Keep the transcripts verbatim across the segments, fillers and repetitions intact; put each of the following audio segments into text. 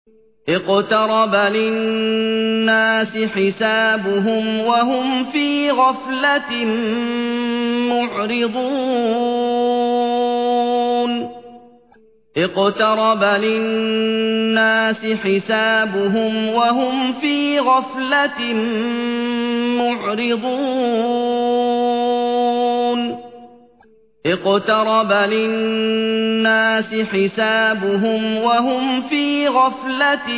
اقترب للناس حسابهم وهم في غفلة معرضون اقترب للناس حسابهم وهم في غفلة معرضون اقترب للناس حسابهم وهم في غفلة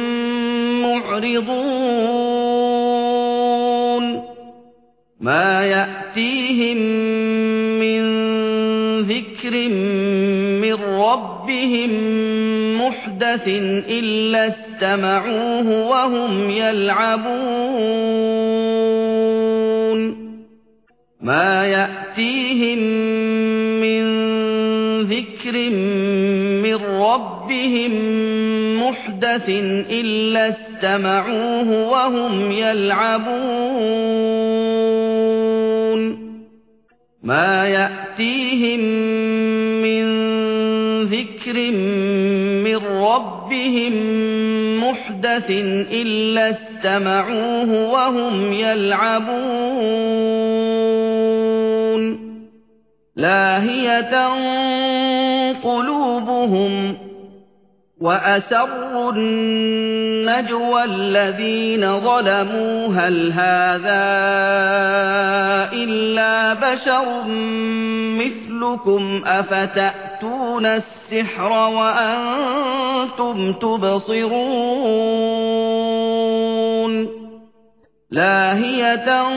معرضون ما يأتيهم من ذكر من ربهم محدث إلا استمعوه وهم يلعبون ما يأتيهم من ذكر من ربهم محدث إلا استمعوه وهم يلعبون ما يأتيهم من ذكر من ربهم محدث إلا استمعوه وهم يلعبون لاهية قلوبهم وأسروا النجوى الذين ظلموا هل هذا إلا بشر مثلكم أفتأتون السحر وأنتم تبصرون لاهية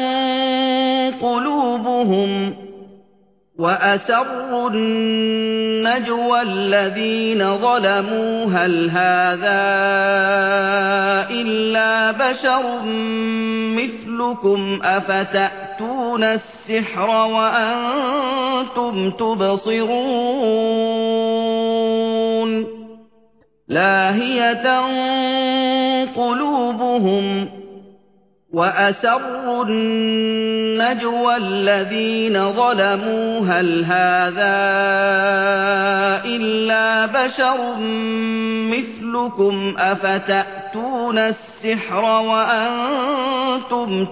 قلوبهم وأسروا النجوى الذين ظلموا هل هذا إلا بشر مثلكم أفتأتون السحر وأنتم تبصرون لاهية قلوبهم وأسروا النجوى الذين ظلموا هل هذا إلا بشر مثلكم أفتأتون السحر وأنتم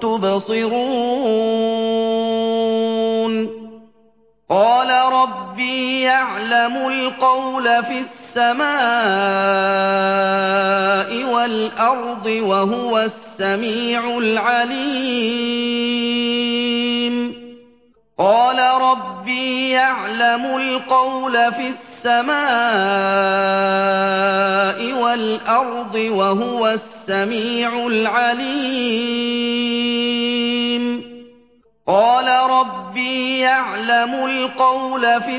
تبصرون قال ربي يعلم القول في السماء والأرض وهو السميع العليم قال ربي يعلم القول في السماء والأرض وهو السميع العليم قال ربي يعلم القول في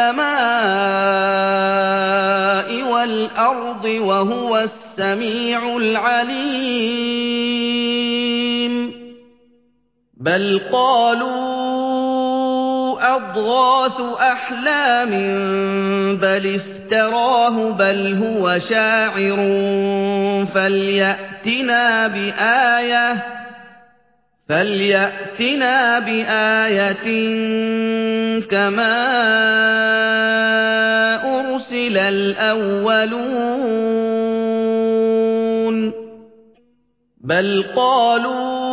السماء والأرض وهو السميع العليم بل قالوا أضغاث أحلام بل افتراه بل هو شاعر فليأتنا بآية فليأتنا بآية كما أرسل الأولون بل قالوا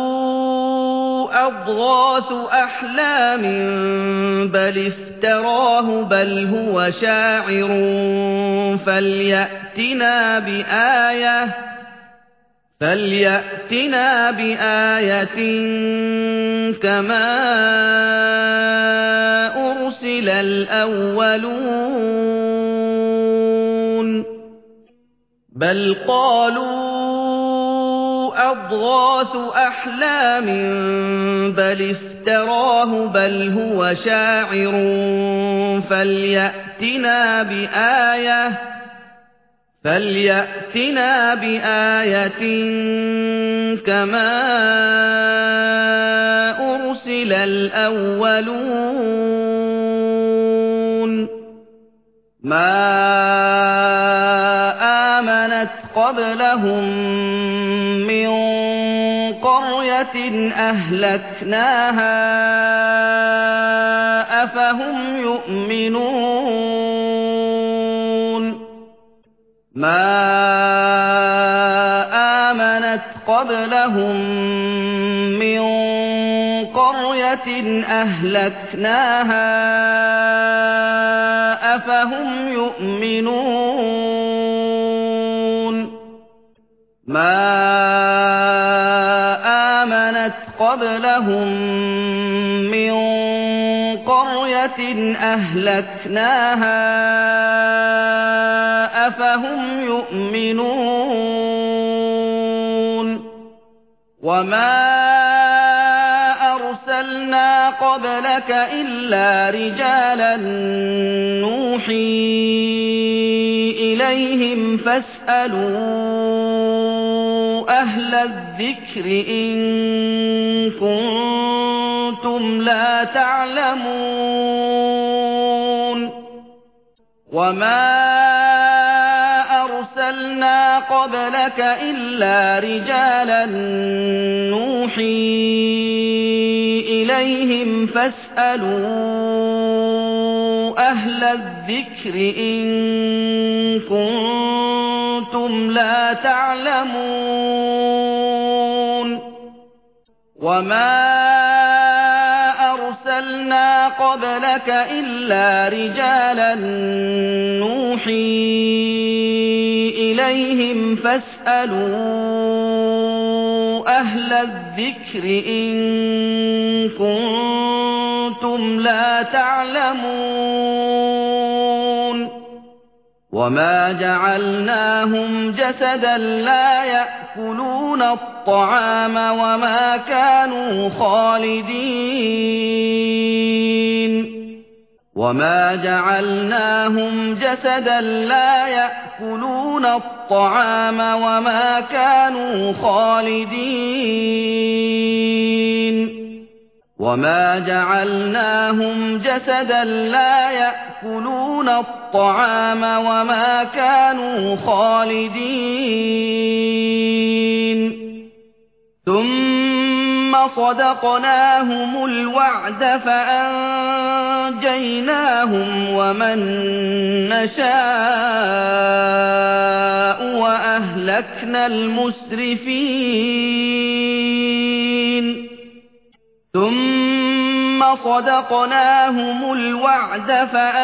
أضغاث أحلام بل افتراه بل هو شاعر فليأتنا بآية فليأتنا بآية كما أرسل الأولون بل قالوا أضغاث أحلام بل افتراه بل هو شاعر فليأتنا بآية فليأتنا بآية كما أرسل الأولون ما آمنت قبلهم من قرية أهلكناها أفهم يؤمنون ما آمنت قبلهم من قرية أهلكناها أفهم يؤمنون ما آمنت قبلهم من قرية أهلكناها أفهم يؤمنون وما أرسلنا قبلك إلا رجالا نوحي إليهم فاسألوا أهل الذكر إن كنتم لا تعلمون وما أرسلنا قبلك إلا رجالا نوحي إليهم فاسألوا أهل الذكر إن كنتم لا تعلمون وما أرسلنا قبلك إلا رجالا نوحي إليهم فاسألوا أهل الذكر إن كنتم لا تعلمون وما جعلناهم جسدا لا يأكلون الطعام وما كانوا خالدين وما جعلناهم جسدا لا يأكلون الطعام وما كانوا خالدين وما جعلناهم جسدا لا يأكلون الطعام وما كانوا خالدين ثم صدقناهم الوعد فأنجيناهم ومن نشاء وأهلكنا المسرفين ثم صدقناهم الوعد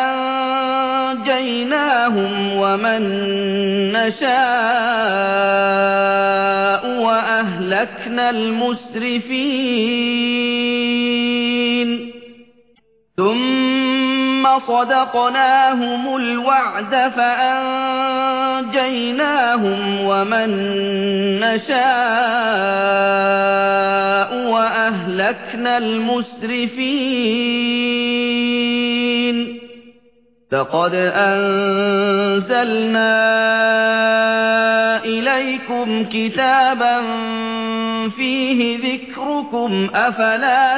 فأنجيناهم ومن نشاء وأهلكنا المسرفين ثم صدقناهم الوعد فأنجيناهم ومن نشاء وأهلكنا المسرفين لقد أنزلنا إليكم كتابا فيه ذكركم أفلا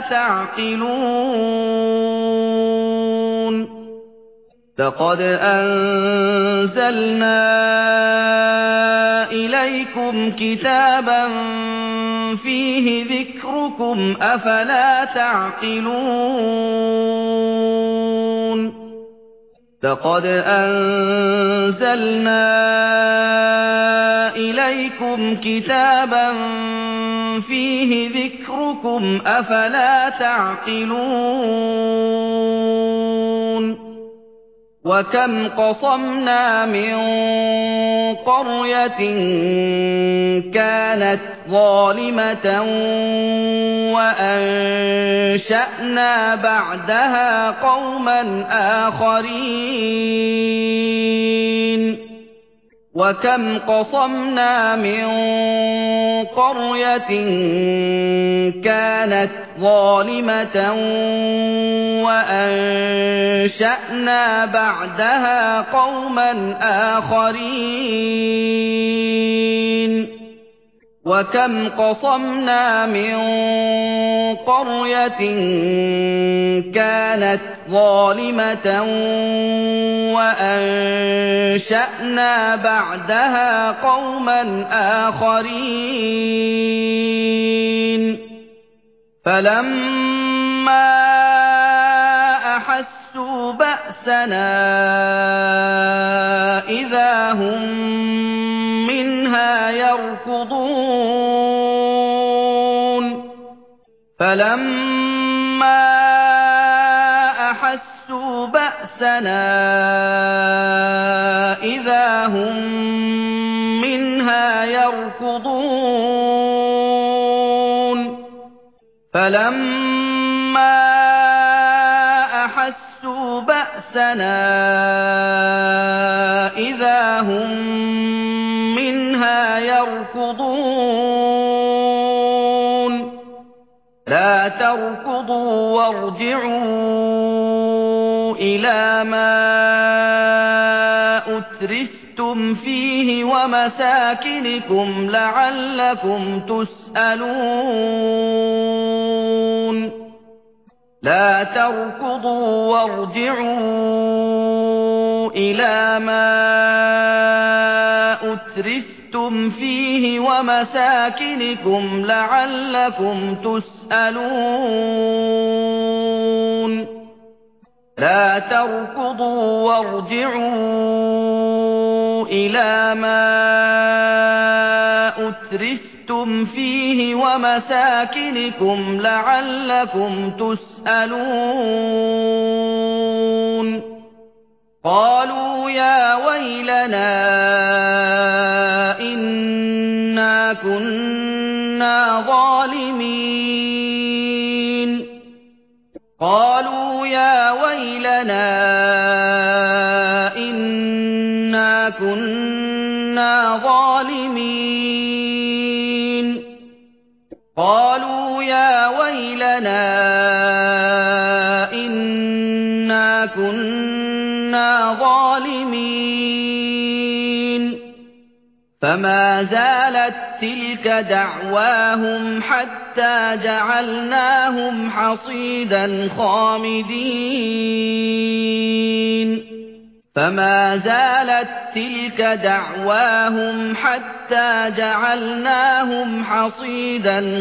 تعقلون لقد أنزلنا إليكم كتابا فيه ذكركم أفلا تعقلون لقد أنزلنا إليكم كتابا فيه ذكركم أفلا تعقلون وكم قصمنا من قرية كانت ظالمة وأنشأنا بعدها قوما آخرين وكم قصمنا من قرية كانت ظالمة وأنشأنا بعدها قوما آخرين وكم قصمنا من قرية كانت ظالمة وأنشأنا بعدها قوما آخرين فلما أحسوا بأسنا إذا هم منها يرجعون يركضون فلما أحسوا بأسنا إذا هم منها يركضون فلما أحسوا بأسنا إذا هم منها يركضون لا تركضوا وارجعوا إلى ما أترفتم فيه ومساكنكم لعلكم تسألون لا تركضوا وارجعوا إلى ما أترفتم فيه ومساكنكم لعلكم تسألون لا تركضوا وارجعوا إلى ما أترفتم فيه ومساكنكم لعلكم تسألون قالوا يا ويلنا إنا كنا ظالمين قالوا يا ويلنا إنا كنا ظالمين قالوا يا ويلنا إنا كنا ظالمين فما زالت تلك دعواهم حتى جعلناهم حصيدا خامدين فما زالت تلك دعواهم حتى جعلناهم حصيدا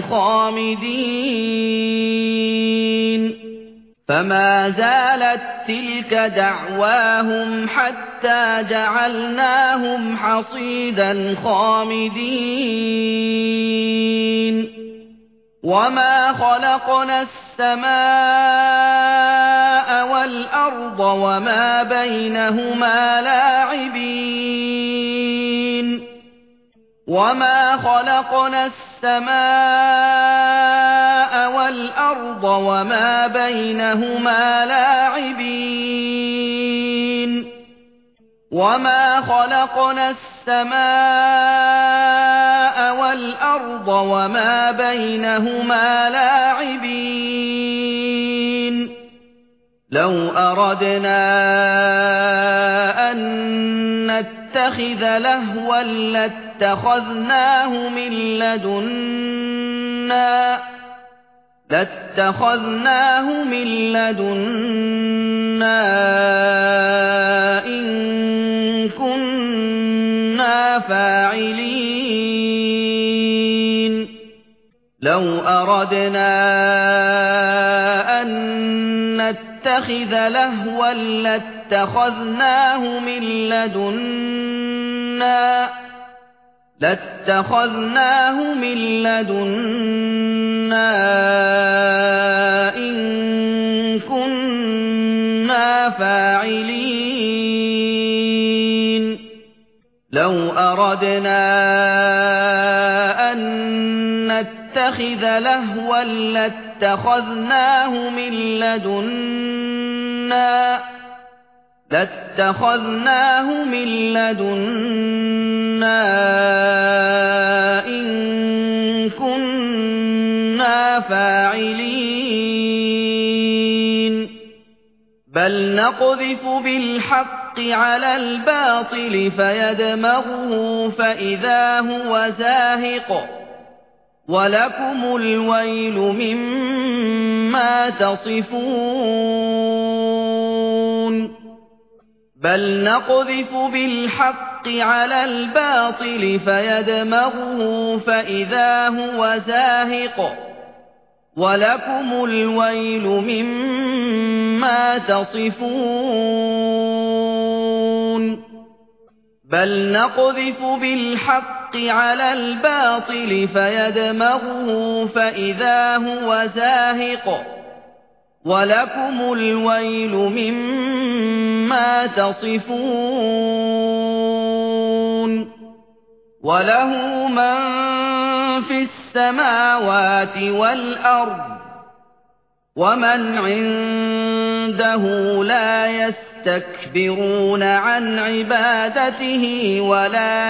خامدين فما زالت تلك دعواهم حتى جعلناهم حصيدا خامدين وما خلقنا السماء والأرض وما بينهما لاعبين وما خلقنا السماء والأرض وما بينهما لاعبين وما خلقنا السماء والأرض وما بينهما لاعبين لو أردنا أن نتخذ لهوا لاتخذناه من لدنا لاتخذناه من لدنا إن كنا فاعلين لو أردنا أن نتخذ لهوا لاتخذناه من لدنا لاتخذناه من لدنا إن كنا فاعلين لو أردنا أن نتخذ لهوا لاتخذناه من لدنا لاتخذناه من لدنا إن كنا فاعلين بل نقذف بالحق على الباطل فيدمغه فإذا هو زاهق ولكم الويل مما تصفون بل نقذف بالحق على الباطل فيدمغه فإذا هو زاهق ولكم الويل مما تصفون بل نقذف بالحق على الباطل فيدمغه فإذا هو زاهق ولكم الويل مما تصفون وله من في السماوات والأرض ومن عنده لا يستكبرون عن عبادته ولا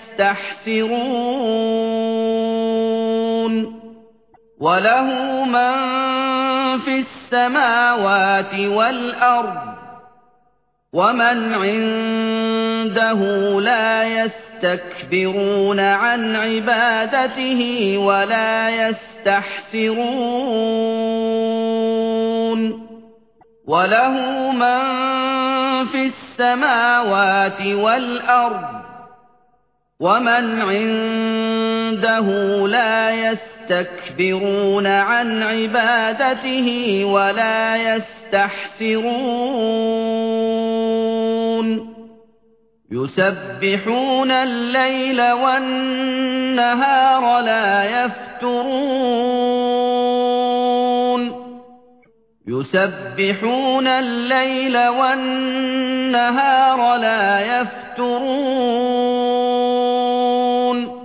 يستحسرون وله من في السماوات والأرض ومن عنده لا يستكبرون عن عبادته ولا يستحسرون وله من في السماوات والأرض ومن عنده لا يستكبرون عن عبادته ولا يستحسرون يسبحون الليل والنهار لا يفترون يسبحون الليل والنهار لا يفترون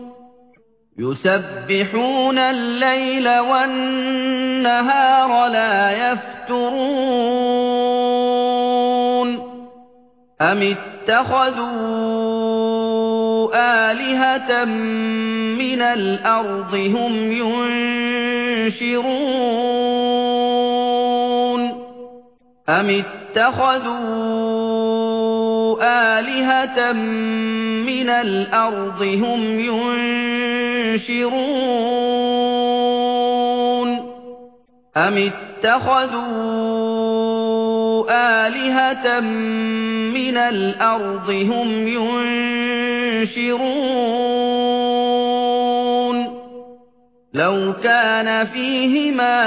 يسبحون الليل والنهار لا يفترون أم اتخذوا آلهة من الأرض هم ينشرون أم اتخذوا آلهة من الأرض هم ينشرون أم اتخذوا آلهة من الأرض هم ينشرون لو كان فيهما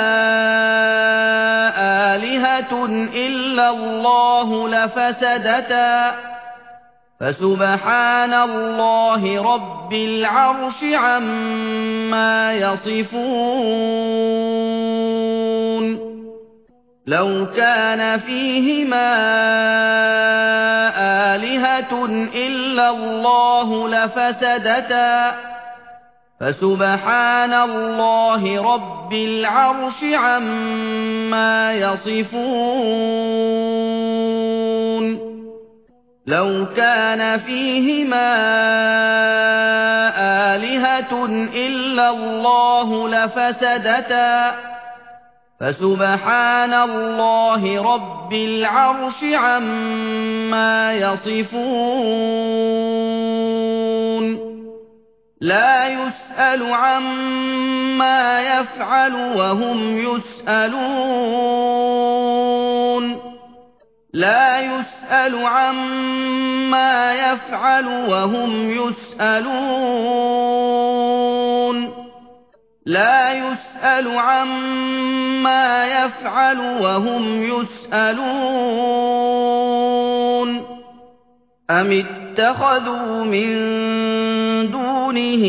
آلهة إلا الله لفسدتا فسبحان الله رب العرش عما يصفون لو كان فيهما آلهة إلا الله لفسدتا فسبحان الله رب العرش عما يصفون لو كان فيهما آلهة إلا الله لفسدتا فسبحان الله رب العرش عما يصفون لا يسأل عما يفعل وهم يسألون لا يسأل عما يفعل وهم يسألون لا يسأل عما يفعل وهم يسألون أم اتخذوا من دونه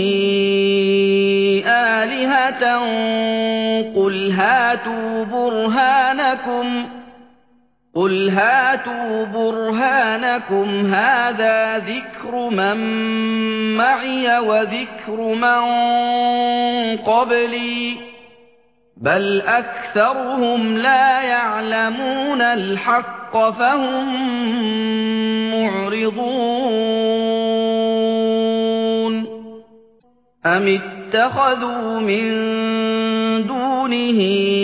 آلهة قل هاتوا برهانكم قل هاتوا برهانكم هذا ذكر من معي وذكر من قبلي بل أكثرهم لا يعلمون الحق فهم معرضون أم اتخذوا من دونه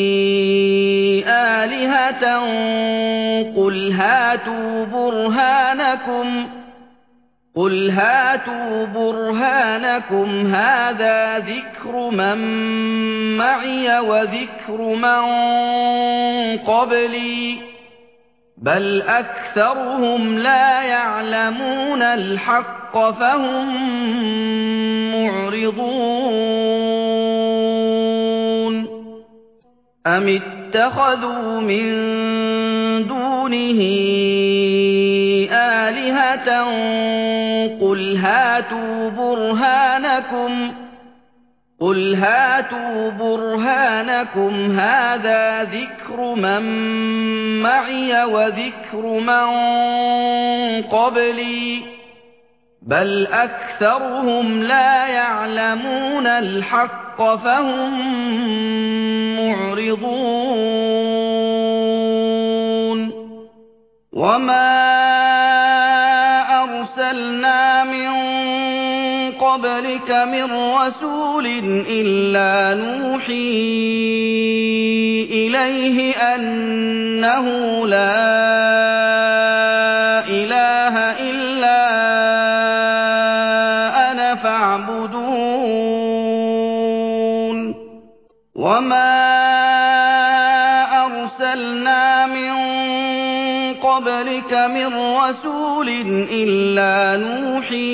آلهة قل هاتوا برهانكم قل هاتوا برهانكم هذا ذكر من معي وذكر من قبلي بل أكثرهم لا يعلمون الحق فهم معرضون أم اتخذوا من دونه دُونِهِ آلِهَةً قُلْ هَاتُوا بُرْهَانَكُمْ قُلْ هَاتُوا بُرْهَانَكُمْ هَٰذَا ذِكْرُ مَن مَّعِيَ وَذِكْرُ مَن قَبْلِي ۗ بَلْ أَكْثَرُهُمْ لَا يَعْلَمُونَ الْحَقَّ فَهُم مُّعْرِضُونَ وَمَا أَرْسَلْنَا مِن قَبْلِكَ مِن رَّسُولٍ إِلَّا نُوحِي إِلَيْهِ أَنَّهُ لَا إِلَٰهَ إِلَّا أَنَا فَاعْبُدُونِ وَمَا أَرْسَلْنَا مِن قَبْلِكَ مِن رَّسُولٍ إِلَّا نُوحِي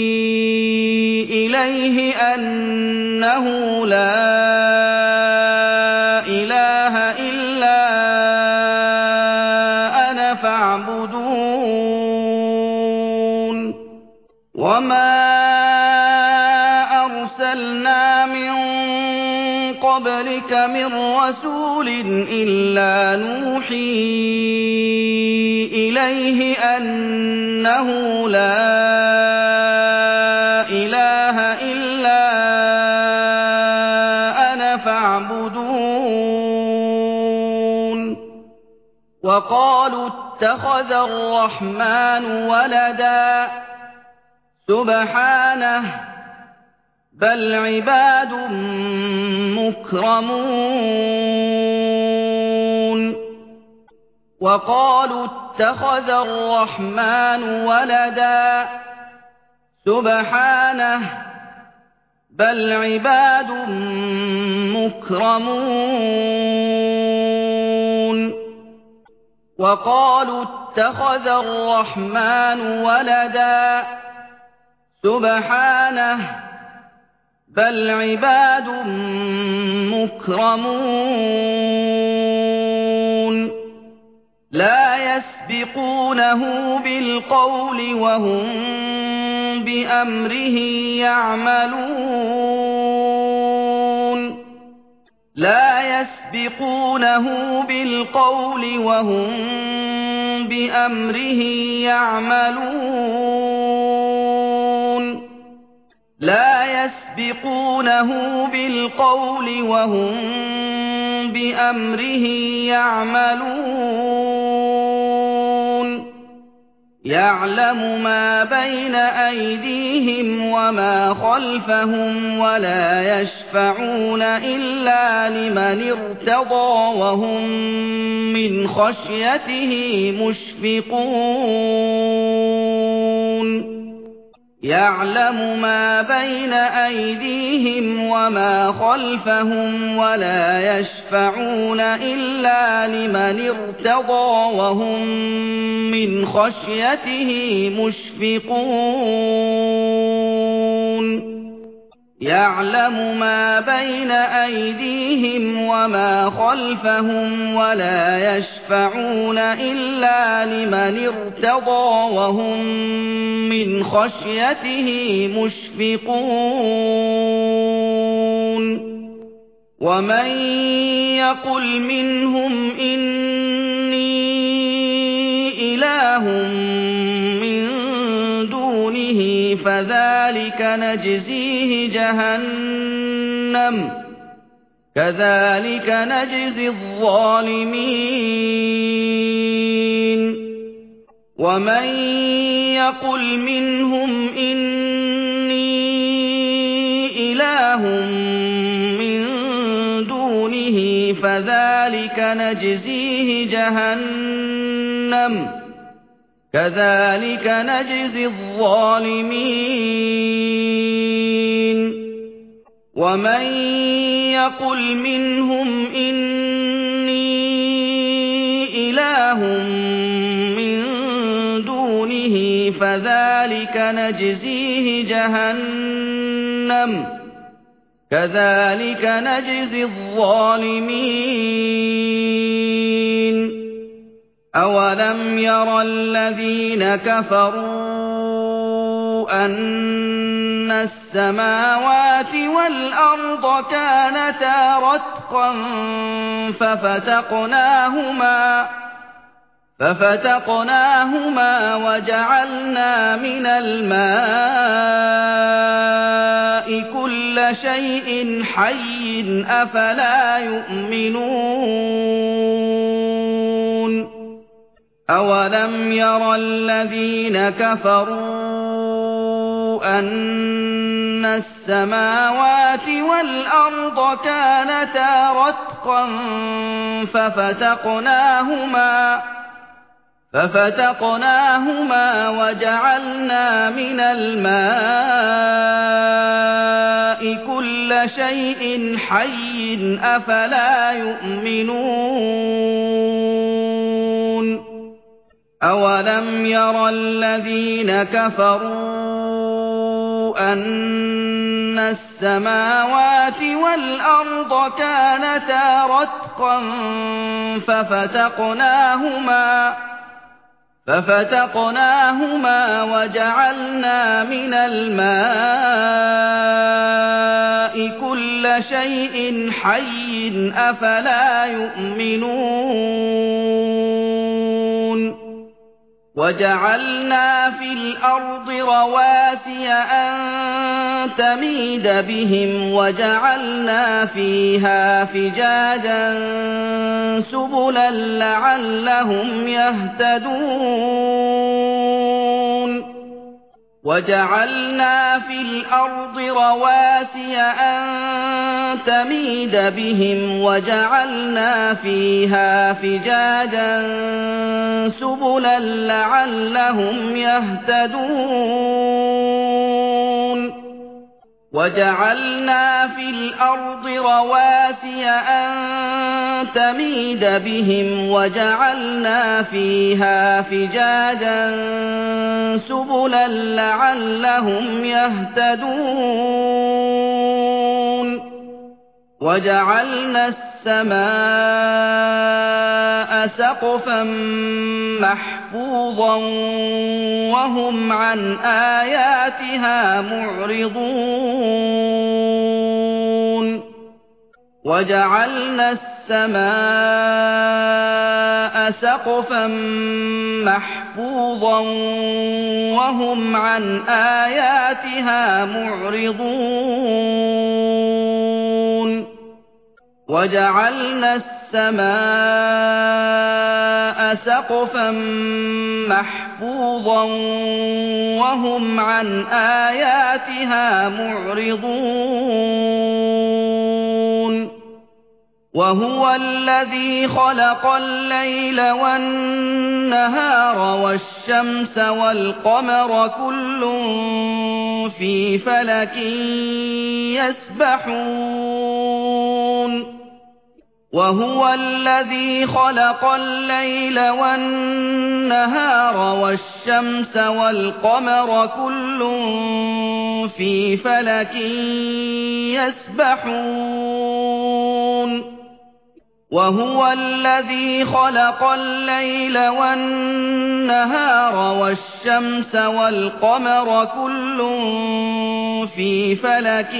إِلَيْهِ أَنَّهُ لَا إِلَٰهَ إِلَّا أَنَا فَاعْبُدُونِ وَمَا أَرْسَلْنَا مِن قَبْلِكَ مِن رَّسُولٍ إِلَّا نُوحِي إِلَيْهِ أَنَّهُ لَا إِلَٰهَ إِلَّا أَنَا فَاعْبُدُونِ وَقَالُوا اتَّخَذَ الرَّحْمَٰنُ وَلَدًا سُبْحَانَهُ بَلْ عِبَادٌ مُّكْرَمُونَ وَقَالُوا اتَّخَذَ الرَّحْمَٰنُ وَلَدًا سُبْحَانَهُ بَلْ عِبَادٌ مُّكْرَمُونَ وَقَالُوا اتَّخَذَ الرَّحْمَٰنُ وَلَدًا سُبْحَانَهُ بَلْ عِبَادٌ مُّكْرَمُونَ لَا يَسْبِقُونَهُ بِالْقَوْلِ وَهُم بِأَمْرِهِ يَعْمَلُونَ لَا يَسْبِقُونَهُ بِالْقَوْلِ وَهُم بِأَمْرِهِ يَعْمَلُونَ لَا يَسْبِقُونَهُ بِالْقَوْلِ وَهُم بِأَمْرِهِ يَعْمَلُونَ يَعْلَمُ مَا بَيْنَ أَيْدِيهِمْ وَمَا خَلْفَهُمْ وَلَا يَشْفَعُونَ إِلَّا لِمَنِ ارْتَضَىٰ وَهُم مِّنْ خَشْيَتِهِ مُشْفِقُونَ يَعْلَمُ مَا بَيْنَ أَيْدِيهِمْ وَمَا خَلْفَهُمْ وَلَا يَشْفَعُونَ إِلَّا لِمَنِ ارْتَضَىٰ وَهُم مِّنْ خَشْيَتِهِ مُشْفِقُونَ يَعْلَمُ مَا بَيْنَ أَيْدِيهِمْ وَمَا خَلْفَهُمْ وَلَا يَشْفَعُونَ إِلَّا لِمَنِ ارْتَضَىٰ وَهُم مِّنْ خَشْيَتِهِ مُشْفِقُونَ وَمَن يَقُلْ مِنْهُمْ إِنِّي إِلَٰهٌ مِّن دُونِهِ فَذَٰلِكَ نَجْزِيهِ جَهَنَّمَ كَذَٰلِكَ نَجْزِي الظَّالِمِينَ وَمَن يَقُلْ مِنْهُمْ إِنِّي إِلَٰهٌ مِّن دُونِهِ فَذَٰلِكَ نَجْزِيهِ جَهَنَّمَ كَذَٰلِكَ نَجْزِي الظَّالِمِينَ وَمَن يَقُلْ مِنْهُمْ إِنِّي إِلَٰهٌ مِّن دُونِهِ فَذَٰلِكَ نَجْزِيهِ جَهَنَّمَ كَذَٰلِكَ نَجْزِي الظَّالِمِينَ أَوَلَمْ يَرَ الَّذِينَ كَفَرُوا أَنَّ السَّمَاوَاتِ وَالْأَرْضَ كَانَتَا رَتْقًا فَفَتَقْنَاهُمَا فَفَتَقْنَاهُمَا وَجَعَلْنَا مِنَ الْمَاءِ كُلَّ شَيْءٍ حَيٍّ أَفَلَا يُؤْمِنُونَ أَوَلَمْ يَرَ الَّذِينَ كَفَرُوا أَنَّ السَّمَاوَاتِ وَالْأَرْضَ كَانَتَا رَتْقًا فَفَتَقْنَاهُمَا فَفَتَقْنَاهُمَا وَجَعَلْنَا مِنَ الْمَاءِ كُلَّ شَيْءٍ حَيٍّ أَفَلَا يُؤْمِنُونَ أَوَلَمْ يَرَ الَّذِينَ كَفَرُوا أَنَّ السَّمَاوَاتِ وَالْأَرْضَ كَانَتَا رَتْقًا فَفَتَقْنَاهُمَا فَفَتَقْنَاهُمَا وَجَعَلْنَا مِنَ الْمَاءِ كُلَّ شَيْءٍ حَيٍّ أَفَلَا يُؤْمِنُونَ وَجَعَلْنَا فِي الْأَرْضِ رَوَاسِيَ أَن تَمِيدَ بِهِمْ وَجَعَلْنَا فِيهَا فِجَاجًا سُبُلًا لَّعَلَّهُمْ يَهْتَدُونَ وَجَعَلْنَا فِي الْأَرْضِ رَوَاسِيَ أَن تَمِيدَ بِهِمْ وَجَعَلْنَا فِيهَا فِجَاجًا سُبُلًا لَّعَلَّهُمْ يَهْتَدُونَ وَجَعَلْنَا فِي الْأَرْضِ رَوَاسِيَ أَن تَمِيدَ بِهِمْ وَجَعَلْنَا فِيهَا فِجَاجًا سُبُلًا لَّعَلَّهُمْ يَهْتَدُونَ وَجَعَلْنَا السَّمَاءَ سَقْفًا مَّحْفُوظًا وَهُمْ عَنْ آيَاتِهَا مُعْرِضُونَ وَجَعَلْنَا السَّمَاءَ سَقْفًا مَّحْفُوظًا وَهُمْ عَنْ آيَاتِهَا مُعْرِضُونَ وَجَعَلْنَا السَّمَاءَ سَقْفًا مَّحْفُوظًا وَهُمْ عَنْ آيَاتِهَا مُعْرِضُونَ وَهُوَ الَّذِي خَلَقَ اللَّيْلَ وَالنَّهَارَ وَالشَّمْسَ وَالْقَمَرَ كُلٌّ فِي فَلَكٍ يَسْبَحُونَ وَهُوَ الَّذِي خَلَقَ اللَّيْلَ وَالنَّهَارَ وَالشَّمْسَ وَالْقَمَرَ كُلٌّ فِي فَلَكٍ يَسْبَحُونَ وَهُوَ الَّذِي خَلَقَ اللَّيْلَ وَالنَّهَارَ وَالشَّمْسَ وَالْقَمَرَ كُلٌّ فِي فَلَكٍ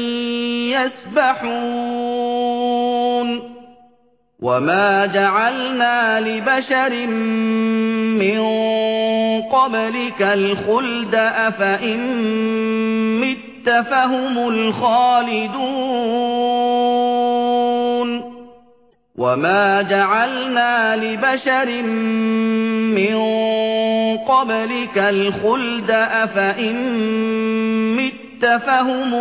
يَسْبَحُونَ وَمَا جَعَلْنَا لِبَشَرٍ مِّن قَبْلِكَ الْخُلْدَ أَفَإِن مِّتَّ فَهُمُ الْخَالِدُونَ وَمَا جَعَلْنَا لِبَشَرٍ مِّن قَبْلِكَ الْخُلْدَ أَفَإِن مِّتَّ فَهُمُ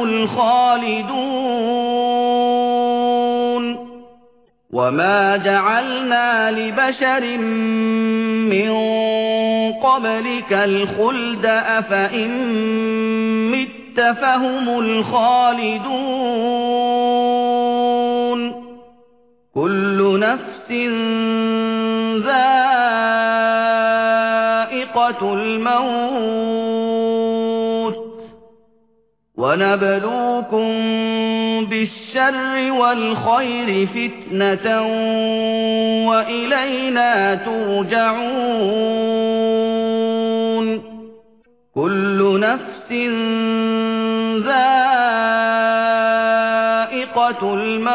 الْخَالِدُونَ وَمَا جَعَلْنَا لِبَشَرٍ مِّن قَبْلِكَ الْخُلْدَ أَفَإِن مِّتَّ فَهُمُ الْخَالِدُونَ كُلُّ نَفْسٍ ذَائِقَةُ الْمَوْتِ وَنَبْلُوكُم بِالشَّرِّ وَالْخَيْرِ فِتْنَةً وَإِلَيْنَا تُرْجَعُونَ كُلُّ نَفْسٍ ذَائِقَةُ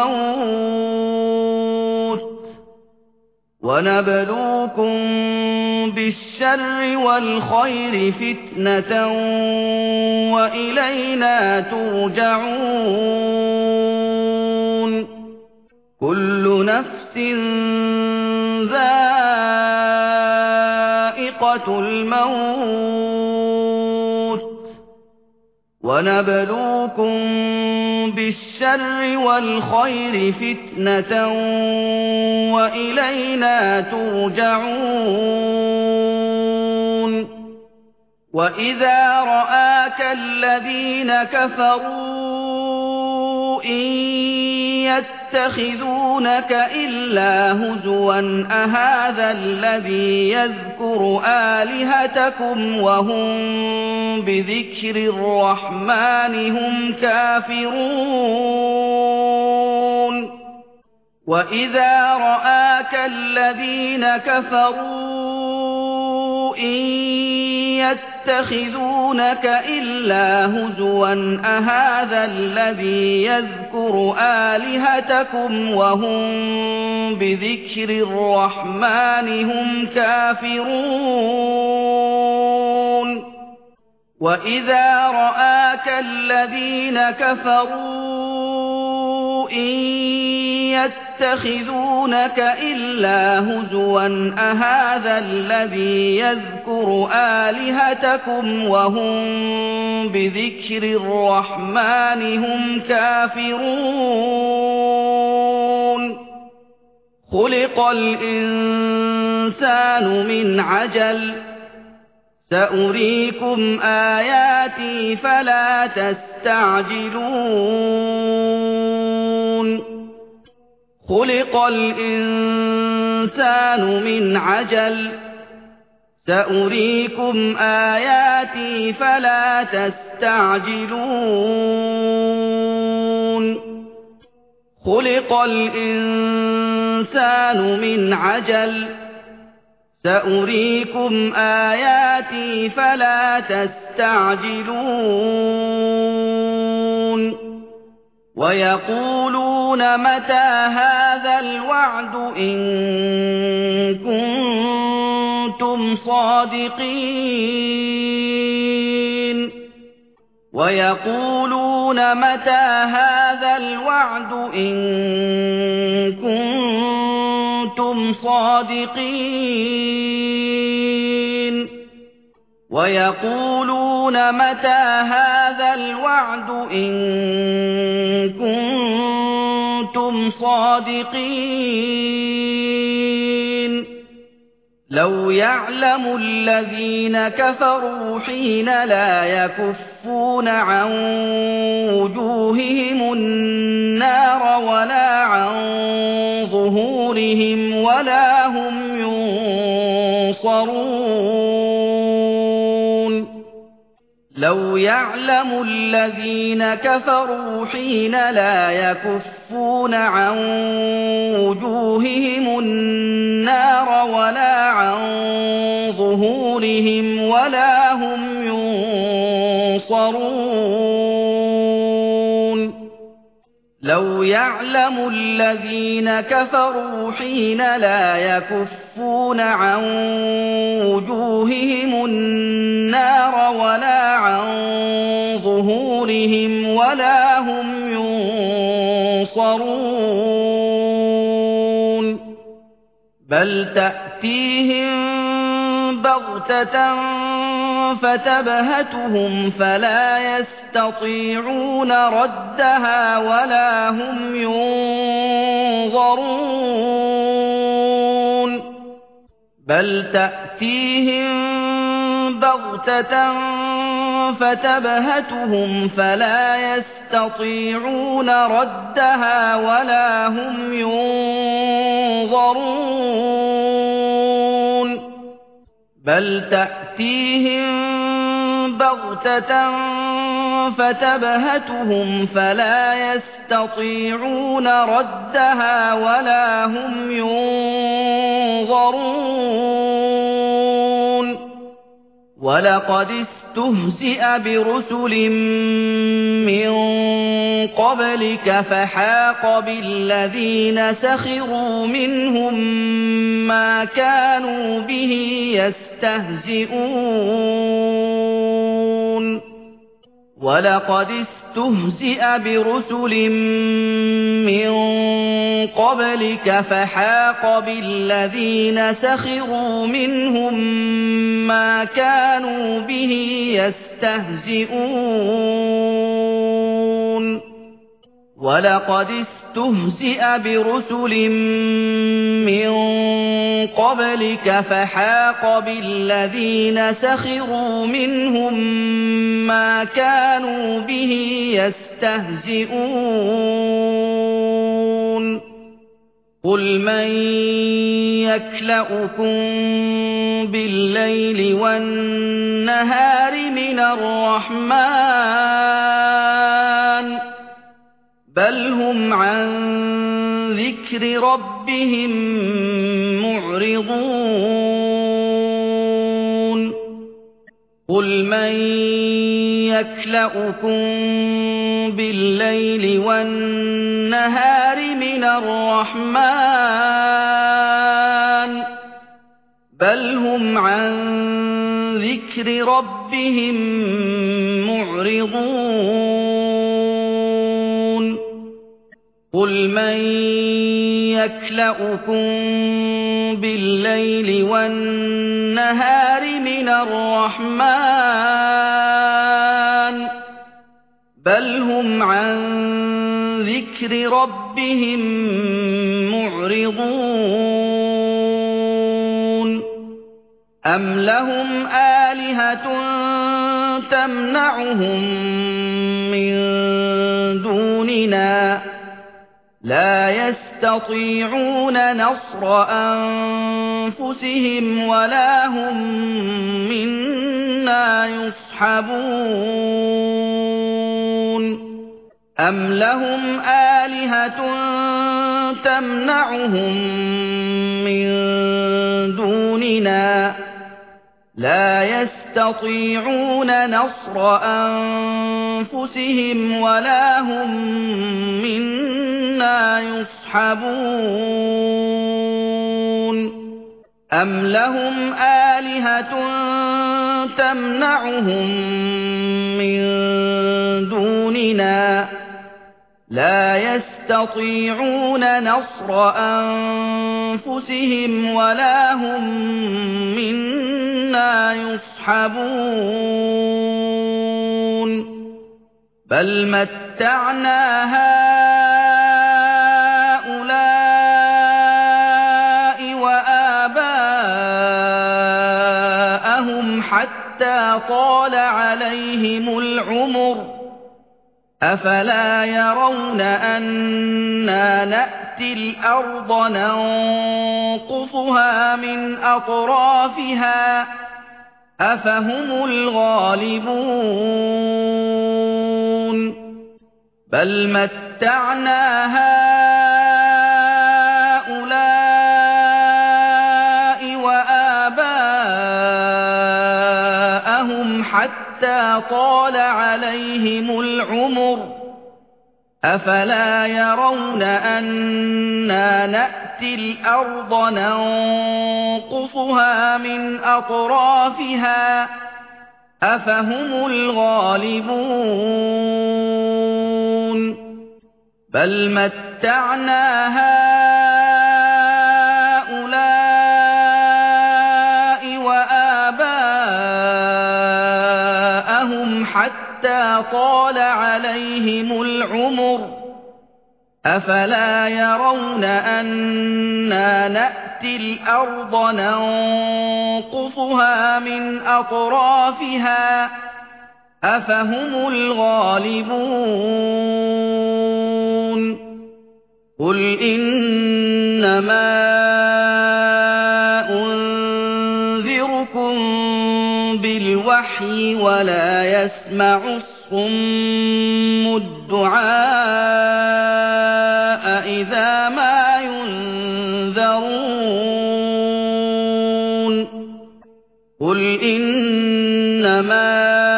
الْمَوْتِ وَنَبْلُوكُم بِالشَّرِّ وَالْخَيْرِ فِتْنَةً وَإِلَيْنَا تُرْجَعُونَ كُلُّ نَفْسٍ ذَائِقَةُ الْمَوْتِ وَنَبْلُوكُم بِالشَّرِّ وَالْخَيْرِ فِتْنَةً وَإِلَيْنَا تُرْجَعُونَ وَإِذَا رَآكَ الَّذِينَ كَفَرُوا إِن يَتَّخِذُونَكَ إِلَّا هُزُوًا أَهَٰذَا الَّذِي يَذْكُرُ آلِهَتَكُمْ وَهُم بِذِكْرِ الرَّحْمَٰنِ هُمْ كَافِرُونَ وَإِذَا رَآكَ الَّذِينَ كَفَرُوا إِن يَتَّخِذُونَكَ إِلَّا هُزُوًا أَهَٰذَا الَّذِي يَذْكُرُ آلِهَتَكُمْ وَهُم بِذِكْرِ الرَّحْمَٰنِ هُمْ كَافِرُونَ وَإِذَا رَآكَ الَّذِينَ كَفَرُوا إِن يَتَّخِذُونَكَ إِلَّا هُزُوًا أَهَٰذَا الَّذِي يَذْكُرُ آلِهَتَكُمْ وَهُم بِذِكْرِ الرَّحْمَٰنِ هُمْ كَافِرُونَ خُلِقَ الْإِنسَانُ مِنْ عَجَلٍ سَأُرِيكُمْ آيَاتِي فَلَا تَسْتَعْجِلُونِ خُلِقَ الْإِنسَانُ مِنْ عَجَلٍ سَأُرِيكُمْ آيَاتِي فَلَا تَسْتَعْجِلُونِ خُلِقَ الْإِنسَانُ مِنْ عَجَلٍ سَأُرِيكُمْ آيَاتِي فَلَا تَسْتَعْجِلُونَ وَيَقُولُونَ مَتَىٰ هَٰذَا الْوَعْدُ إِن كُنتُمْ صَادِقِينَ وَيَقُولُونَ مَتَىٰ هَٰذَا الْوَعْدُ إِن كُنتُمْ صَادِقِينَ وَيَقُولُونَ مَتَىٰ هَٰذَا الْوَعْدُ إِن كُنتُمْ صَادِقِينَ لَوْ يَعْلَمُ الَّذِينَ كَفَرُوا حِينَ لَا يَكُفُّونَ عَن وُجُوهِهِمُ النَّارَ وَلَا عَن ظُهُورِهِمْ وَلَا هُمْ يُنصَرُونَ لَوْ يَعْلَمُ الَّذِينَ كَفَرُوا حِينَ لَا يَكُفُّونَ عَن وُجُوهِهِمُ النَّارَ وَلَا عَن ظُهُورِهِمْ وَلَا هُمْ يُنصَرُونَ لَوْ يَعْلَمُ الَّذِينَ كَفَرُوا حِينَ لَا يَكُفُّونَ عَن وُجُوهِهِمُ النَّارَ وَلَا عَن ظُهُورِهِمْ وَلَا هُمْ يُنصَرُونَ بَلْ تَأْتِيهِم بَغْتَةً فَتَبْهَتُهُمْ فَلَا يَسْتَطِيعُونَ رَدَّهَا وَلَا هُمْ يُنظَرُونَ بَلْ تَأْتِيهِم بَغْتَةً فَتَبْهَتُهُمْ فَلَا يَسْتَطِيعُونَ رَدَّهَا وَلَا هُمْ يُنظَرُونَ بَلْ تَأْتِيهِم بَغْتَةً فتبهتهم فلا يستطيعون ردها ولا هم ينظرون ولقد استهزئ برسل من قبلك فحاق بالذين سخروا منهم ما كانوا به يستهزئون ولقد استهزئ برسل من قبلك فحاق بالذين سخروا منهم ما كانوا به يستهزئون ولقد استهزئ برسل من قبلك فحاق بالذين سخروا منهم ما كانوا به يستهزئون قل من يكلؤكم بالليل والنهار من الرحمن بل هم عن ذكر ربهم معرضون قل من يكلؤكم بالليل والنهار من الرحمن بل هم عن ذكر ربهم معرضون قل من يكلؤكم بالليل والنهار من الرحمن بل هم عن ذكر ربهم معرضون أم لهم آلهة تمنعهم من دوننا لا يستطيعون نصر أنفسهم ولا هم منا يصحبون أم لهم آلهة تمنعهم من دوننا لا يستطيعون نصر أنفسهم ولا هم منا يصحبون أم لهم آلهة تمنعهم من دوننا لا يستطيعون نصر أنفسهم ولا هم منا يصحبون بل متعنا هؤلاء وآباءهم حتى طال عليهم العمر أفلا يرون أنا نأتي الأرض ننقصها من أطرافها أفهم الغالبون بل متعنا هؤلاء وآباءهم حتى طال عليهم العمر أفلا يرون أنا نأتي الأرض ننقصها من أطرافها أفهم الغالبون بل متعنا هؤلاء وآباءهم حتى طال عليهم العمر أفلا يرون أنا نأتي الأرض ننقصها من أطرافها أفهم الغالبون قل إنما أنذركم بالوحي ولا يسمع الصُّمُّ الدُّعَاءَ إِذَا مَا يُنذَرُونَ قُلْ إِنَّمَا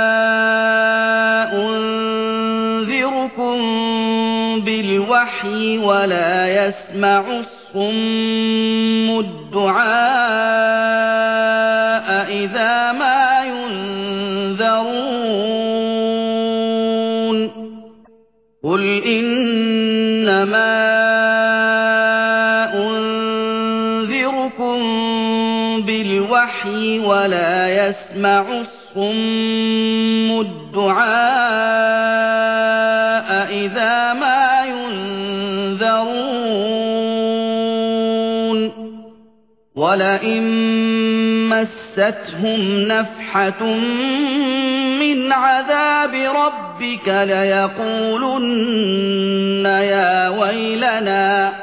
أُنذِرُكُم بِالْوَحْيِ وَلَا يَسْمَعُ الصُّمُّ الدُّعَاءَ إِذَا مَا يُنذَرُونَ قُلْ إِنَّمَا أُنذِرُكُم بِالْوَحْيِ وَلَا يَسْمَعُ الصُّمُّ الدُّعَاءَ إِذَا مَا يُنذَرُونَ وَلَئِن مَّسَّتْهُمْ نَفْحَةٌ مِّنْ عَذَابِ رَبِّكَ لَيَقُولُنَّ يَا وَيْلَنَا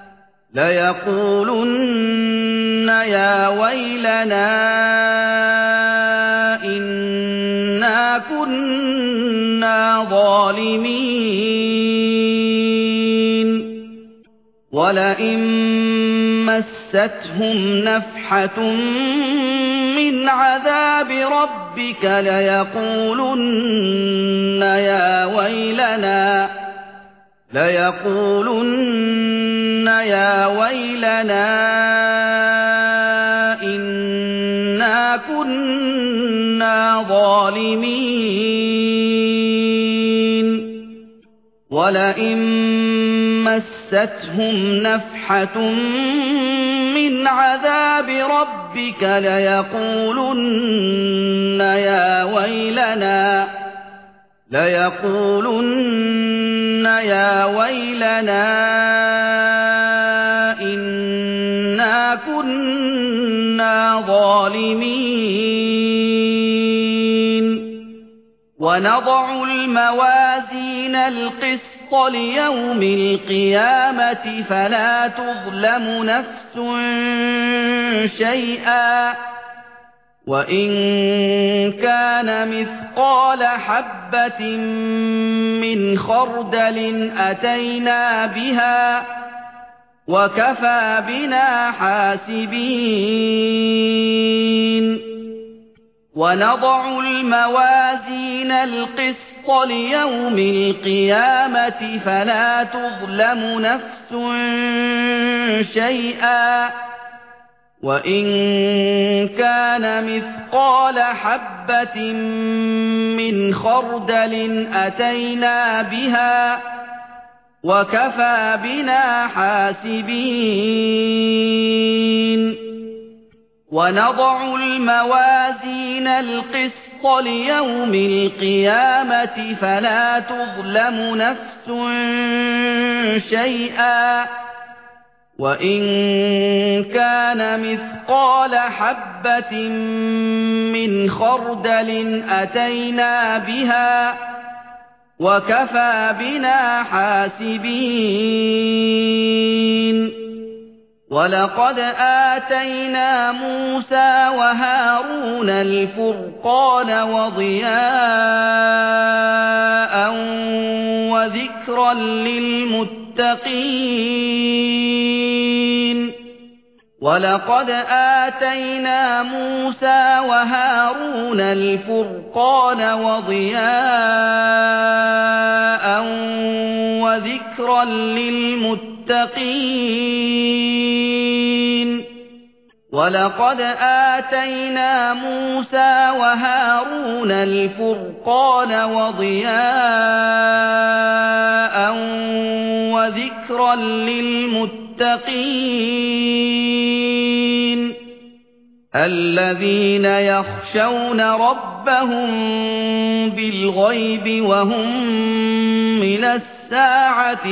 لَيَقُولُنَّ يَا وَيْلَنَا إِنَّا كُنَّا ظَالِمِينَ وَلَئِن مَّسَّتْهُمْ نَفْحَةٌ مِّنْ عَذَابِ رَبِّكَ لَيَقُولُنَّ يَا وَيْلَنَا لَيَقُولُنَّ يَا وَيْلَنَا إِنَّا كُنَّا ظَالِمِينَ وَلَئِن مَّسَّتْهُمْ نَفْحَةٌ مِّنْ عَذَابِ رَبِّكَ لَيَقُولُنَّ يَا وَيْلَنَا لَيَقُولُنَّ يَا وَيْلَنَا إِنَّا كُنَّا ظَالِمِينَ وَنَضَعُ الْمَوَازِينَ الْقِسْطَ لِيَوْمِ الْقِيَامَةِ فَلَا تُظْلَمُ نَفْسٌ شَيْئًا وَإِن كَانَ مِثْقَالَ حَبَّةٍ مِّنْ خَرْدَلٍ أَتَيْنَا بِهَا وَكَفَىٰ بِنَا حَاسِبِينَ وَنَضَعُ الْمَوَازِينَ الْقِسْطَ لِيَوْمِ الْقِيَامَةِ فَلَا تُظْلَمُ نَفْسٌ شَيْئًا وَإِن كَانَ مِثْقَالَ حَبَّةٍ مِّنْ خَرْدَلٍ أَتَيْنَا بِهَا وَكَفَىٰ بِنَا حَاسِبِينَ وَنَضَعُ الْمَوَازِينَ الْقِسْطَ لِيَوْمِ الْقِيَامَةِ فَلَا تُظْلَمُ نَفْسٌ شَيْئًا وَإِن كَانَ مِثْقَالَ حَبَّةٍ مِّنْ خَرْدَلٍ أَتَيْنَا بِهَا وَكَفَىٰ بِنَا حَاسِبِينَ وَلَقَدْ آتَيْنَا مُوسَىٰ وَهَارُونَ الْفُرْقَانَ وَضِيَاءً وَذِكْرًا لِّلْمُتَّقِينَ وَلَقَدْ آتَيْنَا مُوسَىٰ وَهَارُونَ الْفُرْقَانَ وَضِيَاءً وَذِكْرًا لِّلْمُتَّقِينَ وَلَقَدْ آتَيْنَا مُوسَىٰ وَهَارُونَ الْفُرْقَانَ وَضِيَاءً وَذِكْرًا لِّلْمُتَّقِينَ الَّذِينَ يَخْشَوْنَ رَبَّهُم بِالْغَيْبِ وَهُم مِّنَ السَّاعَةِ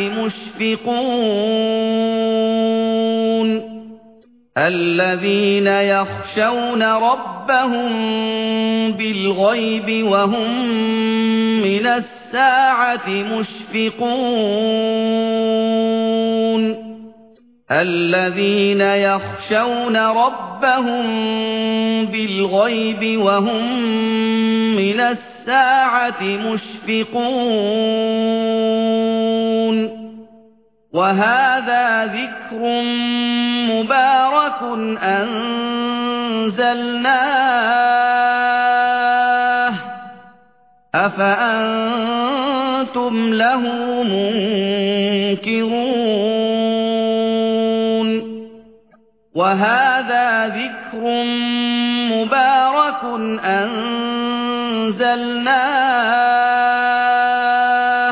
مُشْفِقُونَ الَّذِينَ يَخْشَوْنَ رَبَّهُم بِالْغَيْبِ وَهُم مِّنَ السَّاعَةِ مُشْفِقُونَ الَّذِينَ يَخْشَوْنَ رَبَّهُم بِالْغَيْبِ وَهُم مِّنَ السَّاعَةِ السَّاعَةِ مُشْفِقُونَ وَهَٰذَا ذِكْرٌ مُّبَارَكٌ أَنزَلْنَاهُ أَفَأَنتُمْ لَهُ مُنكِرُونَ وَهَٰذَا ذِكْرٌ مُّبَارَكٌ أَنزَلْنَاهُ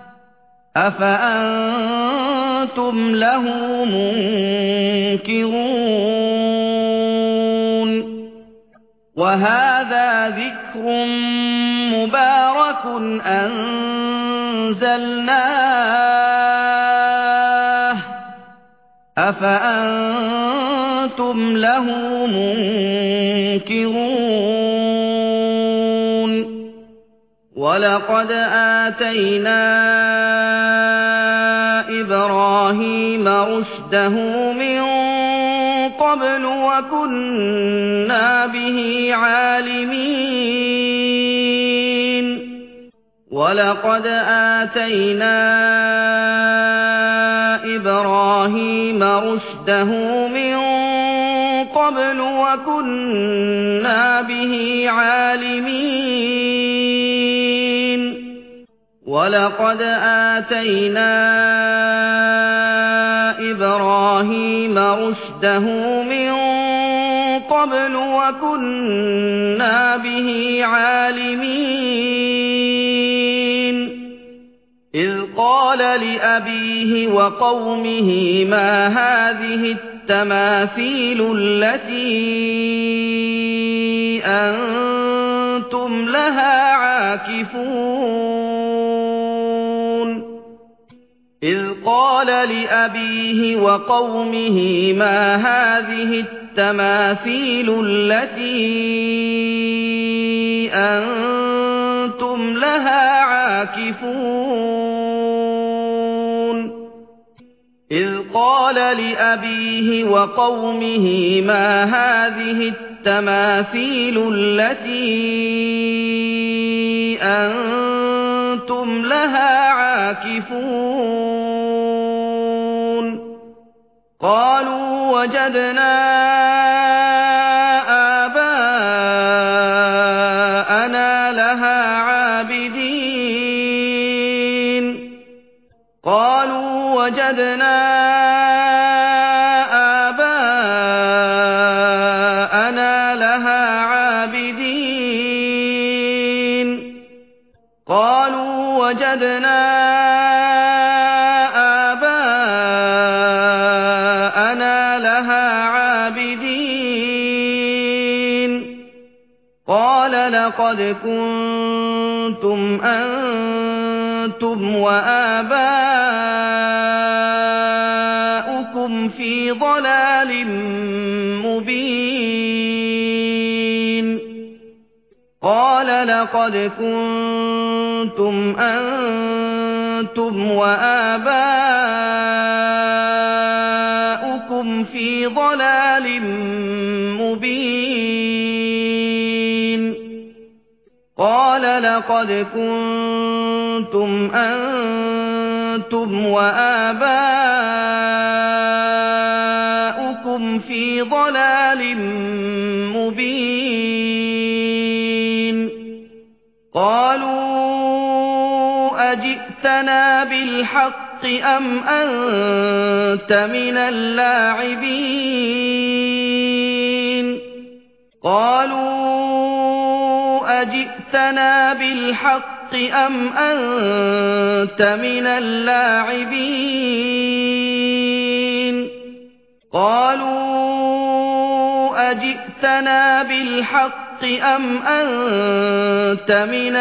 أَفَأَنتُمْ لَهُ مُنكِرُونَ وَهَٰذَا ذِكْرٌ مُّبَارَكٌ أَنزَلْنَاهُ أَفَأَنتُمْ لَهُ مُنكِرُونَ وَلَقَدْ آتَيْنَا إِبْرَاهِيمَ رُشْدَهُ مِن قَبْلُ وَكُنَّا بِهِ عَالِمِينَ وَلَقَدْ آتَيْنَا إِبْرَاهِيمَ رُشْدَهُ مِن قَبْلُ وَكُنَّا بِهِ عَالِمِينَ وَلَقَدْ آتَيْنَا إِبْرَاهِيمَ رُشْدَهُ مِن قَبْلُ وَكُنَّا بِهِ عَالِمِينَ إِذْ قَالَ لِأَبِيهِ وَقَوْمِهِ مَا هَٰذِهِ التَّمَاثِيلُ الَّتِي أَنتُمْ لَهَا عَاكِفُونَ إِذْ قَالَ لِأَبِيهِ وَقَوْمِهِ مَا هَٰذِهِ التَّمَاثِيلُ الَّتِي أَنتُمْ لَهَا عَاكِفُونَ إِذْ قَالَ لِأَبِيهِ وَقَوْمِهِ مَا هَٰذِهِ التَّمَاثِيلُ الَّتِي أَنتُمْ لَهَا عَاكِفُونَ قَالُوا وَجَدْنَا آبَاءَنَا لَهَا عَابِدِينَ قَالُوا وَجَدْنَا آبَاءَنَا لَهَا عَابِدِينَ قَالُوا وَجَدْنَا آبَاءَنَا لَهَا عَابِدِينَ قَالَ لَقَدْ كُنتُمْ أَنتُمْ وَآبَاؤُكُمْ فِي ضَلَالٍ مُّبِينٍ قَالَ لَقَدْ كُنتُمْ أَنتُمْ وَآبَاؤُكُمْ فِي ضَلَالٍ مُّبِينٍ قَالَ لَقَدْ كُنتُمْ أَنتُمْ وَآبَاؤُكُمْ فِي ضَلَالٍ مُّبِينٍ قَالُوا أَجِئْتَنَا بِالْحَقِّ أَمْ أَنتَ مِنَ اللَّاعِبِينَ قَالُوا أَجِئْتَنَا بِالْحَقِّ أَمْ أَنتَ مِنَ اللاعبين قالوا أجئتنا بالحق أم أنت من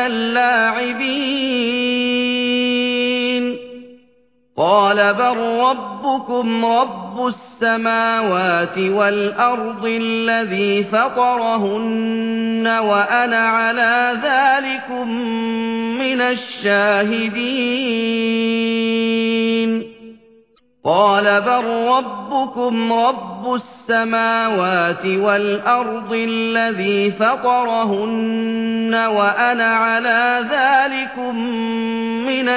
اللاعبين قال بل ربكم رب السماوات والأرض الذي فطرهن وأنا على ذلكم من الشاهدين قال بل ربكم رب السماوات والأرض الذي فطرهن وأنا على ذلكم من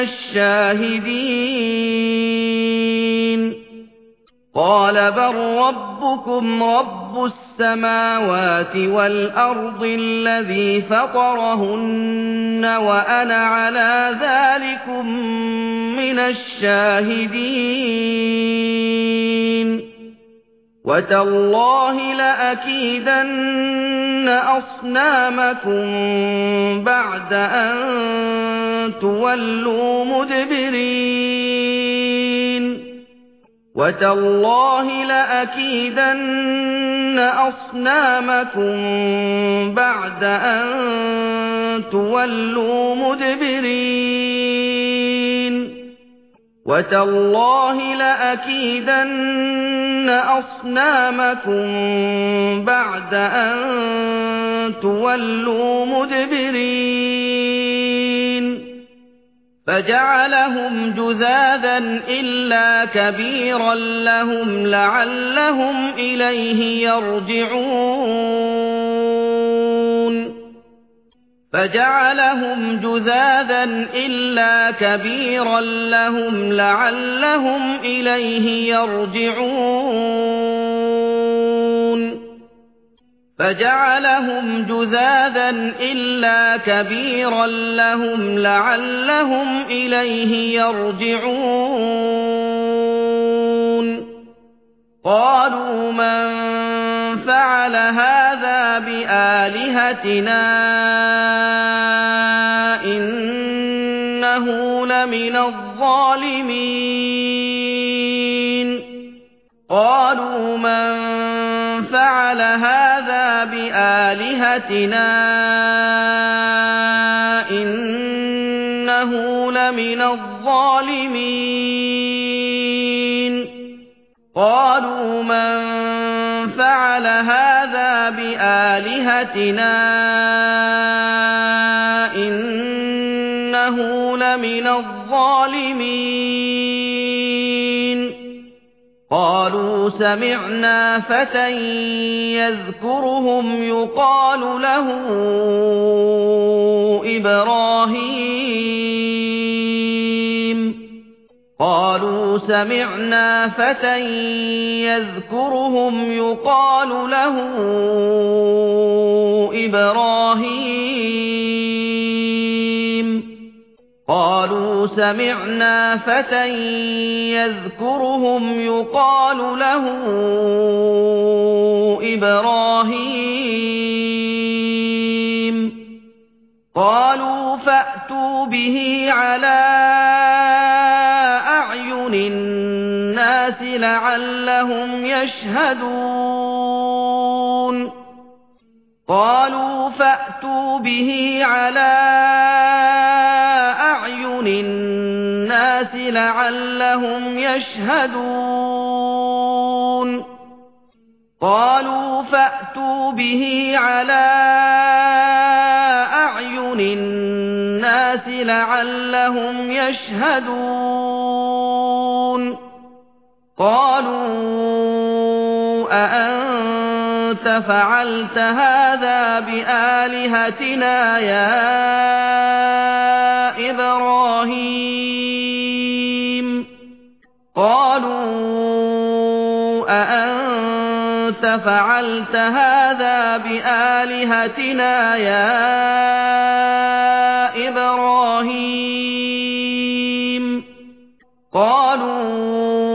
الشاهدين قال بل ربكم رب السماوات والأرض الذي فطرهن وأنا على ذلكم من الشاهدين وتالله لأكيدن أصنامكم بعد أن تولوا مدبرين وتالله لأكيدن أصنامكم بعد أن تولوا مدبرين وتالله لأكيدن أصنامكم بعد أن تولوا مدبرين فجعلهم جذاذا إلا كبيرا لهم لعلهم إليه يرجعون فجعلهم جذاذا إلا كبيرا لهم لعلهم إليه يرجعون فجعلهم جذاذا إلا كبيرا لهم لعلهم إليه يرجعون قالوا من فعل هذا بآلهتنا إنه لمن الظالمين قالوا من فعل هذا بآلهتنا إنه لمن الظالمين قالوا من فعل هذا بآلهتنا إنه لمن الظالمين قالوا سمعنا فتى يذكرهم يقال له إبراهيم قالوا سمعنا فتى يذكرهم يقال له إبراهيم قالوا سمعنا فتى يذكرهم يقال له إبراهيم قالوا فأتوا به على أعين الناس لعلهم يشهدون قالوا فأتوا به على أعين الناس لعلهم يشهدون قالوا فأتوا به على أعين الناس لعلهم يشهدون قالوا أأنت فعلت هذا بآلهتنا يا إبراهيم قالوا أأنت فعلت هذا بآلهتنا يا إبراهيم قالوا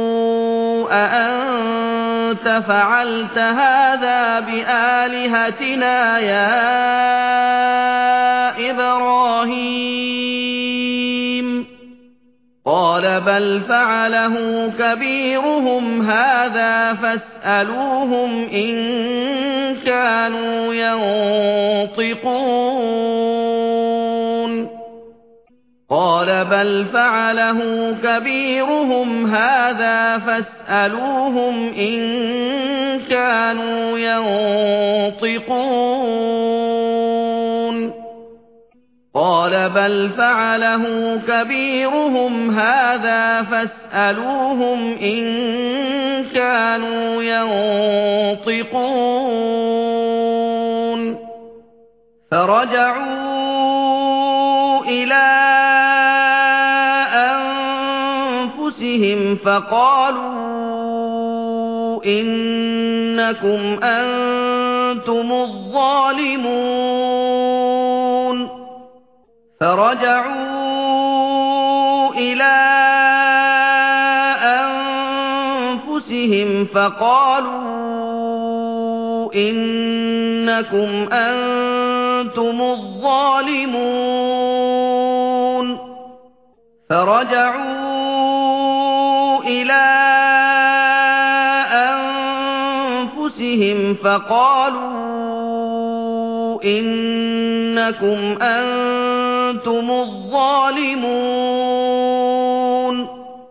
أأنت فعلت هذا بآلهتنا يا إبراهيم قال بل فعله كبيرهم هذا فاسألوهم إن كانوا ينطقون قال بل فعله كبيرهم هذا فاسألوهم إن كانوا ينطقون قال بل فعله كبيرهم هذا فاسألوهم إن كانوا ينطقون فرجعوا إلى أنفسهم فقالوا إنكم أنتم الظالمون فرجعوا إلى أنفسهم فقالوا إنكم أنتم الظالمون فرجعوا إلى أنفسهم فقالوا إنكم أنتم الظالمون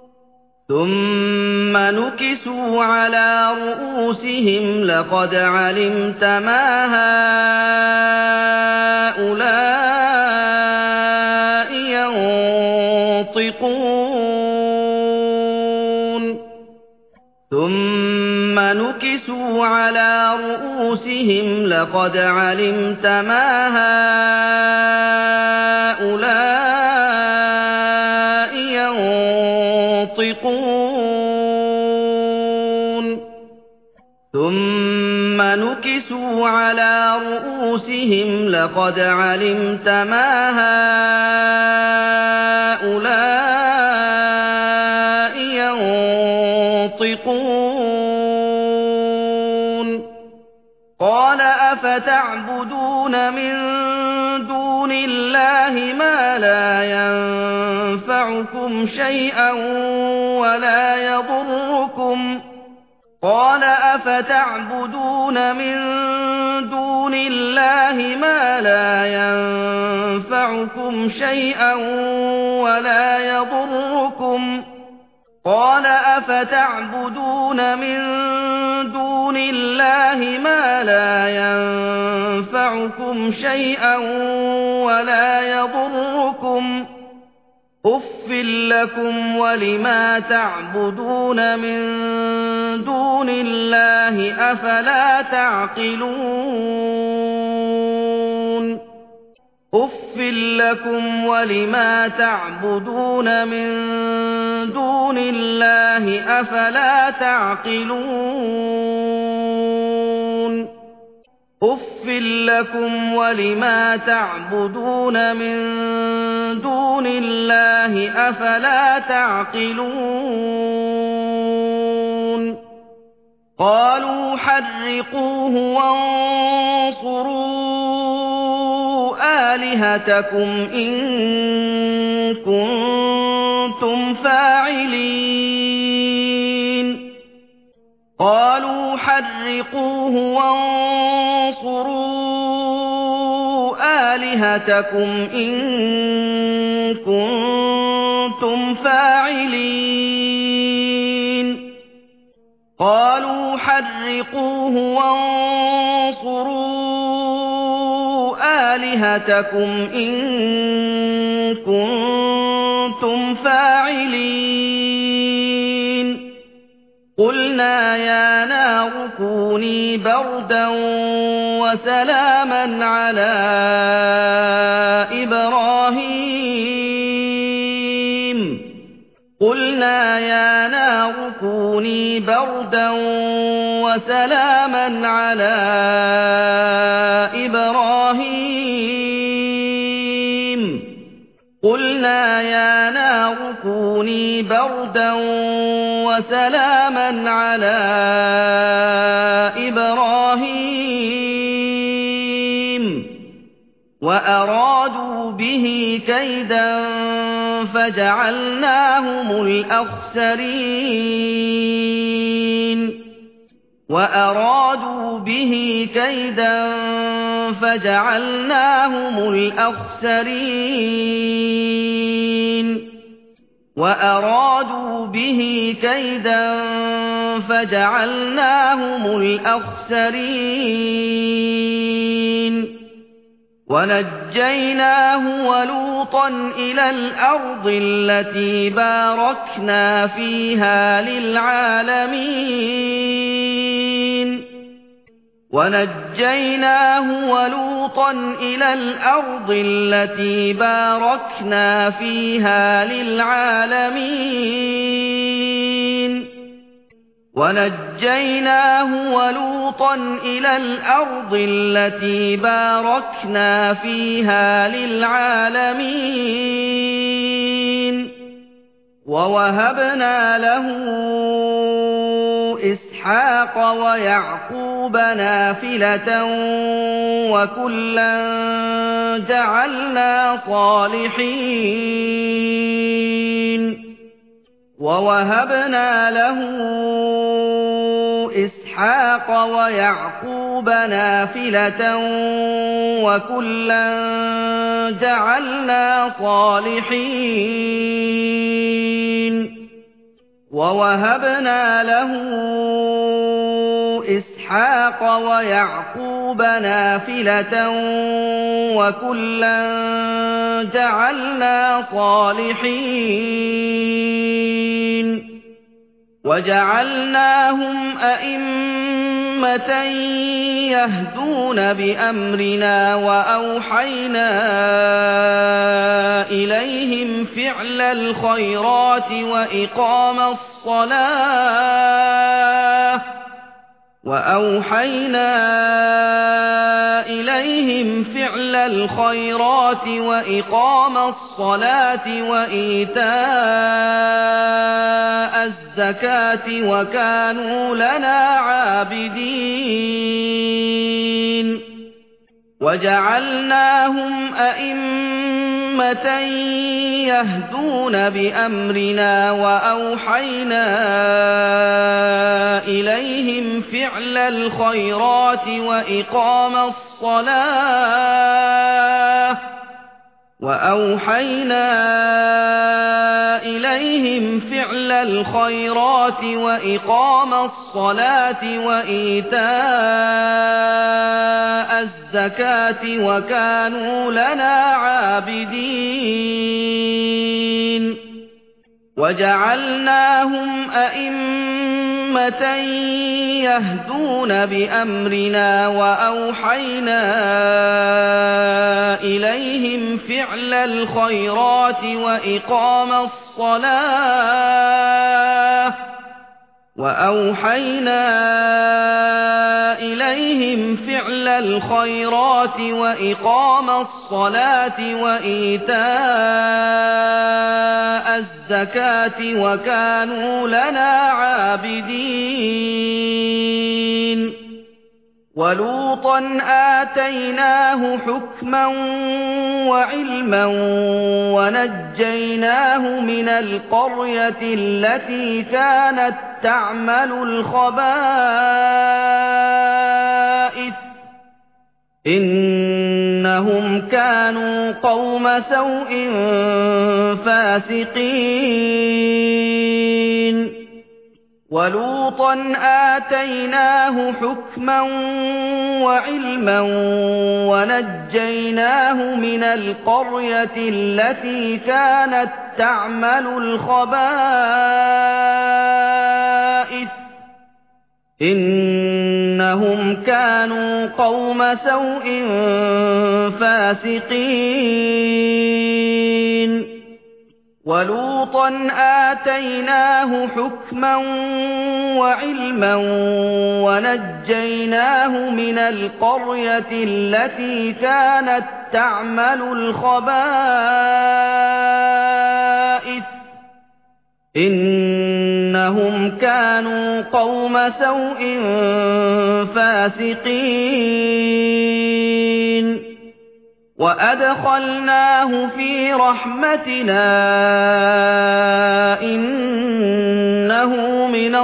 ثم نكسوا على رؤوسهم لقد علمت ما هؤلاء ينطقون ثم نكسوا على رؤوسهم لقد علمت ما هؤلاء ينطقون ثم نكسوا على رؤوسهم لقد علمت ما هؤلاء ينطقون قال أفتعبدون من دون الله ما لا ينفعكم شيئا ولا يضركم قال أفتعبدون من دون الله ما لا ينفعكم شيئا ولا يضركم قال أفتعبدون من دون الله ما لا ينفعكم شيئا ولا يضركم أُفٍّ لكم ولما تعبدون من دون الله أفلا تعقلون أُفٍّ لكم ولما تعبدون من دون الله أفلا تعقلون أُفٍّ لكم ولما تعبدون من دون الله أفلا تعقلون قالوا حرقوه وانصروا آلهتكم إن كنتم فاعلين قالوا حرقوه وانصروا آلهتكم إن كنتم فاعلين قالوا حرقوه وانصروا آلهتكم إن كنتم فاعلين قلنا يا نار كوني بردا وسلاما على إبراهيم قلنا يا نار كوني بردا وسلاما على إبراهيم قلنا يا نار كوني بردا وسلاما على إبراهيم وأرادوا به كيدا فجعلناهم الأخسرين وأرادوا به كيدا فجعلناهم الأخسرين وأرادوا به كيدا فجعلناهم الأخسرين وَنَجَّيْنَاهُ وَلُوطًا إِلَى الْأَرْضِ الَّتِي بَارَكْنَا فِيهَا لِلْعَالَمِينَ وَنَجَّيْنَاهُ وَلُوطًا إِلَى الْأَرْضِ الَّتِي بَارَكْنَا فِيهَا لِلْعَالَمِينَ وَنَجَّيْنَاهُ وَلُوطًا إِلَى الْأَرْضِ الَّتِي بَارَكْنَا فِيهَا لِلْعَالَمِينَ وَوَهَبْنَا لَهُ إِسْحَاقَ وَيَعْقُوبَ نَافِلَةً وَكُلًّا جَعَلْنَا صَالِحِينَ وَوَهَبْنَا لَهُ إِسْحَاقَ وَيَعْقُوبَ نَافِلَةً وَكُلًّا جَعَلْنَا صَالِحِينَ وَوَهَبْنَا لَهُ إِسْحَاقَ وَيَعْقُوبَ نَافِلَةً وَكُلًّا جَعَلْنَا صَالِحِينَ وَجَعَلْنَاهُمْ أَئِمَّةً يَهْدُونَ بِأَمْرِنَا وَأَوْحَيْنَا إِلَيْهِمْ فِعْلَ الْخَيْرَاتِ وَإِقَامَ الصَّلَاةِ وَأَوْحَيْنَا إِلَيْهِمْ فِعْلَ الْخَيْرَاتِ وَإِقَامَ الصَّلَاةِ وَإِيتَاءَ الزَّكَاةِ وَكَانُوا لَنَا عَابِدِينَ وَجَعَلْنَاهُمْ أَئِمَّةً يَهْدُونَ بِأَمْرِنَا وَأَوْحَيْنَا إِلَيْهِمْ فِعْلَ الْخَيْرَاتِ وَإِقَامَ الصَّلَاةِ وَأَوْحَيْنَا إِلَيْهِمْ فِعْلَ الْخَيْرَاتِ وَإِقَامَ الصَّلَاةِ وَإِيتَاءَ الزَّكَاةِ وَكَانُوا لَنَا عَابِدِينَ وَجَعَلْنَاهُمْ أَئِمَّةً يَهْدُونَ بِأَمْرِنَا وَأَوْحَيْنَا إِلَيْهِمْ فِعْلَ الْخَيْرَاتِ وَإِقَامَ الصَّلَاةِ وَأَوْحَيْنَا إِلَيْهِمْ فِعْلَ الْخَيْرَاتِ وَإِقَامَ الصَّلَاةِ وَإِيتَاءَ الزَّكَاةِ وَكَانُوا لَنَا عَابِدِينَ وَلُوطًا آتَيْنَاهُ حُكْمًا وَعِلْمًا وَنَجَّيْنَاهُ مِنَ الْقَرْيَةِ الَّتِي كَانَتْ تَعْمَلُ الْخَبَائِثَ إِنَّهُمْ كَانُوا قَوْمَ سَوْءٍ فَاسِقِينَ وَلُوطًا آتَيْنَاهُ حُكْمًا وَعِلْمًا وَنَجَّيْنَاهُ مِنَ الْقَرْيَةِ الَّتِي كَانَتْ تَعْمَلُ الْخَبَائِثَ إِنَّهُمْ كَانُوا قَوْمَ سَوْءٍ فَاسِقِينَ وَلُوطًا آتَيْنَاهُ حُكْمًا وَعِلْمًا وَنَجَّيْنَاهُ مِنَ الْقَرْيَةِ الَّتِي كَانَتْ تَعْمَلُ الْخَبَائِثَ إِنَّهُمْ كَانُوا قَوْمَ سَوْءٍ فَاسِقِينَ وَأَدْخَلْنَاهُ فِي رَحْمَتِنَا إِنَّهُ مِنَ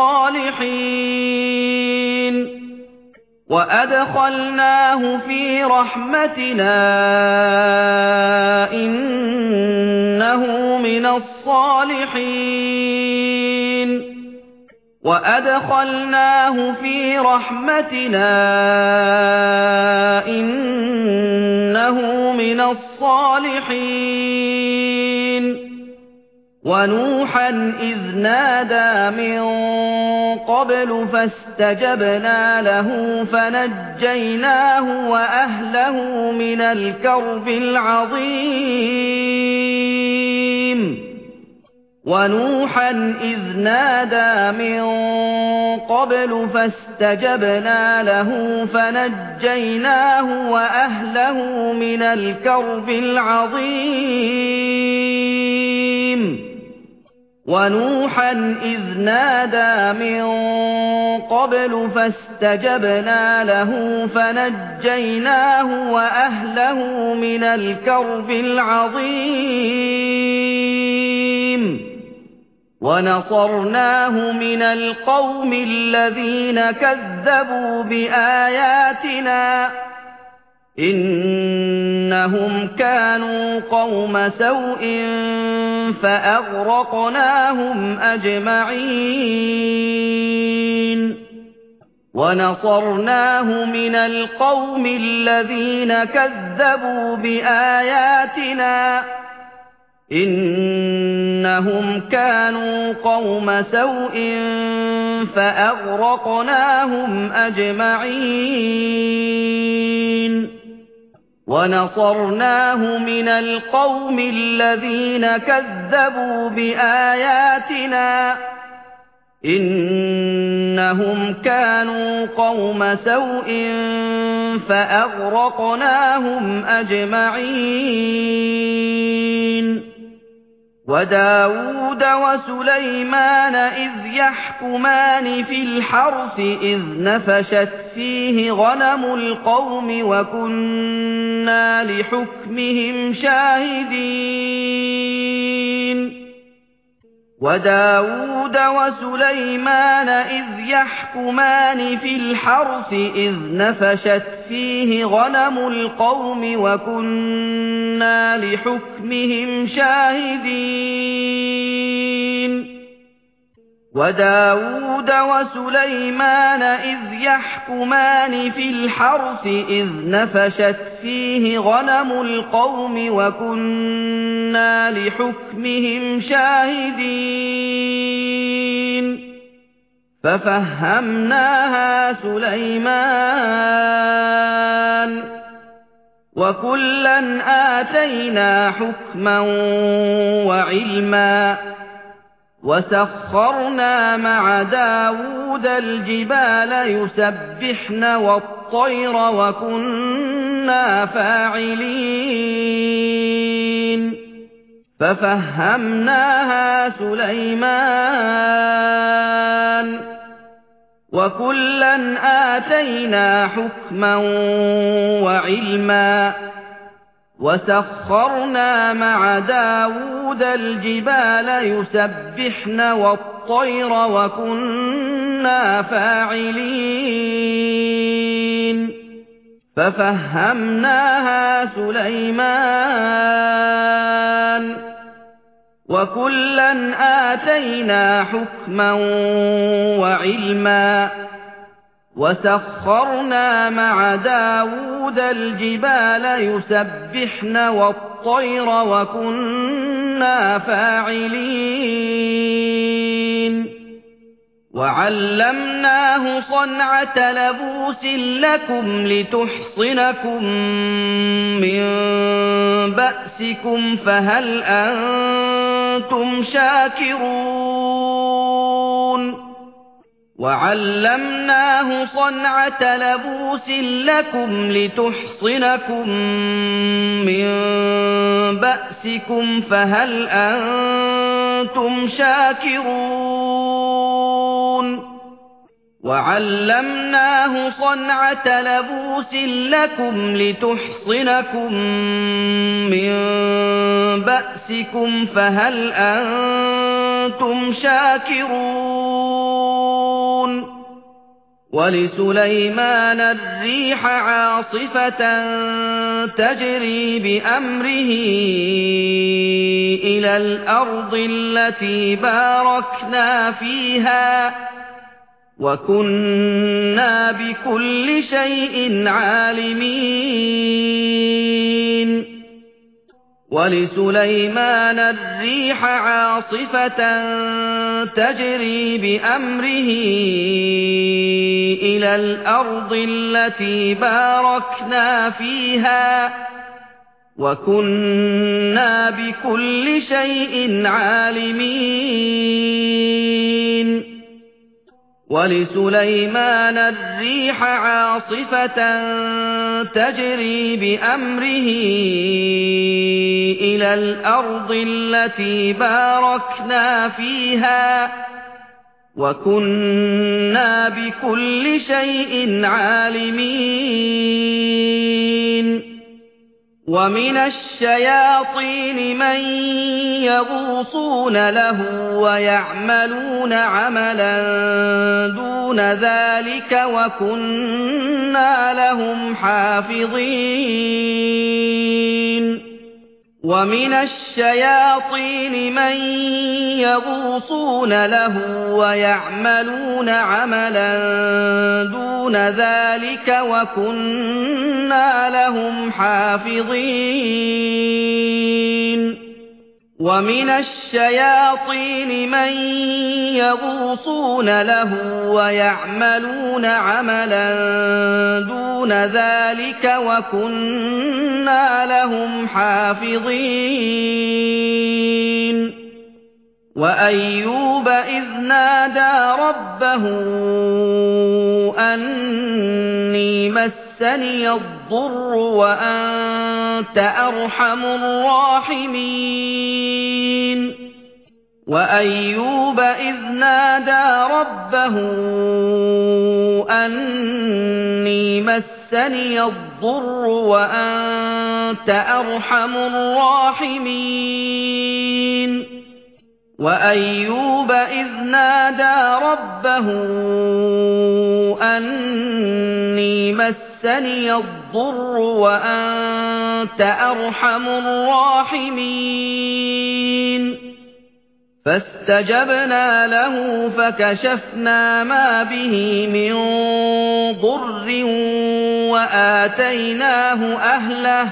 الصَّالِحِينَ وَأَدْخَلْنَاهُ فِي رَحْمَتِنَا إِنَّهُ مِنَ الصَّالِحِينَ وَأَدْخَلْنَاهُ فِي رَحْمَتِنَا إِنَّهُ مِنَ الصَّالِحِينَ وَنُوحًا إِذْ نَادَىٰ مِن قَبْلُ فَاسْتَجَبْنَا لَهُ فَنَجَّيْنَاهُ وَأَهْلَهُ مِنَ الْكَرْبِ الْعَظِيمِ وَنُوحًا إِذْ نَادَىٰ مِن قَبْلُ فَاسْتَجَبْنَا لَهُ فَنَجَّيْنَاهُ وَأَهْلَهُ مِنَ الْكَرْبِ الْعَظِيمِ وَنُوحًا إِذْ نَادَىٰ مِن قَبْلُ فَاسْتَجَبْنَا لَهُ فَنَجَّيْنَاهُ وَأَهْلَهُ مِنَ الْكَرْبِ الْعَظِيمِ وَنَصَرْنَاهُ مِنَ الْقَوْمِ الَّذِينَ كَذَّبُوا بِآيَاتِنَا إِنَّهُمْ كَانُوا قَوْمَ سَوْءٍ فَأَغْرَقْنَاهُمْ أَجْمَعِينَ وَنَصَرْنَاهُ مِنَ الْقَوْمِ الَّذِينَ كَذَّبُوا بِآيَاتِنَا إِنَّهُمْ كَانُوا قَوْمَ سَوْءٍ فَأَغْرَقْنَاهُمْ أَجْمَعِينَ وَنَصَرْنَاهُ مِنَ الْقَوْمِ الَّذِينَ كَذَّبُوا بِآيَاتِنَا إِنَّهُمْ كَانُوا قَوْمَ سَوْءٍ فَأَغْرَقْنَاهُمْ أَجْمَعِينَ وَدَاوُودَ وَسُلَيْمَانَ إِذْ يَحْكُمَانِ فِي الْحَرْثِ إِذْ نَفَشَتْ فِيهِ غَنَمُ الْقَوْمِ وَكُنَّا لِحُكْمِهِمْ شَاهِدِينَ وَدَاوُودَ وَسُلَيْمَانَ إِذْ يَحْكُمَانِ فِي الْحَرْثِ إِذْ نَفَشَتْ فِيهِ غَنَمُ الْقَوْمِ وَكُنَّا لِحُكْمِهِمْ شَاهِدِينَ وَدَاوُودَ وَسُلَيْمَانَ إِذْ يَحْكُمَانِ فِي الْحَرْثِ إِذْ نَفَشَتْ فِيهِ غَنَمُ الْقَوْمِ وَكُنَّا لِحُكْمِهِمْ شَاهِدِينَ فَفَهَّمْنَاهَا سُلَيْمَانَ وَكُلًّا آتَيْنَا حُكْمًا وَعِلْمًا وَسَخَّرْنَا مَعَ دَاوُودَ الْجِبَالَ يُسَبِّحْنَ وَالطَّيْرَ وَكُنَّا فَاعِلِينَ فَفَهَّمْنَاهَا سُلَيْمَانَ وَكُلًّا آتَيْنَا حُكْمًا وَعِلْمًا وَسَخَّرْنَا مَعَ دَاوُودَ الْجِبَالَ يُسَبِّحْنَ وَالطَّيْرَ وَكُنَّا فَاعِلِينَ فَفَهَّمْنَاهَا سُلَيْمَانَ وَكُلًّا آتَيْنَا حُكْمًا وَعِلْمًا وَسَخَّرْنَا مَعَ دَاوُودَ الْجِبَالَ يُسَبِّحْنَ وَالطَّيْرَ وَكُنَّا فَاعِلِينَ وَعَلَّمْنَاهُ صَنْعَةَ لَبُوسٍ لَكُمْ لِتُحْصِنَكُم مِّن بَأْسِكُمْ فَهَلْ أَنتُمْ شَاكِرُونَ وَعَلَّمْنَاهُ صَنْعَةَ لَبُوسٍ لَكُمْ لِتُحْصِنَكُم مِّن بَأْسِكُمْ فَهَلْ أَنتُمْ شَاكِرُونَ وَعَلَّمْنَاهُ صَنْعَةَ لَبُوسٍ لَكُمْ لِتُحْصِنَكُم مِّن بَأْسِكُمْ فَهَلْ أَنتُمْ شَاكِرُونَ وَلِسُلَيْمَانَ الرِّيحَ عَاصِفَةً تَجْرِي بِأَمْرِهِ إِلَى الْأَرْضِ الَّتِي بَارَكْنَا فِيهَا وكنا بكل شيء عالمين ولسليمان الريح عاصفة تجري بأمره إلى الأرض التي باركنا فيها وكنا بكل شيء عالمين ولسليمان الريح عاصفة تجري بأمره إلى الأرض التي باركنا فيها وكنا بكل شيء عالمين ومن الشياطين من يغوصون له ويعملون عملا دون ذلك وكنا لهم حافظين ومن الشياطين من يغوصون له ويعملون عملا دون ذلك وكنا لهم حافظين ومن الشياطين من يغوصون له ويعملون عملا دون ذلك وكنا لهم حافظين وأيوب إذ نادى ربه أني مسني الضر وأنت أرحم الراحمين وأيوب إذ نادى ربه أني مسني الضر وأنت أرحم الراحمين وأيوب إذ نادى ربه أني مسني الضر وأنت أرحم الراحمين فاستجبنا له فكشفنا ما به من ضر وآتيناه أهله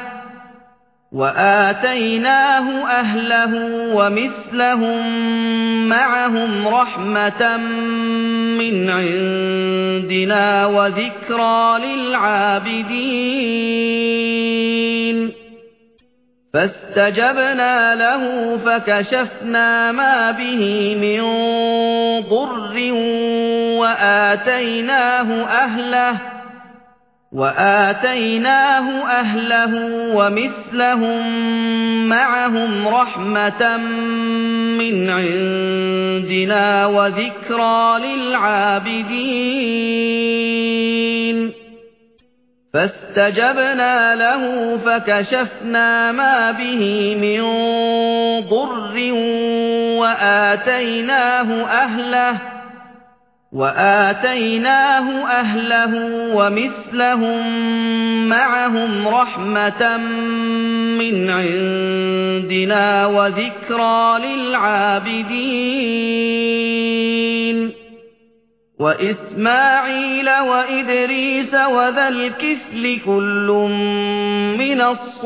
وآتيناه أهله ومثلهم معهم رحمة من عندنا وذكرى للعابدين فاستجبنا له فكشفنا ما به من ضر وآتيناه أهله وآتيناه أهله ومثلهم معهم رحمة من عندنا وذكرى للعابدين فاستجبنا له فكشفنا ما به من ضر وآتيناه أهله وآتيناه أهله ومثلهم معهم رحمة من عندنا وذكرى للعابدين وإسماعيل وإدريس وذا الكفل كل من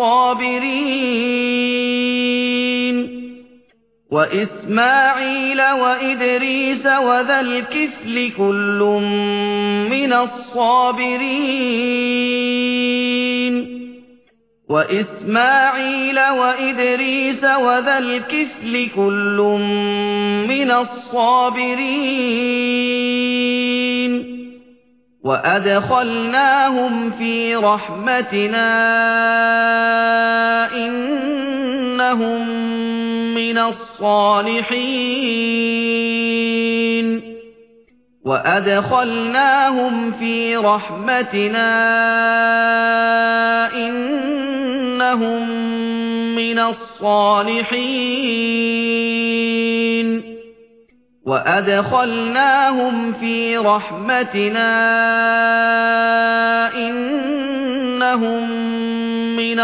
الصابرين وإسماعيل وإدريس وذا الكفل كل من الصابرين وإسماعيل وإدريس وذا الكفل كل من الصابرين وأدخلناهم في رحمتنا إنهم من الصالحين وأدخلناهم في رحمتنا إنهم من الصالحين وأدخلناهم في رحمتنا إنهم من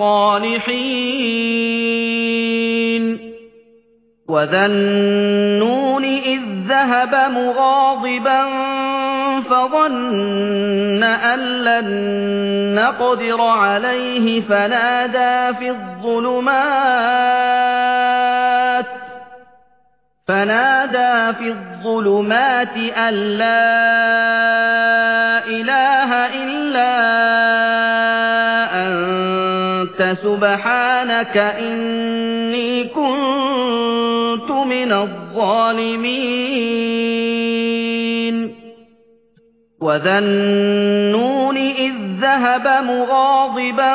الصالحين وذا النون إذ ذهب مغاضبا فظن أن لن نقدر عليه فنادى في الظلمات فنادى في الظلمات أن لا إله إلا أنت سبحانك إني كنت من الظالمين وذا النون إذ ذهب مغاضبا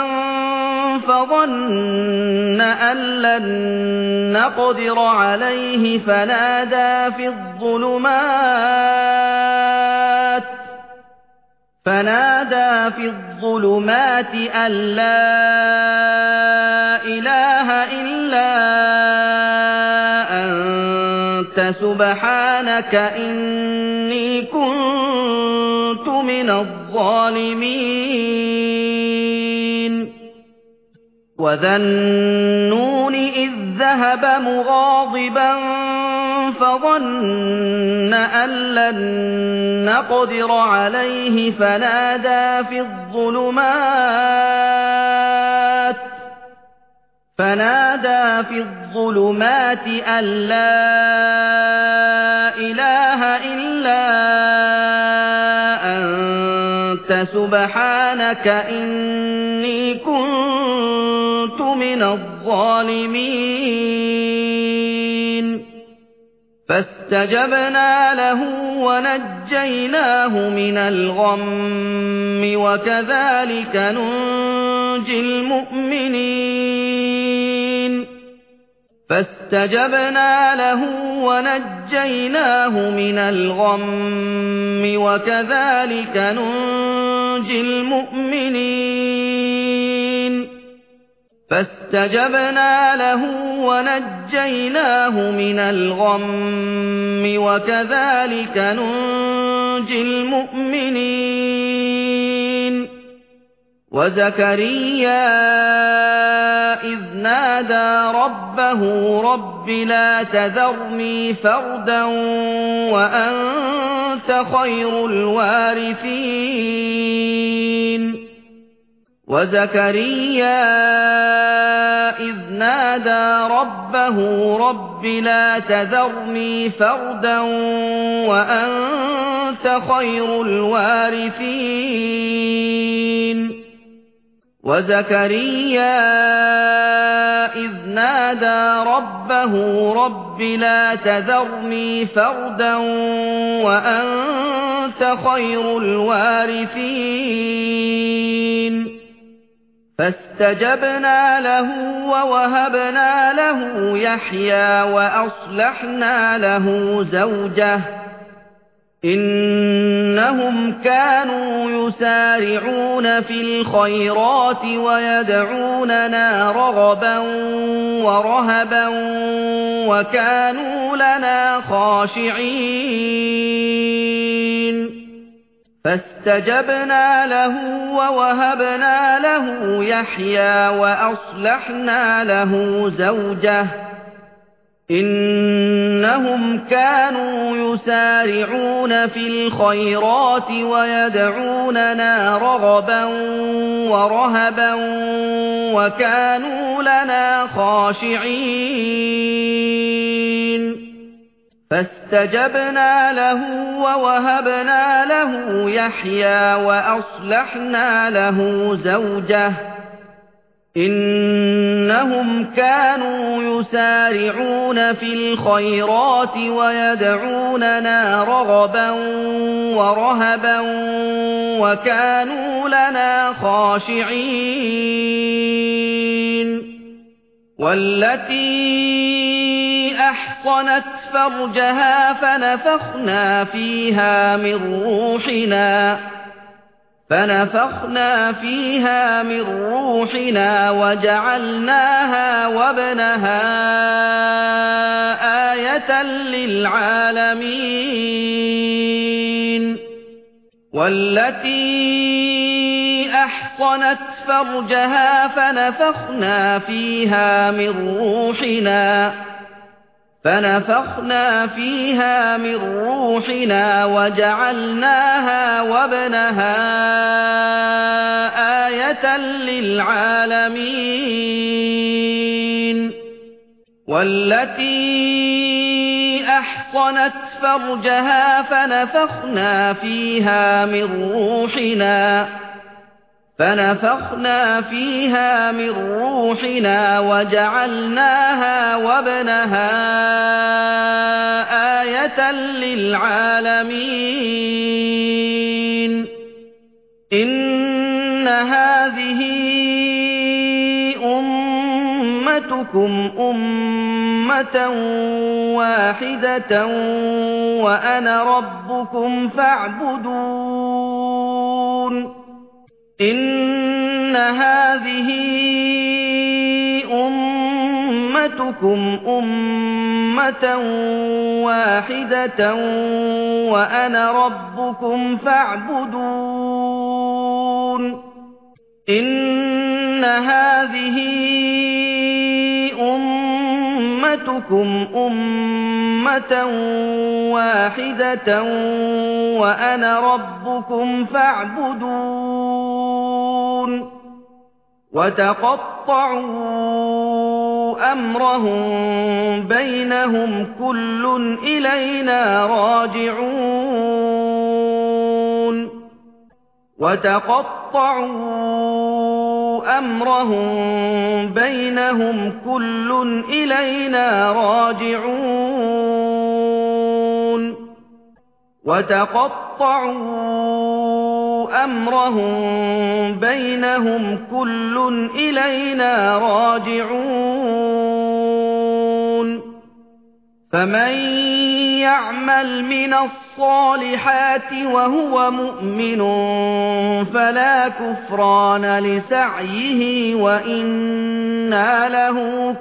فظن أن لن نقدر عليه فنادى في الظلمات فنادى في الظلمات أن لا إله إلا أنت سبحانك إني كنت من الظالمين وذا النون إذ ذهب مغاضبا فظن أن لن نقدر عليه فنادى في الظلمات فنادى في الظلمات أن لا إله إلا أنت سبحانك إني كنت من الظالمين فاستجبنا له ونجيناه من الغم وكذلك ننجي المؤمنين فاستجبنا له ونجيناه من الغم وكذلك ننجي المؤمنين فاستجبنا له ونجيناه من الغم وكذلك ننجي المؤمنين وزكريا إذ نادى ربه رب لا تذرني فردا وأنت خير الوارثين وزكريا إذ نادى ربه رب لا تذرني فردا وأنت خير الوارثين وزكريا إذ نادى ربه رب لا تذرني فردا وأنت خير الوارثين فاستجبنا له ووهبنا له يحيى وأصلحنا له زوجه إنهم كانوا يسارعون في الخيرات ويدعوننا رغبا ورهبا وكانوا لنا خاشعين فاستجبنا له ووهبنا له يحيى وأصلحنا له زوجه إنهم كانوا يسارعون في الخيرات ويدعوننا رغبا ورهبا وكانوا لنا خاشعين فاستجبنا له ووهبنا له يحيى وأصلحنا له زوجه إنهم كانوا يسارعون في الخيرات ويدعوننا رغبا ورهبا وكانوا لنا خاشعين والتي أحصنت فرجها فنفخنا فيها من روحنا فنفخنا فيها من روحنا وجعلناها وابنها آية للعالمين والتي أحصنت فرجها فنفخنا فيها من روحنا فنفخنا فيها من روحنا وجعلناها وابنها آية للعالمين والتي أحصنت فرجها فنفخنا فيها من روحنا فنفخنا فيها من روحنا وجعلناها وابنها آية للعالمين إن هذه أمتكم أمة واحدة وأنا ربكم فاعبدون إن هذه أمتكم أمة واحدة وأنا ربكم فاعبدون إن هذه أمتكم أمة واحدة وأنا ربكم فاعبدون وتقطعوا أمرهم بينهم كل إلينا راجعون وتقطعوا أمرهم بينهم كل إلينا راجعون وتقطعوا أمرهم بينهم كل إلينا راجعون فمن يعمل من الصالحات وهو مؤمن فلا كفران لسعيه وإنا له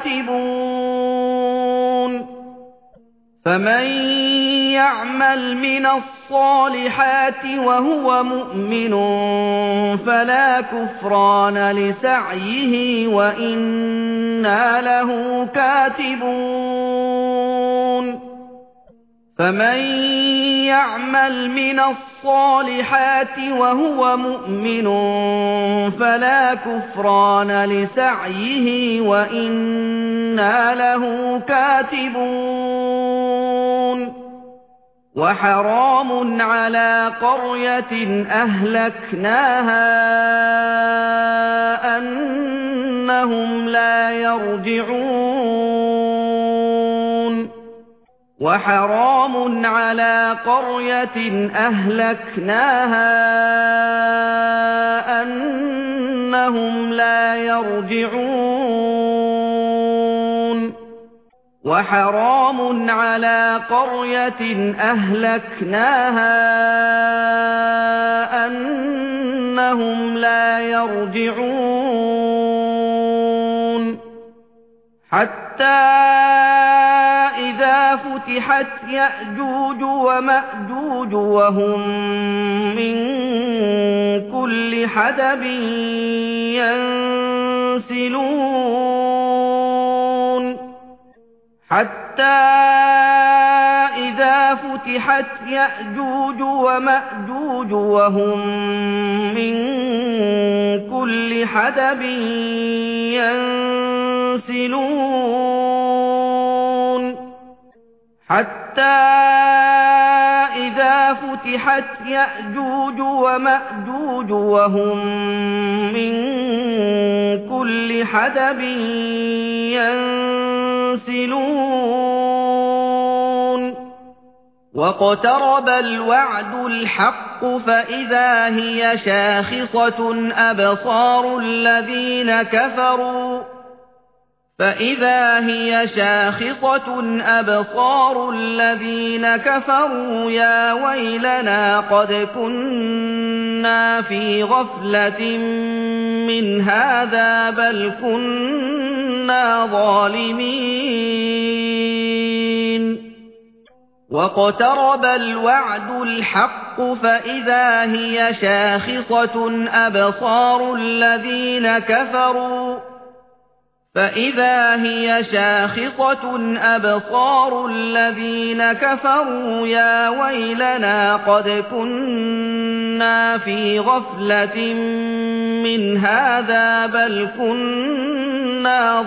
كاتبون فمن يعمل من الصالحات وهو مؤمن فلا كفران لسعيه وإنا له كاتبون فمن يعمل من الصالحات وهو مؤمن فلا كفران لسعيه وإنا له كاتبون وحرام على قرية أهلكناها أنهم لا يرجعون وحرام على قرية أهلكناها أنهم لا يرجعون وحرام على قرية أهلكناها أنهم لا يرجعون حتى إذا فتحت يأجوج ومأجوج وهم من كل حدب ينسلون حتى إذا فتحت يأجوج ومأجوج وهم من كل حدب ينسلون حتى إذا فتحت يأجوج ومأجوج وهم من كل حدب ينسلون واقترب الوعد الحق فإذا هي شاخصة أبصار الذين كفروا فإذا هي شاخصة أبصار الذين كفروا يا ويلنا قد كنا في غفلة من هذا بل كنا ظالمين واقترب الوعد الحق فإذا هي شاخصة أبصار الذين كفروا فإذا هي شاخصة أبصار الذين كفروا يا ويلنا قد كنا في غفلة من هذا بل كنا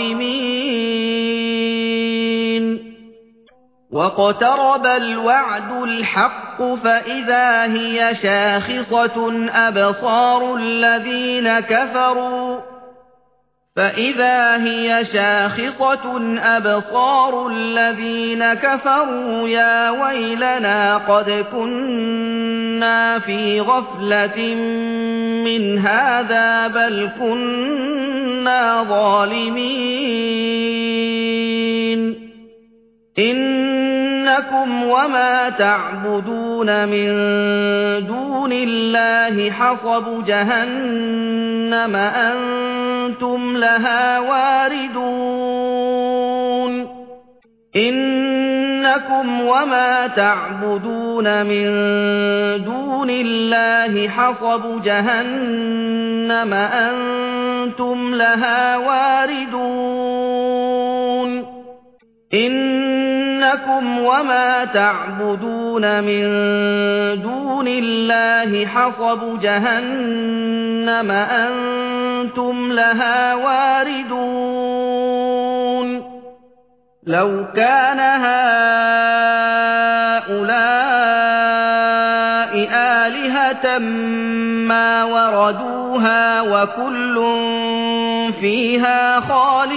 ظالمين واقترب الوعد الحق فإذا هي شاخصة أبصار الذين كفروا فإذا هي شاخصة أبصار الذين كفروا يا ويلنا قد كنا في غفلة من هذا بل كنا ظالمين إنكم وما تعبدون من دون الله حصب جهنم أنتم لها واردون إنكم وما تعبدون من دون الله حصب جهنم أنتم لها واردون إنكم وما تعبدون من دون الله حصب جهنم أنتم لها واردون لو كان هؤلاء آلهة ما وردوها وكل فيها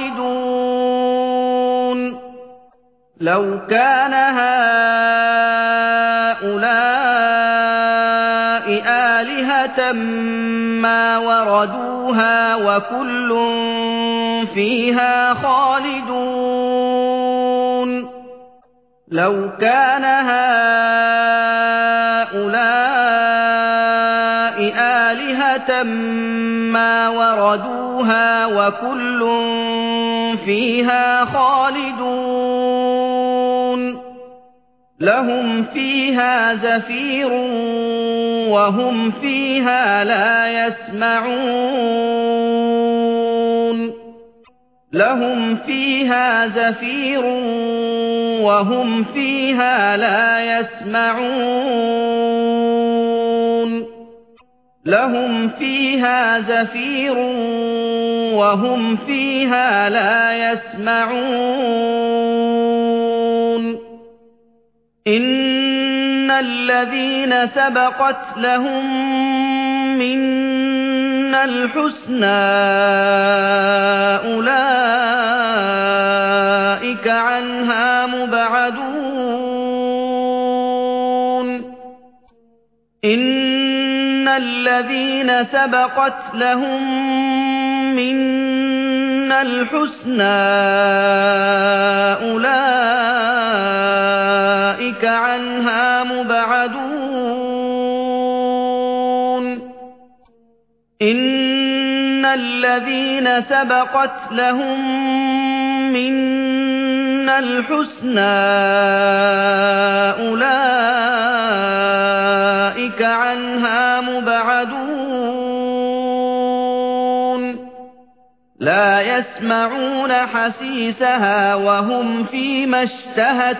خالدون لو كان هؤلاء آلهة ما وردوها وكل فيها خالدون لو كان هؤلاء آلهة ما وردوها وكل فيها خالدون لهم فيها زفير وهم فيها لا يسمعون لهم فيها زفير وهم فيها لا يسمعون لهم فيها زفير وهم فيها لا يسمعون إن الذين سبقت لهم منا الحسنى أولئك عنها مبعدون إن الذين سبقت لهم منا الحسنى أولئك عنها مبعدون إن الذين سبقت لهم منا الحسنى أولئك عنها مبعدون لا يسمعون حسيسها وهم فيما اشتهت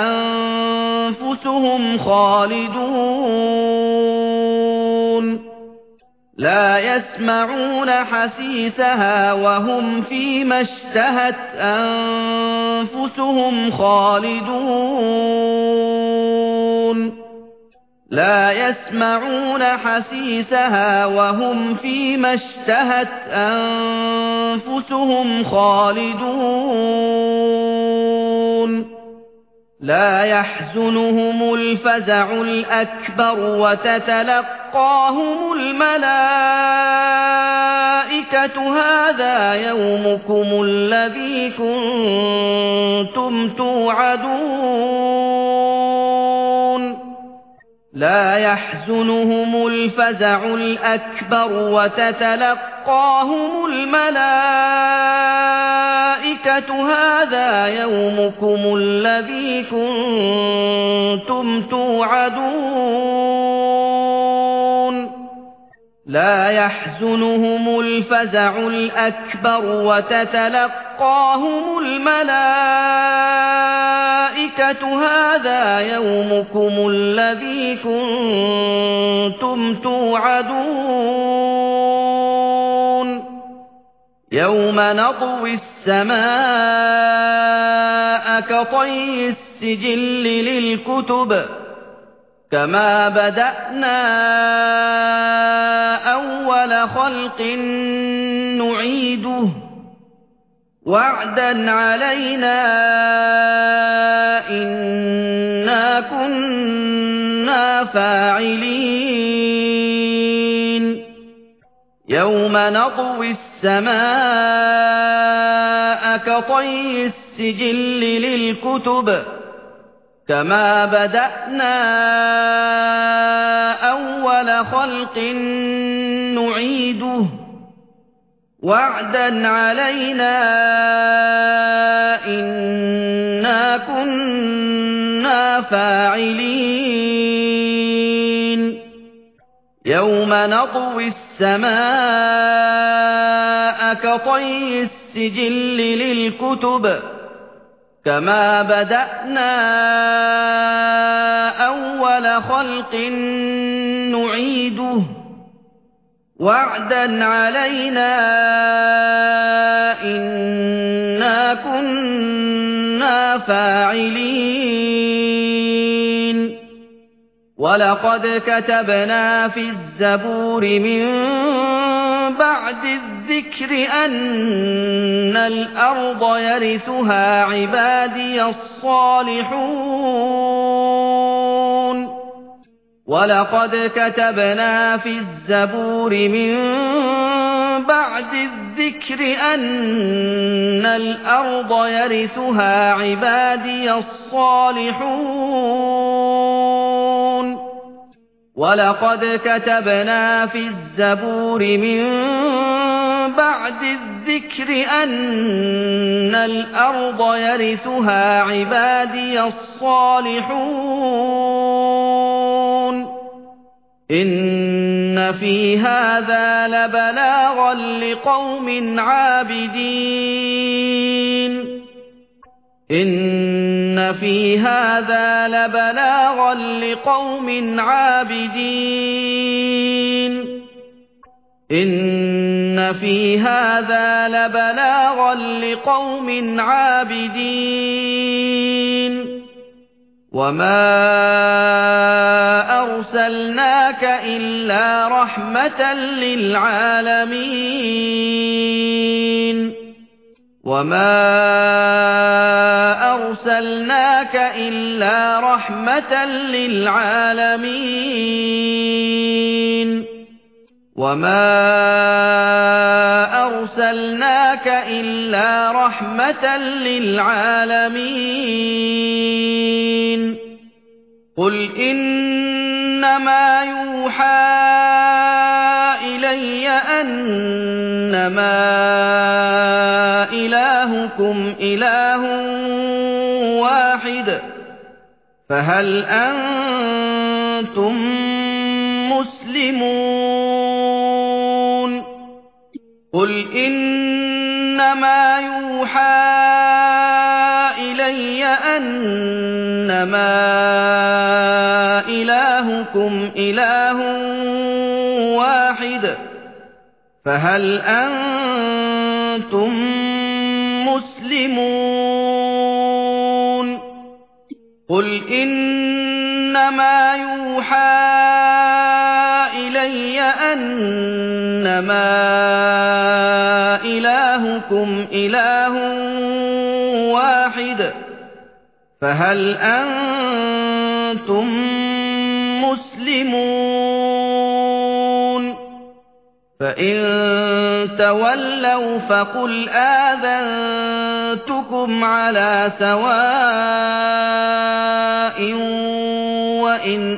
أنفسهم خالدون لا يسمعون حسيسها وهم فيما اشتهت أنفسهم خالدون لا يسمعون حسيسها وهم فيما اشتهت أنفسهم خالدون لا يحزنهم الفزع الأكبر وتتلقاهم الملائكة هذا يومكم الذي كنتم توعدون لا يحزنهم الفزع الأكبر وتتلقاهم الملائكة هذا يومكم الذي كنتم توعدون لا يحزنهم الفزع الأكبر وتتلقاهم الملائكة هذا يومكم الذي كنتم توعدون يوم نطوي السماء كطي السجل للكتب كما بدأنا أول خلق نعيده وعدا علينا إنا كنا فاعلين يوم نطوي السماء كطي السجل للكتب كما بدأنا أول خلق نعيده وعدا علينا إنا كنا فاعلين يوم نطوي السماء كطي السجل للكتب كما بدأنا أول خلق نعيده وعدا علينا إنا كنا فاعلين ولقد كتبنا في الزبور من بعد الذكر أن الأرض يرثها عبادي الصالحون ولقد كتبنا في الزبور من بعد الذكر أن الأرض يرثها عبادي الصالحون ولقد كتبنا في الزبور من بعد الذكر أن الأرض يرثها عبادي الصالحون إن في هذا لبلاغا لقوم عابدين إن في هذا لبلاغا لقوم عابدين إن في هذا لبلاغا لقوم عابدين وما أرسلناك إلا رحمة للعالمين وما أرسلناك إلا رحمة للعالمين وما أرسلناك إلا رحمة للعالمين قل إنما يوحى إلي أنما إلهكم إله واحد فهل أنتم مسلمون قل إنما يوحى إلي أنما إلهكم إله واحد فهل أنتم مسلمون قل إنما يوحى إلي أنما إلهكم إله واحد فهل أنتم مسلمون فإن تولوا فقل آذنتكم على سواء وإن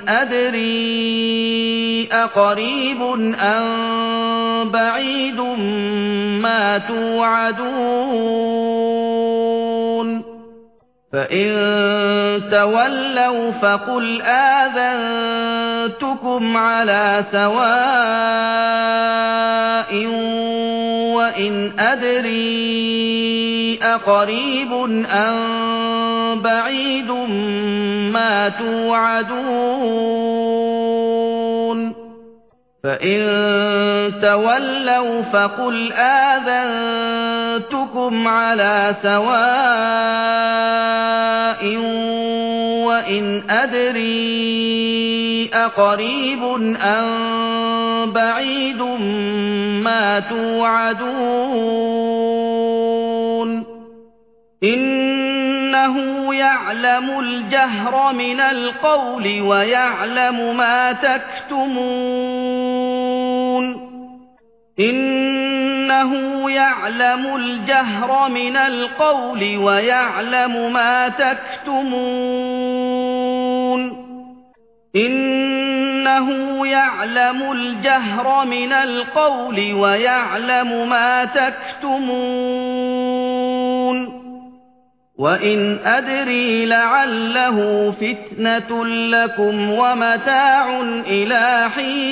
أدري أقريب أم بعيد ما توعدون فإن تولوا فقل آذنتكم على سواء وإن أدري أقريب أم بعيد ما توعدون فإن تولوا فقل آذنتكم على سواء وإن أدري أقريب أم بعيد ما توعدون إنه يعلم الجهر من القول ويعلم ما تكتمون إنه يعلم الجهر من القول ويعلم ما تكتمون إنه يعلم الجهر من القول ويعلم ما تكتمون وإن أدري لعله فتنة لكم ومتاع إلى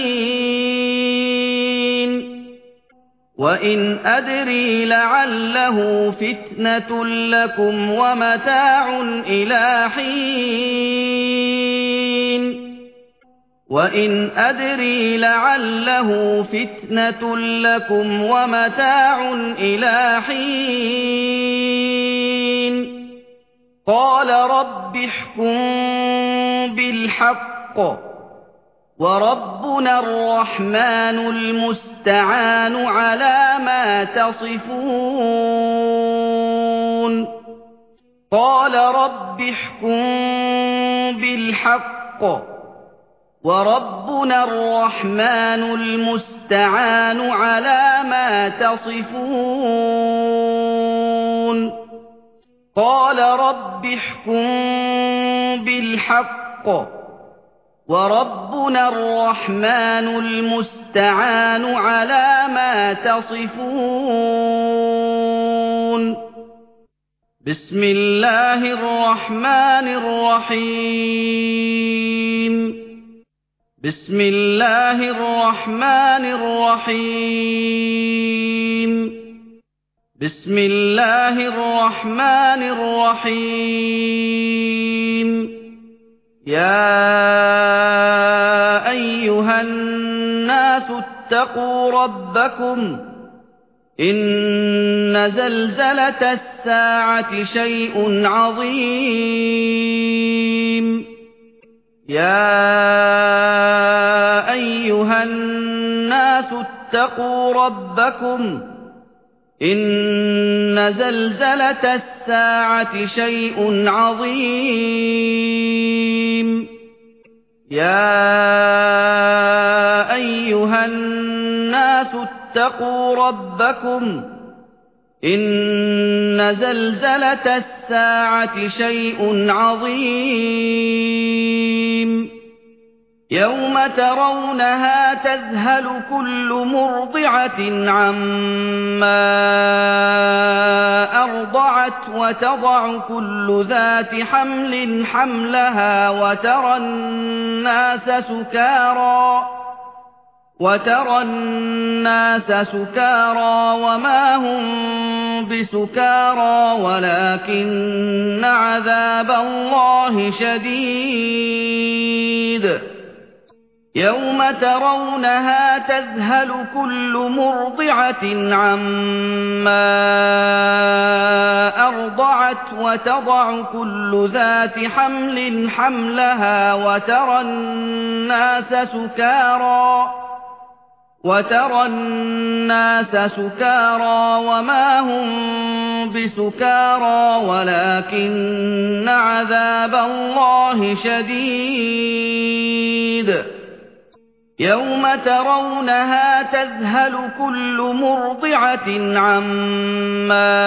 حين وإن أدري لعله فتنة لكم ومتاع إلى حين وإن أدري لعله فتنة لكم ومتاع إلى حين قال رب احكم بالحق وربنا الرحمن المستعان على ما تصفون قال رب احكم بالحق وربنا الرحمن المستعان على ما تصفون قال رب احكم بالحق وربنا الرحمن المستعان على ما تصفون بسم الله الرحمن الرحيم بسم الله الرحمن الرحيم بسم الله الرحمن الرحيم يا أيها الناس اتقوا ربكم إن زلزلة الساعة شيء عظيم يا أيها الناس اتقوا ربكم إن زلزلة الساعة شيء عظيم يا أيها الناس اتقوا ربكم إن زلزلة الساعة شيء عظيم يوم ترونها تذهل كل مرضعة عما أرضعت وتضع كل ذات حمل حملها وترى الناس سكارى وترى الناس سكارى وما هم بسكارى ولكن عذاب الله شديد يوم ترونها تذهل كل مرضعة عما أرضعت وتضع كل ذات حمل حملها وترى الناس سكارى وترى الناس سكارى وما هم بسكارى ولكن عذاب الله شديد يوم ترونها تذهل كل مرضعة عما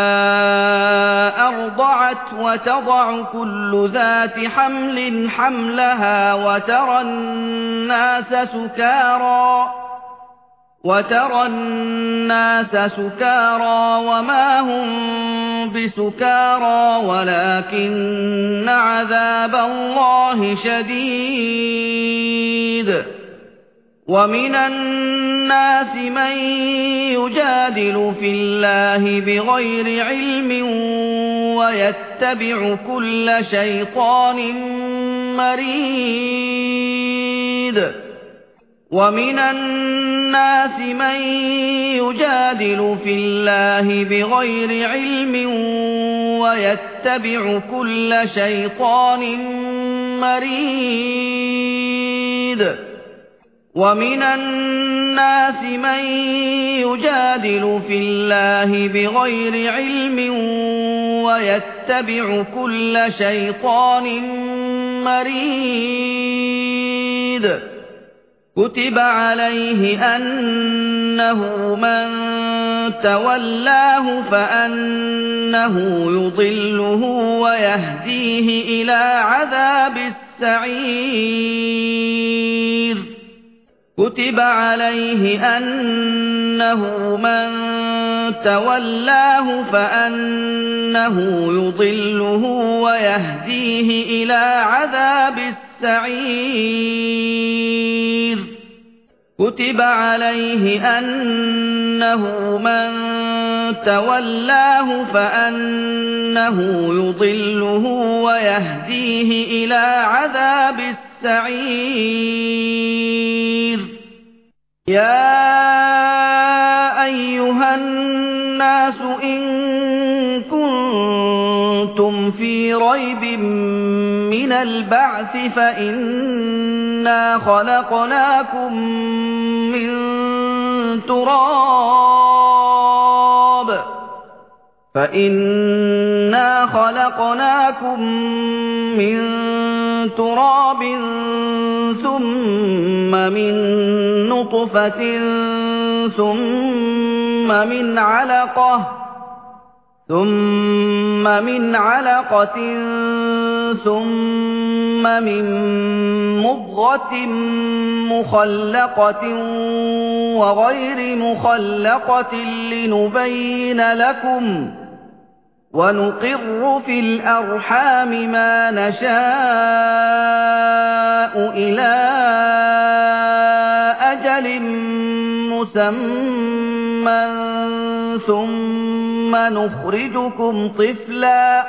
أرضعت وتضع كل ذات حمل حملها وترى الناس سكارى وترى الناس سكارى وما هم بسكارى ولكن عذاب الله شديد ومن الناس من يجادل في الله بغير علم ويتبع كل شيطان مريد ومن الناس من يجادل في الله بغير علم ويتبع كل شيطان مريد ومن الناس من يجادل في الله بغير علم ويتبع كل شيطان مريد كتب عليه أنه من تولاه فأنه يضله ويهديه إلى عذاب السعير كتب عليه أنه من تولاه فأنه يضله ويهديه إلى عذاب السعير كتب عليه أنه من تولاه فأنه يضله ويهديه إلى عذاب السعير يا أيها الناس إن كنتم في ريب من البعث فإنا خلقناكم من تراب فإنا خلقناكم من تراب ثم من نطفة ثم من علقة ثم من علقة ثم من مضغة مخلقة وغير مخلقة لنبين لكم ونقر في الأرحام ما نشاء إلى أجل مسمى ثم نخرجكم طفلا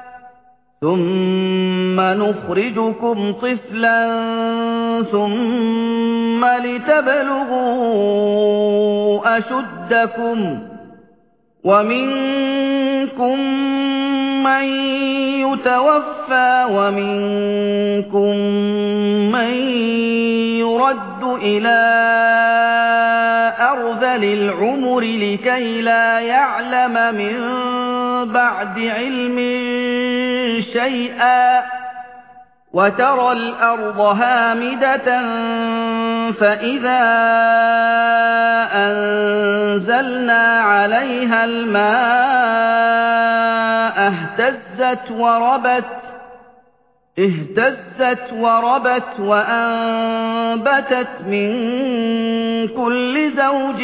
ثم نخرجكم طفلا ثم لتبلغوا أشدكم ومنكم من يتوفى ومنكم من يرد إلى أرذل العمر لكي لا يعلم من بعد علم شيئا وترى الأرض هامدة فإذا أنزلنا عليها الماء اهتزت وربت اهتزت وربت وأنبتت من كل زوج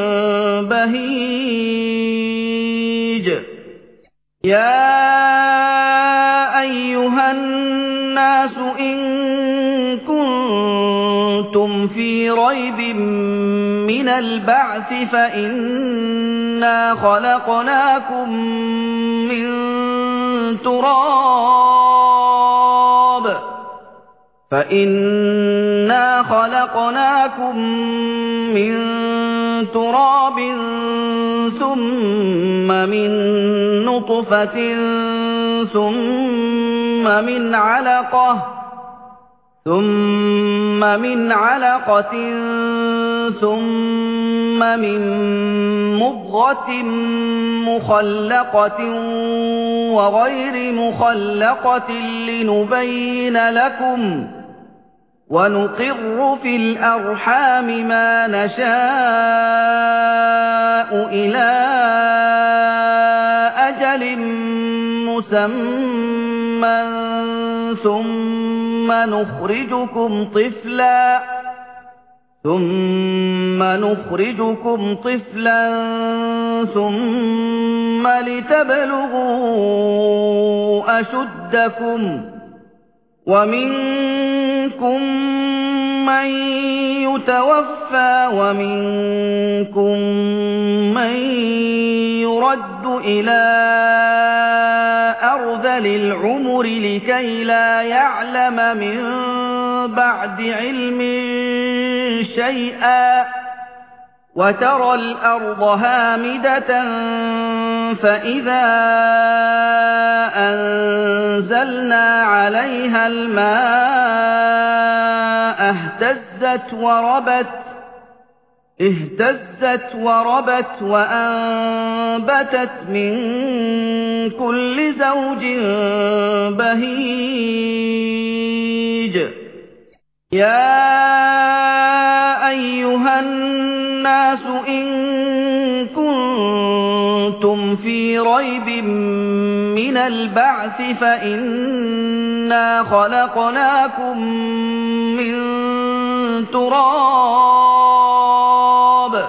بهيج يا أيها الناس إن كنتم في ريب من البعث فإنا خلقناكم من تراب فإنا خلقناكم من تراب ثم من نطفة ثم من علقة ثم من علقة ثم من مضغة مخلقة وغير مخلقة لنبين لكم ونقر في الأرحام ما نشاء إلى أجل مسمى ثم نخرجكم طفلا ثُمَّ نُخْرِجُكُمْ طِفْلًا ثُمَّ لِتَبْلُغُوا أَشُدَّكُمْ وَمِنكُم مَّن يُتَوَفَّىٰ وَمِنكُم مَّن يُرَدُّ إِلَىٰ أَرْذَلِ الْعُمُرِ لِكَيْلَا يَعْلَمَ مِن بَعْدِ عِلْمٍ شَيْئًا ۚ وَتَرَى الْأَرْضَ هَامِدَةً فَإِذَا أَنزَلْنَا عَلَيْهَا الْمَاءَ اهْتَزَّتْ وَرَبَتْ اهْتَزَّتْ وَرَبَتْ وَأَنبَتَتْ مِن كُلِّ زَوْجٍ بَهِيجٍ. يَا أَيُّهَا النَّاسُ إِن كُنتُمْ فِي رَيْبٍ مِّنَ الْبَعْثِ فَإِنَّا خَلَقْنَاكُم مِّن تُرَابٍ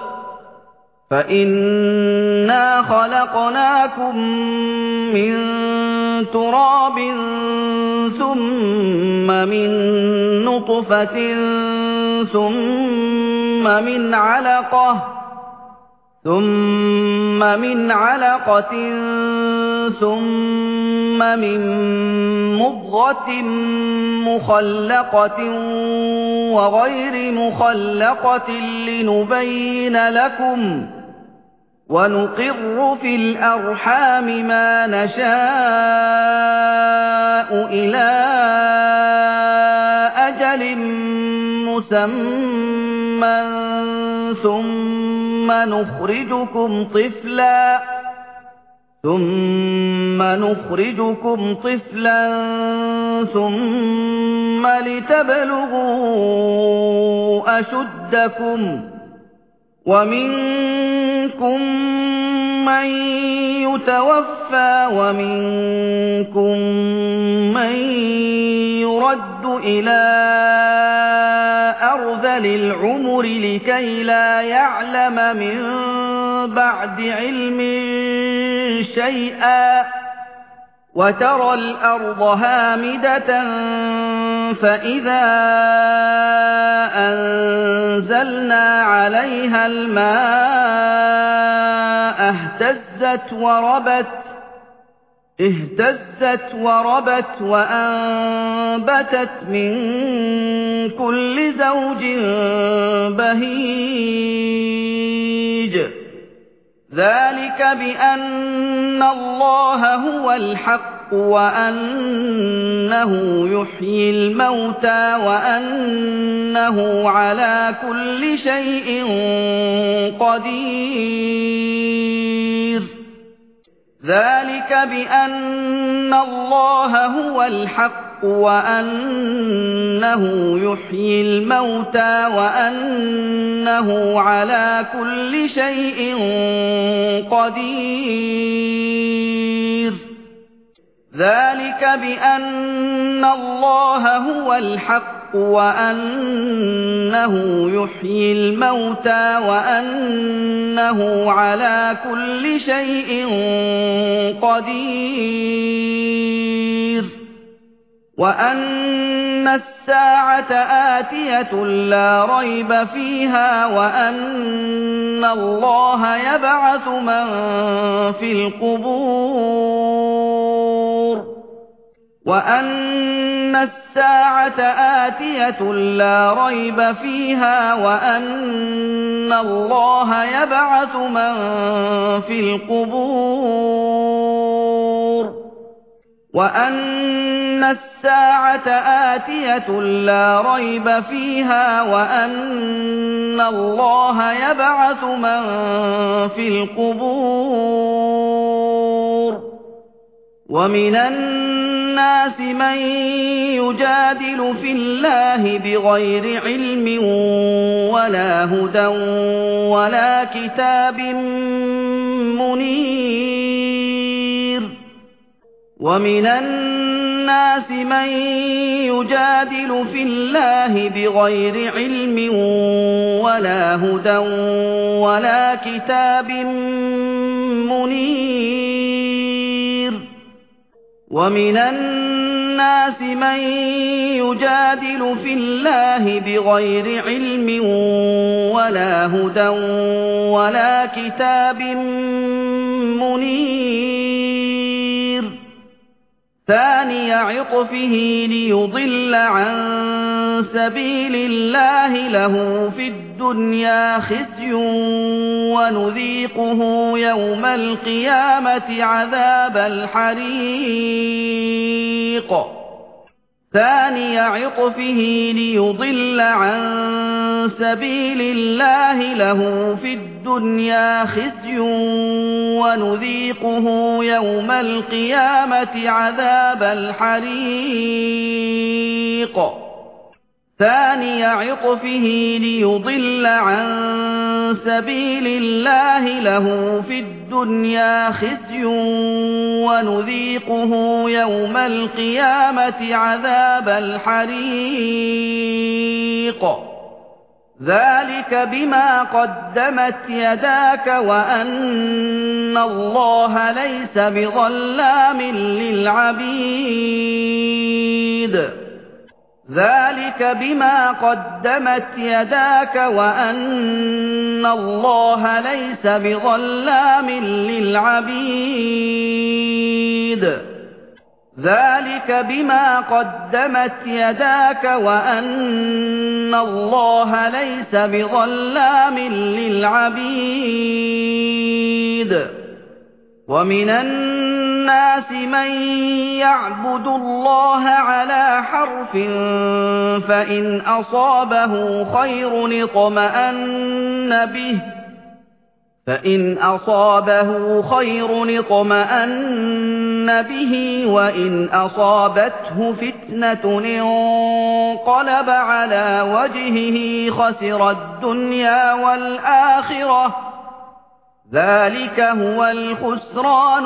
فَإِنَّا خَلَقْنَاكُم مِّن تُرَابٍ ثُمَّ مِن نُّطْفَةٍ ثُمَّ مِنْ عَلَقَةٍ ثُمَّ مِنْ عَلَقَةٍ ثُمَّ مِن مُّضْغَةٍ مُّخَلَّقَةٍ وَغَيْرِ مُخَلَّقَةٍ لِّنُبَيِّنَ لَكُمْ ۚ وَنُقِرُّ فِي الْأَرْحَامِ مَا نَشَاءُ إِلَىٰ أَجَلٍ مُّسَمًّى ثُمَّ نُخْرِجُكُمْ طِفْلًا ثُمَّ نُخْرِجُكُمْ طِفْلًا ثُمَّ لِتَبْلُغُوا أَشُدَّكُمْ وَمِنكُم مَّن يُتَوَفَّىٰ وَمِنكُم مَّن يُرَدُّ إِلَىٰ أَرْذَلِ الْعُمُرِ لِكَيْلَا يَعْلَمَ مِن بَعْدِ عِلْمٍ شَيْئًا ۚ وَتَرَى الْأَرْضَ هَامِدَةً فَإِذَا أَنزَلْنَا عَلَيْهَا الْمَاءَ اهْتَزَّتْ وَرَبَتْ اهْتَزَّتْ وَرَبَتْ وَأَنبَتَتْ مِن كُلِّ زَوْجٍ بَهِيجٍ. ذَلِكَ بِأَنَّ اللَّهَ هُوَ الْحَقُّ وَأَنَّهُ يُحْيِي الْمَوْتَىٰ وَأَنَّهُ عَلَىٰ كُلِّ شَيْءٍ قَدِيرٌ. ذَلِكَ بِأَنَّ اللَّهَ هُوَ الْحَقُّ وَأَنَّهُ يُحْيِي الْمَوْتَىٰ وَأَنَّهُ عَلَىٰ كُلِّ شَيْءٍ قَدِيرٌ. ذَلِكَ بِأَنَّ اللَّهَ هُوَ الْحَقُّ وَأَنَّهُ يُحْيِي الْمَوْتَىٰ وَأَنَّهُ عَلَىٰ كُلِّ شَيْءٍ قَدِيرٌ. وَأَنَّ السَّاعَةَ آتِيَةٌ لَّا رَيْبَ فِيهَا وَأَنَّ اللَّهَ يَبْعَثُ مَن فِي الْقُبُورِ وَأَنَّ السَّاعَةَ آتِيَةٌ لَّا رَيْبَ فِيهَا وَأَنَّ اللَّهَ يَبْعَثُ مَن فِي الْقُبُورِ وَأَنَّ السَّاعَةَ آتِيَةٌ لَّا رَيْبَ فِيهَا وَأَنَّ اللَّهَ يَبْعَثُ مَن فِي الْقُبُورِ وَمِنَ النَّاسِ مَن يُجَادِلُ فِي اللَّهِ بِغَيْرِ عِلْمٍ وَلَا هُدًى وَلَا كِتَابٍ مُّنِيرٍ. وَمِنَ النَّاسِ الناس من يجادل في الله بغير علم ولا هدى ولا كتاب منير ومن الناس من يجادل في الله بغير علم ولا هدى ولا كتاب منير ثاني عطفه ليضل عن سبيل الله له في الدنيا خزي ونذيقه يوم القيامة عذاب الحريق ثاني عطفه ليضل عن سبيل الله له في الدنيا خزي ونذيقه يوم القيامة عذاب الحريق ثاني عطفه ليضل عن سبيل الله له في الدنيا خزي ونذيقه يوم القيامة عذاب الحريق ذلك بما قدمت يداك وأن الله ليس بظلام للعبيد ذلك بما قدمت يداك وأن الله ليس بظلام للعبيد ذلك بما قدمت يداك وأن الله ليس بظلام للعبيد ومن الناس من يعبد الله على حرف فإن أصابه خير اطمأن به فإن أصابه خير اطمأن به وإن أصابته فتنة انقلب على وجهه خسر الدنيا والآخرة ذلك هو الخسران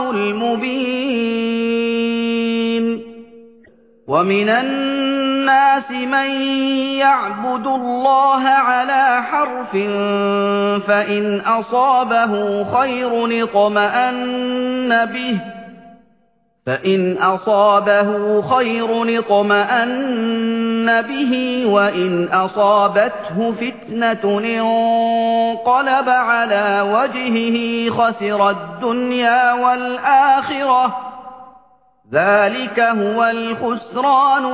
المبين ومن الناس من يعبد الله على حرف فإن أصابه خير اطمأن به فإن أصابه خير اطمأن به وإن أصابته فتنة انقلب على وجهه خسر الدنيا والآخرة ذلك هو الخسران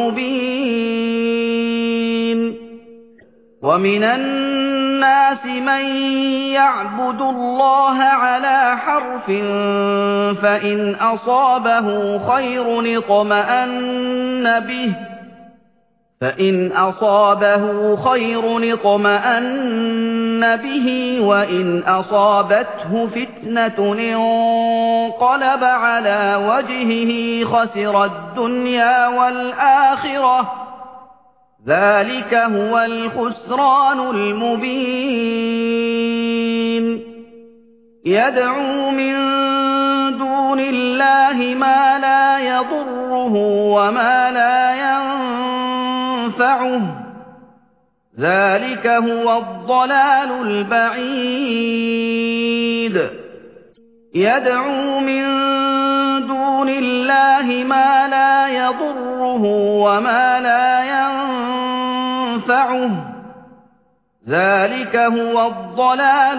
المبين ومن الناس من يعبد الله على حرف فإن أصابه خير اطمأن به فإن أصابه خير اطمأن به وإن أصابته فتنة انقلب على وجهه خسر الدنيا والآخرة ذلك هو الخسران المبين يدعو من دون الله ما لا يضره وما لا ينفعه ذلك هو الضلال البعيد يدعو من دون الله ما لا يضره وما لا ينفعه ذلك هو الضلال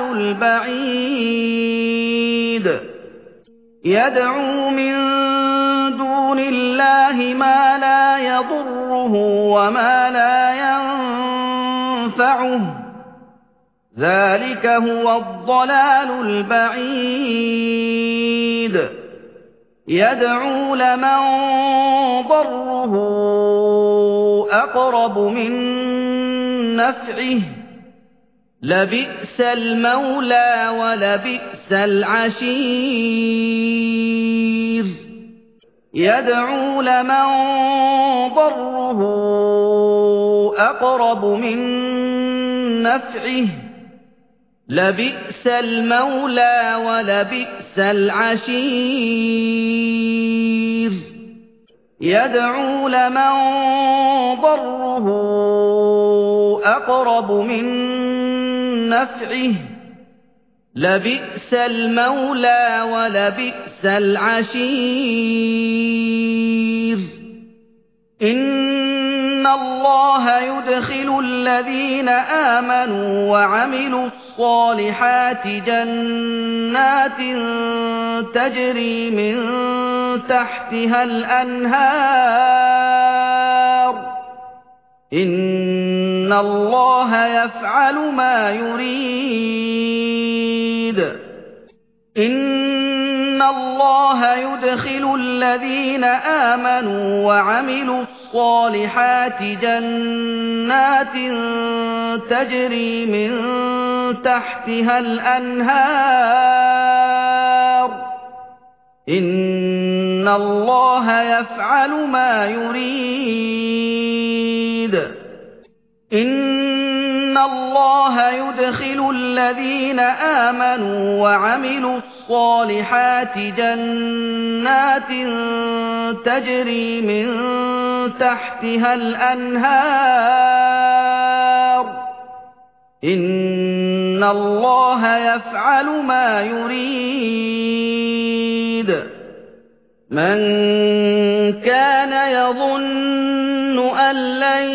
البعيد يدعو من دون الله ما لا يضره وما لا ينفعه ذلك هو الضلال البعيد يدعو لمن ضره أقرب من نفعه لبئس المولى ولبئس العشير يدعو لمن ضره أقرب من نفعه لبئس المولى ولبئس العشير يدعو لمن ضره أقرب من نفعه لبئس المولى ولبئس العشير إن الله يدخل الذين آمنوا وعملوا الصالحات جنات تجري من تحتها الأنهار إن الله يفعل ما يريد إن الله يدخل الذين آمنوا وعملوا الصالحات جنات تجري من تحتها الأنهار إن الله يفعل ما يريد إن الله يدخل الذين آمنوا وعملوا الصالحات جنات تجري من تحتها الأنهار إن الله يفعل ما يريد من كان يظن أن لن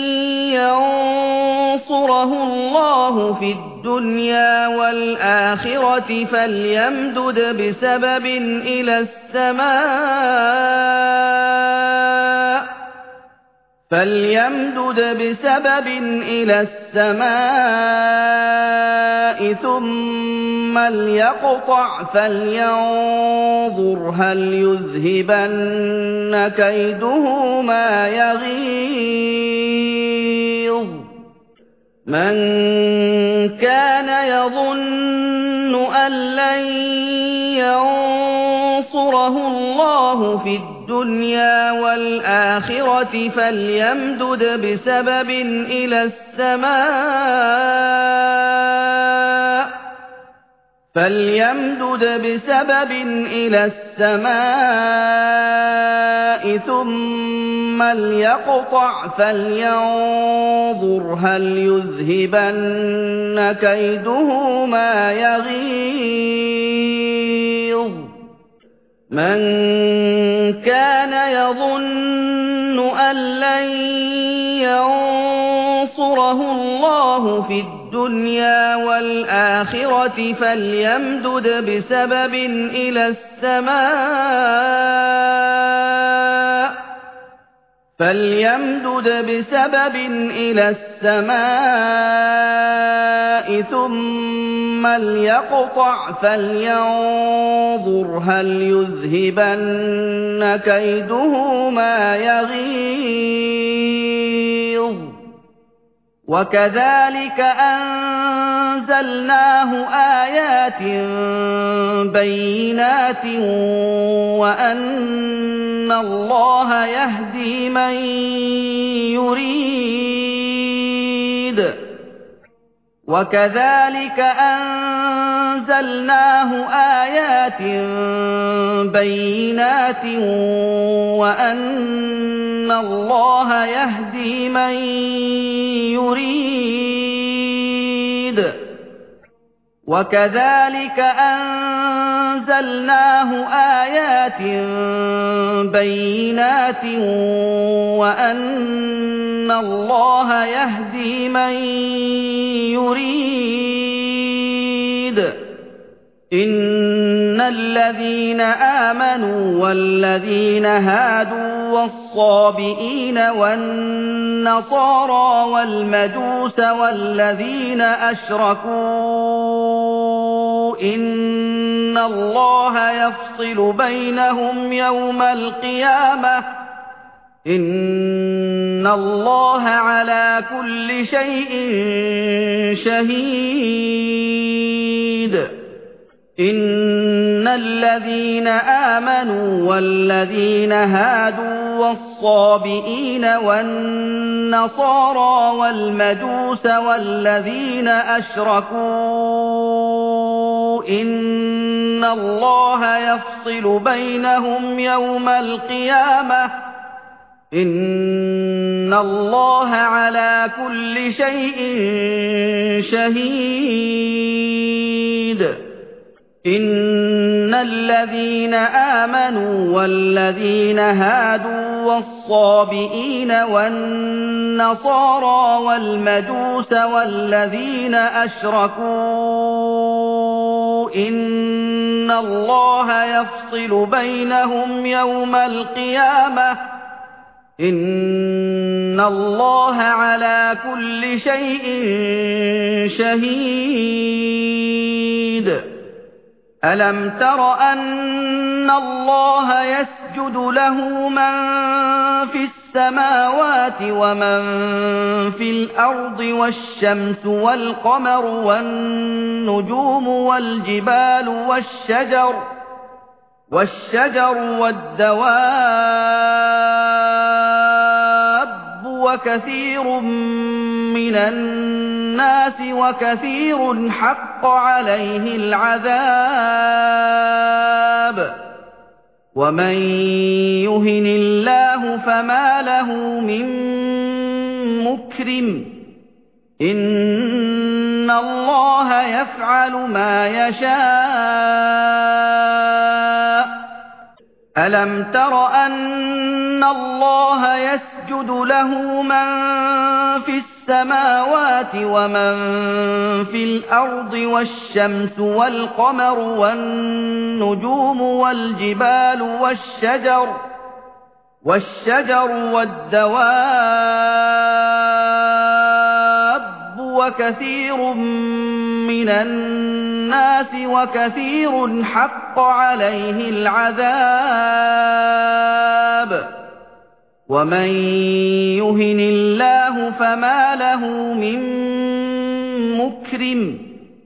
ينصره الله في الدنيا والآخرة فليمدد بسبب إلى السماء فليمدد بسبب إلى السماء ثم ليقطع فلينظر هل يذهبن كيده ما يغيظ من كان يظن أن لن ينصره الله في الدنيا والآخرة فليمدد بسبب إلى السماء فليمدد بسبب إلى السماء ثم ليقطع فلينظر هل يذهبن كيده ما يغيظ من كان يظن أن لن ينصره الله في الدنيا والآخرة فليمدد بسبب إلى السماء فليمدد بسبب إلى السماء ثم ليقطع فلينظر هل يذهبن كيده ما يغيظ وكذلك أنزلناه آيات بينات وأن الله يهدي من يريد وكذلك أنزلناه آيات بينات وأن الله يهدي من يريد وكذلك أنزلناه آيات بينات وأن الله يهدي من يريد إن الذين آمنوا والذين هادوا والصابئين والنصارى والمجوس والذين أشركوا إن الله يفصل بينهم يوم القيامة إن الله على كل شيء شهيد إن الذين آمنوا والذين هادوا والصابئين والنصارى والمجوس والذين أشركوا إن الله يفصل بينهم يوم القيامة إِنَّ اللَّهَ عَلَى كُلِّ شَيْءٍ شَهِيدٌ إِنَّ الَّذِينَ آمَنُوا وَالَّذِينَ هَادُوا وَالصَّابِئِينَ وَالنَّصَارَىٰ وَالْمَجُوسَ وَالَّذِينَ أَشْرَكُوا إِنَّ اللَّهَ يَفْصِلُ بَيْنَهُمْ يَوْمَ الْقِيَامَةِ إِنَّ اللَّهَ عَلَى كُلِّ شَيْءٍ شَهِيدٌ أَلَمْ تَرَ أَنَّ اللَّهَ يَسْجُدُ لَهُ مَن فِي السَّمَاوَاتِ وَمَن فِي الْأَرْضِ وَالشَّمْسُ وَالْقَمَرُ وَالنُّجُومُ وَالْجِبَالُ وَالشَّجَرُ وَالشَّجَرُ وَالدَّوَابُّ وَكَثِيرٌ مِّنَ النَّاسِ وَكَثِيرٌ حَقَّ عَلَيْهِ الْعَذَابُ وَمَن يُهِنِ اللَّهُ فَمَا لَهُ مِن مُّكْرِمٍ إِنَّ اللَّهَ يَفْعَلُ مَا يَشَاءُ أَلَمْ تَرَ أَنَّ اللَّهَ يَسْجُدُ لَهُ مَن فِي السَّمَاوَاتِ وَمَن فِي الْأَرْضِ وَالشَّمْسُ وَالْقَمَرُ وَالنُّجُومُ وَالْجِبَالُ وَالشَّجَرُ وَالشَّجَرُ وَالدَّوَابُّ وَكَثِيرٌ مِّنَ النَّاسِ وَكَثِيرٌ حَقَّ عَلَيْهِ الْعَذَابُ وَمَن يُهِنِ اللَّهُ فَمَا لَهُ مِن مُّكْرِمٍ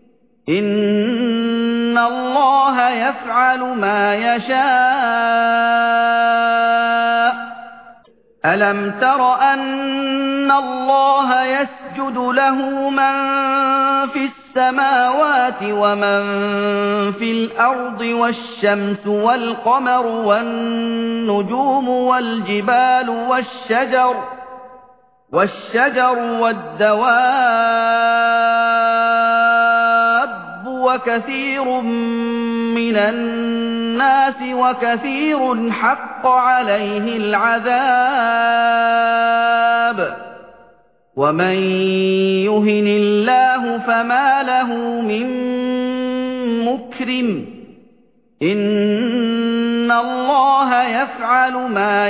إِنَّ اللَّهَ يَفْعَلُ مَا يَشَاءُ أَلَمْ تَرَ أَنَّ اللَّهَ يَسْجُدُ لَهُ مَن فِي السَّمَاوَاتِ وَمَن فِي الْأَرْضِ وَالشَّمْسُ وَالْقَمَرُ وَالنُّجُومُ وَالْجِبَالُ وَالشَّجَرُ وَالشَّجَرُ وَالدَّوَابُّ وَكَثِيرٌ مِّنَ النَّاسِ وَكَثِيرٌ حَقَّ عَلَيْهِ الْعَذَابُ وَمَن يُهِنِ اللَّهُ فَمَا لَهُ مِن مُّكْرِمٍ إِنَّ اللَّهَ يَفْعَلُ مَا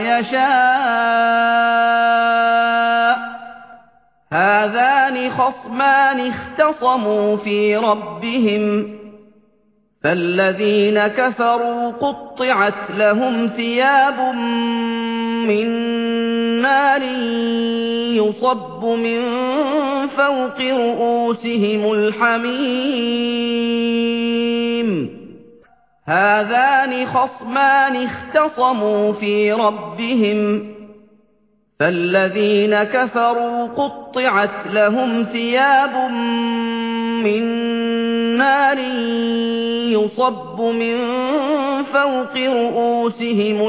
يَشَاءُ هَٰذَانِ خَصْمَانِ اخْتَصَمُوا فِي رَبِّهِمْ فَالَّذِينَ كَفَرُوا قُطِّعَتْ لَهُمْ ثِيَابٌ مِّن نَّارٍ يُصَبُّ مِن فَوْقِ رُءُوسِهِمُ الْحَمِيمُ هَٰذَانِ خَصْمَانِ اخْتَصَمُوا فِي رَبِّهِمْ فَالَّذِينَ كَفَرُوا قُطِّعَتْ لَهُمْ ثِيَابٌ مِّن نَّارٍ يُصَبُّ مِن فَوْقِ رُءُوسِهِمُ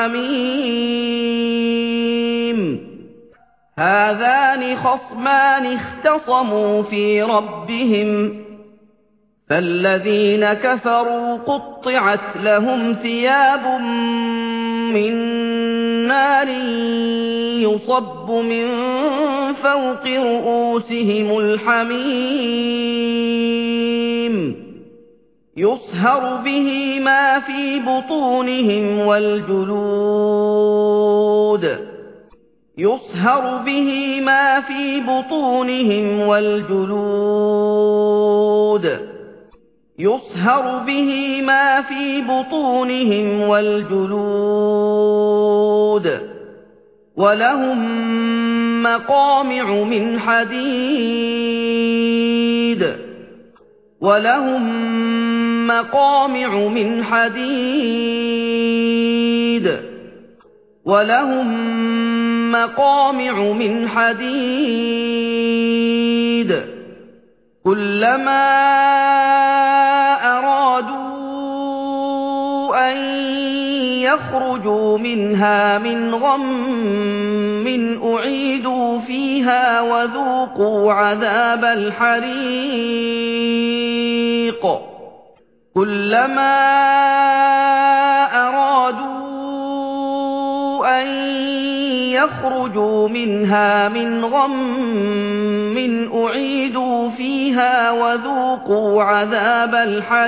الْحَمِيمُ هَٰذَانِ خَصْمَانِ اخْتَصَمُوا فِي رَبِّهِمْ فَالَّذِينَ كَفَرُوا قُطِّعَتْ لَهُمْ ثِيَابٌ مِّن نَّارٍ يُصَبُّ مِن فَوْقِ رُءُوسِهِمُ الْحَمِيمُ يُصْهَرُ بِهِ مَا فِي بُطُونِهِمْ وَالْجُلُودُ يُصْهَرُ بِهِ مَا فِي بُطُونِهِمْ وَالْجُلُودُ يُصْهَرُ بِهِ مَا فِي بُطُونِهِمْ وَالْجُلُودُ وَلَهُم مَّقَامِعُ مِنْ حَدِيدٍ وَلَهُم مَّقَامِعُ مِنْ حَدِيدٍ وَلَهُم مَّقَامِعُ مِنْ حَدِيدٍ كُلَّمَا أَرَادُوا أَن يخرجوا منها من غم أعيدوا فيها وذوقوا عذاب الحريق كلما أرادوا أن يخرجوا منها من غم أعيدوا فيها وذوقوا عذاب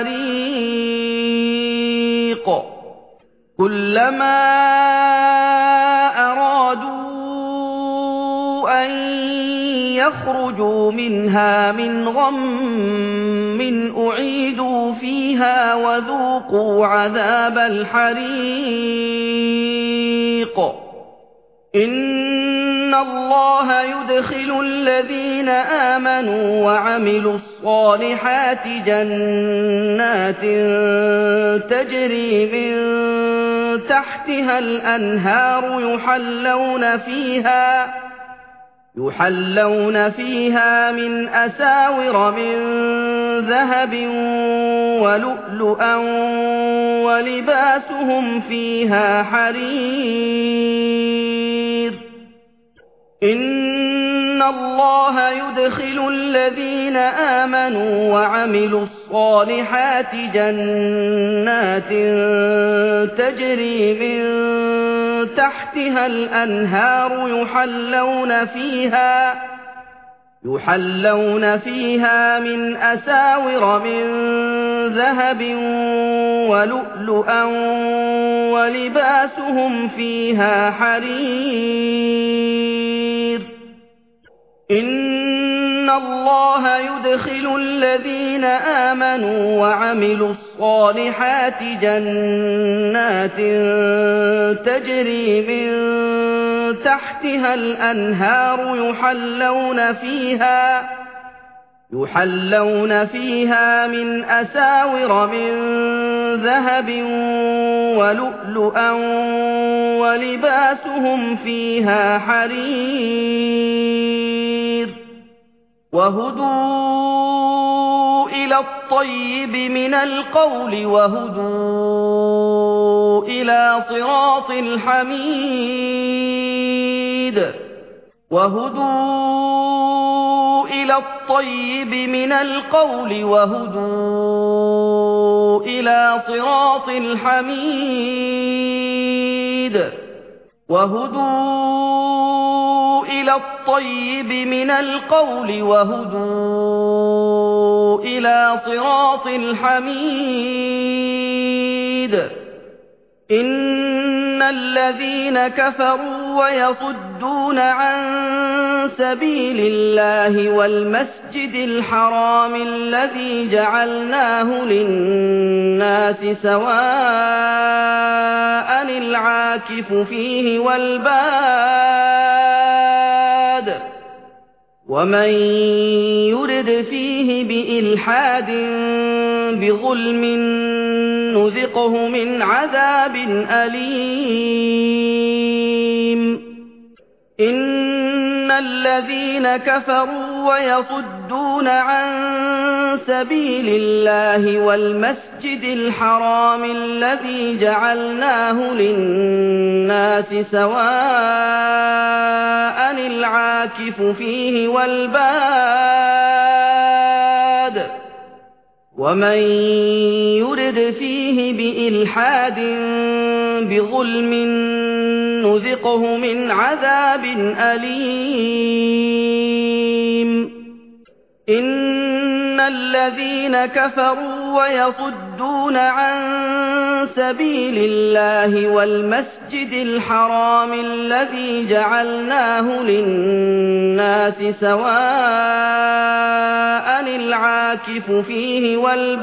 الحريق كلما أرادوا أن يخرجوا منها من غم أعيدوا فيها وذوقوا عذاب الحريق إن الله يدخل الذين آمنوا وعملوا الصالحات جنات تجري من تحتها الأنهار يحلون فيها يحلون فيها من أساور من ذهب ولؤلؤا ولباسهم فيها حرير إن الله يدخل الذين آمنوا وعملوا الصالحات جنات تجري من تحتها الأنهار يحلون فيها يحلون فيها من أساور من ذهب ولؤلؤا ولباسهم فيها حرير إن الله يدخل الذين آمنوا وعملوا الصالحات جنات تجري من تحتها الأنهار يحلون فيها يحلون فيها من أساور من ذهب ولؤلؤا ولباسهم فيها حرير وهدوا إلى الطيب من القول وهدوا إلى صراط الحميد وهدوا إلى الطيب من القول وهدوا إلى صراط الحميد وهدوا إلى الطيب من القول وهدوا إلى صراط الحميد إن الذين كفروا ويصدون عن سبيل الله والمسجد الحرام الذي جعلناه للناس سواء العاكف فيه والباد ومن يرد فيه بإلحاد بظلم نذقه من عذاب أليم إن الذين كفروا ويصدون عن سبيل الله والمسجد الحرام الذي جعلناه للناس سواء العاكف فيه والباد ومن يرد فيه بإلحاد بظلم نذقه من عذاب أليم إن الذين كفروا ويصدون عن سبيل الله والمسجد الحرام الذي جعلناه للناس سواء العاكف فيه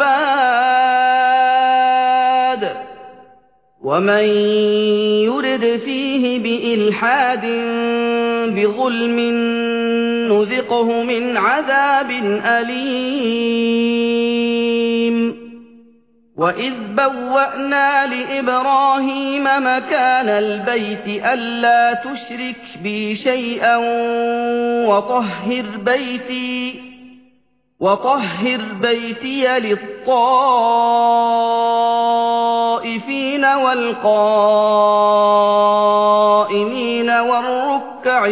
والباد ومن يرد فيه بإلحاد بظلم نذقه من عذاب أليم وإذ بوأنا لإبراهيم مكان البيت ألا تشرك بي شيئا وطهر بيتي وطهر بيتي للطائفين الطائفين والقائمين والركع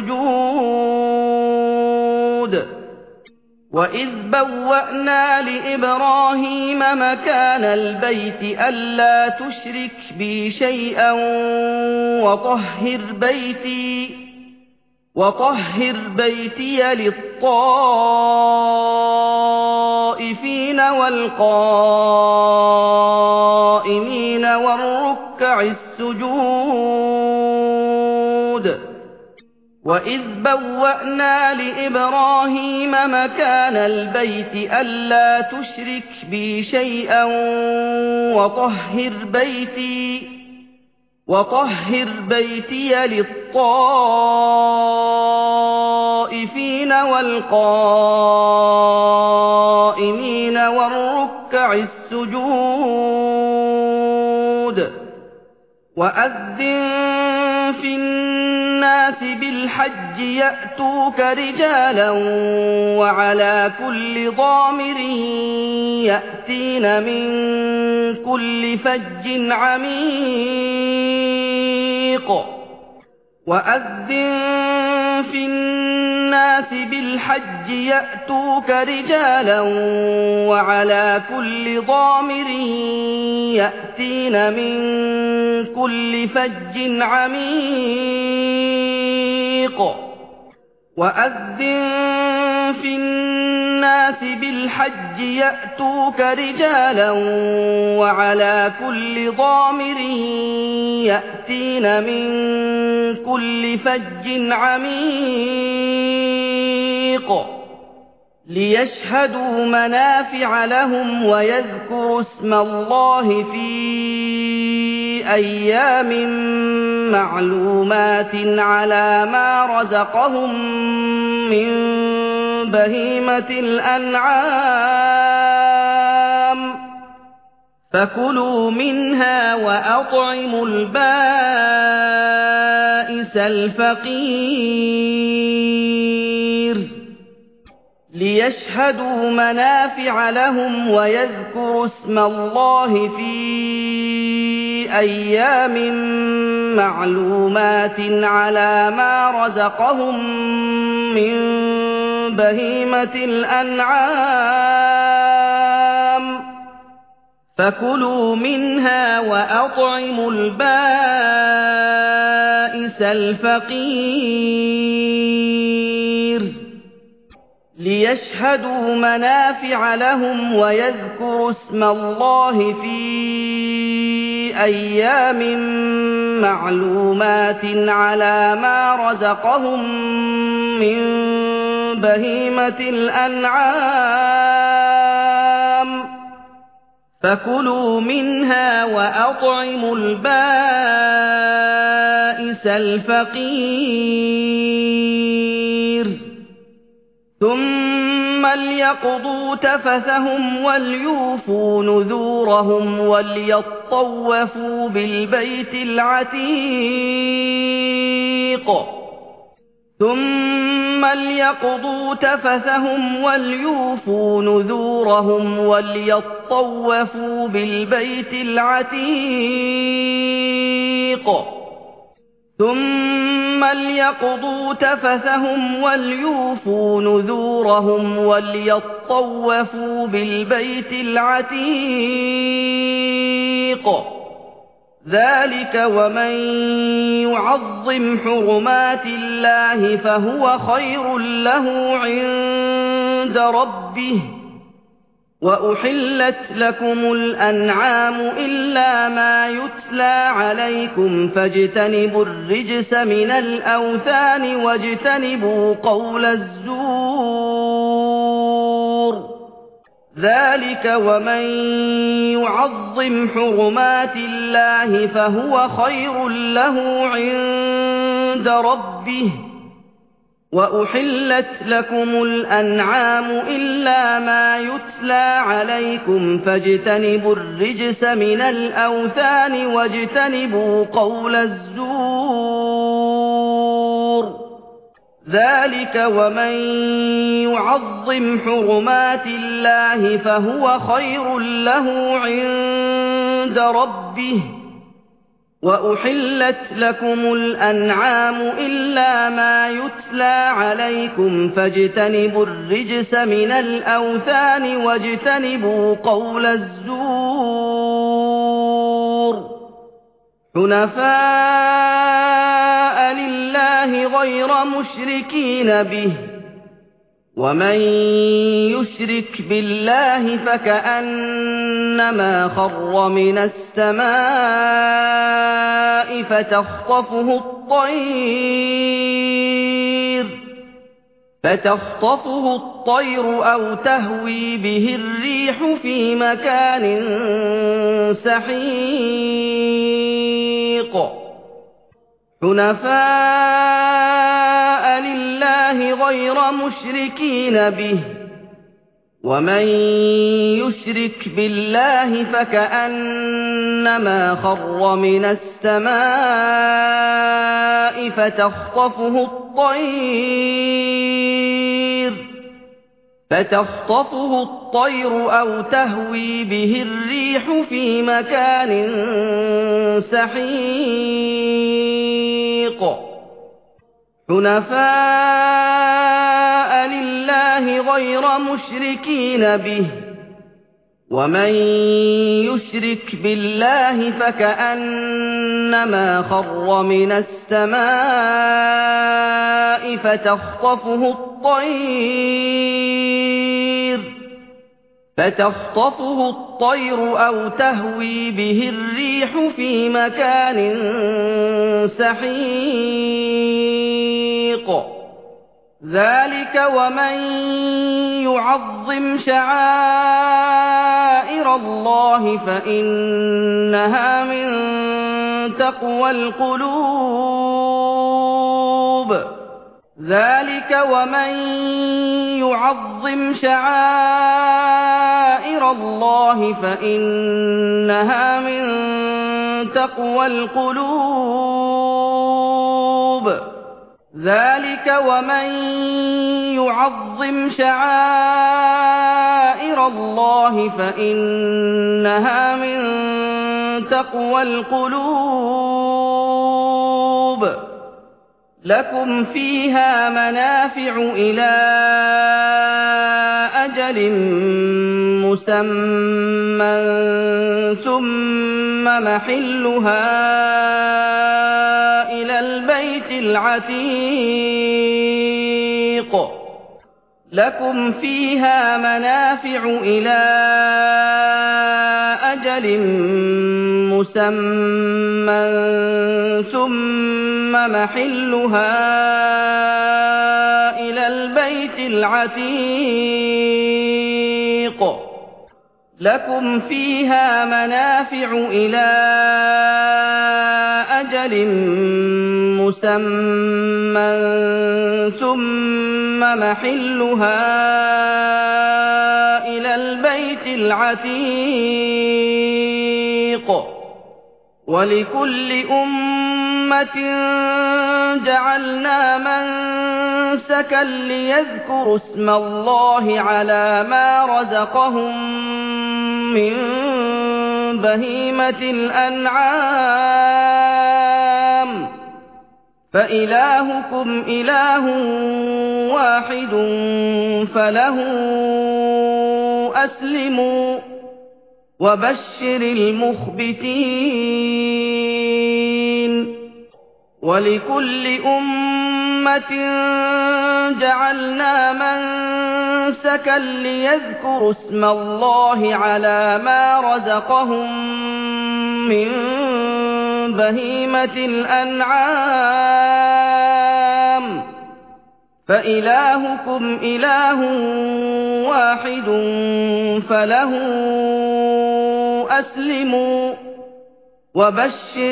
السجود وإذ بوأنا لإبراهيم مكان البيت ألا تشرك بي شيئا وطهر بيتي وطهر بيتي للطائفين والقائمين والركع السجود وإذ بوأنا لإبراهيم مكان البيت ألا تشرك بي شيئا وطهر بيتي وطهر بيتي للطائفين والقائمين والركع السجود وأذن في الناس بالحج يأتوك رجالا وعلى كل ضامر يأتين من كل فج عميق وأذن في الناس بالحج يأتوك رجالا وعلى كل ضامر يأتين من كل فج عميق وأذن في الناس بالحج يأتوك رجالا وعلى كل ضامر يأتين من كل فج عميق ليشهدوا منافع لهم ويذكروا اسم الله في أيام معلومات على ما رزقهم من بهيمة الأنعام فكلوا منها وأطعموا البائس الفقير ليشهدوا منافع لهم ويذكروا اسم الله في أيام معلومات على ما رزقهم من بهيمة الأنعام فكلوا منها وأطعموا البائس الفقير ليشهدوا منافع لهم ويذكروا اسم الله في أيام معلومات على ما رزقهم من بهيمة الأنعام فكلوا منها وأطعموا البائس الفقير ثم ليقضوا تفثهم وليوفوا نذورهم وليطوفوا بالبيت العتيق ثم ليقضوا تفثهم وليوفوا نذورهم وليطوفوا بالبيت العتيق ثم ليقضوا تفثهم وليوفوا نذورهم وليطوفوا بالبيت العتيق ذلك ومن يعظم حرمات الله فهو خير له عند ربه وأحلت لكم الأنعام إلا ما يتلى عليكم فاجتنبوا الرجس من الأوثان واجتنبوا قول الزور ذلك ومن يعظم حرمات الله فهو خير له عند ربه وأحلت لكم الأنعام إلا ما يتلى عليكم فاجتنبوا الرجس من الأوثان واجتنبوا قول الزور ذلك ومن يعظم حرمات الله فهو خير له عند عند ربه وأحلت لكم الأنعام إلا ما يتلى عليكم فاجتنبوا الرجس من الأوثان واجتنبوا قول الزور حنفاء لله غير مشركين به ومن يشرك بالله فكأنما خر من السماء فتخطفه الطير فتخطفه الطير أو تهوي به الريح في مكان سحيق حنفاء لله غير مشركين به ومن يشرك بالله فكأنما خر من السماء فتخطفه الطير فتخطفه الطير أو تهوي به الريح في مكان سحيق حنفاء لله غير مشركين به ومن يشرك بالله فكأنما خر من السماء فتخطفه الطير فتخطفه الطير أو تهوي به الريح في مكان سحيق ذلك ومن يعظم شعائر الله فإنها من تقوى القلوب ذلك ومن يعظم شعائر الله فإنها من تقوى القلوب ذلك ومن يعظم شعائر الله فإنها من تقوى القلوب لكم فيها منافع إلى أجل مسمى ثم محلها إلى البيت العتيق لكم فيها منافع إلى أجل مسمى ثم محلها إلى البيت العتيق لكم فيها منافع إلى أجل مسمى ثم محلها إلى البيت العتيق ولكل أمة جعلنا منسكا ليذكروا اسم الله على ما رزقهم من بهيمة الأنعام فإلهكم إله واحد فله أسلموا وبشر المخبتين ولكل أمة جعلنا منسكا ليذكروا اسم الله على ما رزقهم من بهيمة الأنعام فإلهكم إله واحد فله أسلموا وبشر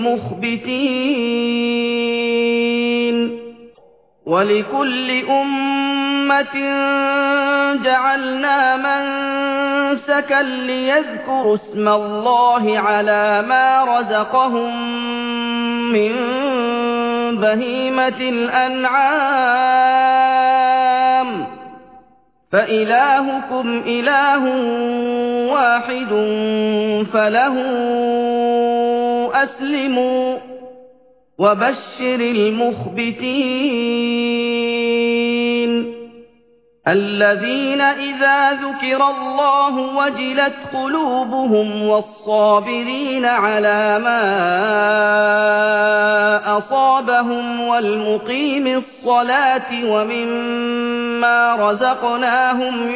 المخبتين ولكل أمة جعلنا منسكا ليذكروا اسم الله على ما رزقهم من بهيمة الأنعام فإلهكم إله واحد فله أسلموا وبشر المخبتين الذين إذا ذكر الله وجلت قلوبهم والصابرين على ما أصابهم والمقيم الصلاة ومما رزقناهم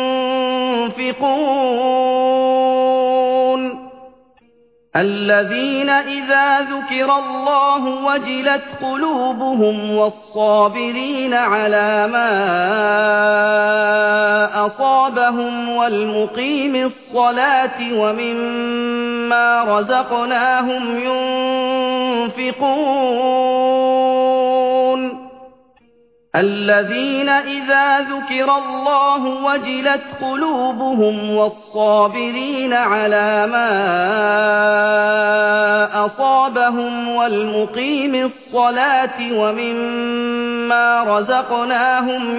ينفقون الذين إذا ذكر الله وجلت قلوبهم والصابرين على ما أصابهم والمقيم الصلاة ومما رزقناهم ينفقون الذين إذا ذكر الله وجلت قلوبهم والصابرين على ما أصابهم والمقيم الصلاة ومما رزقناهم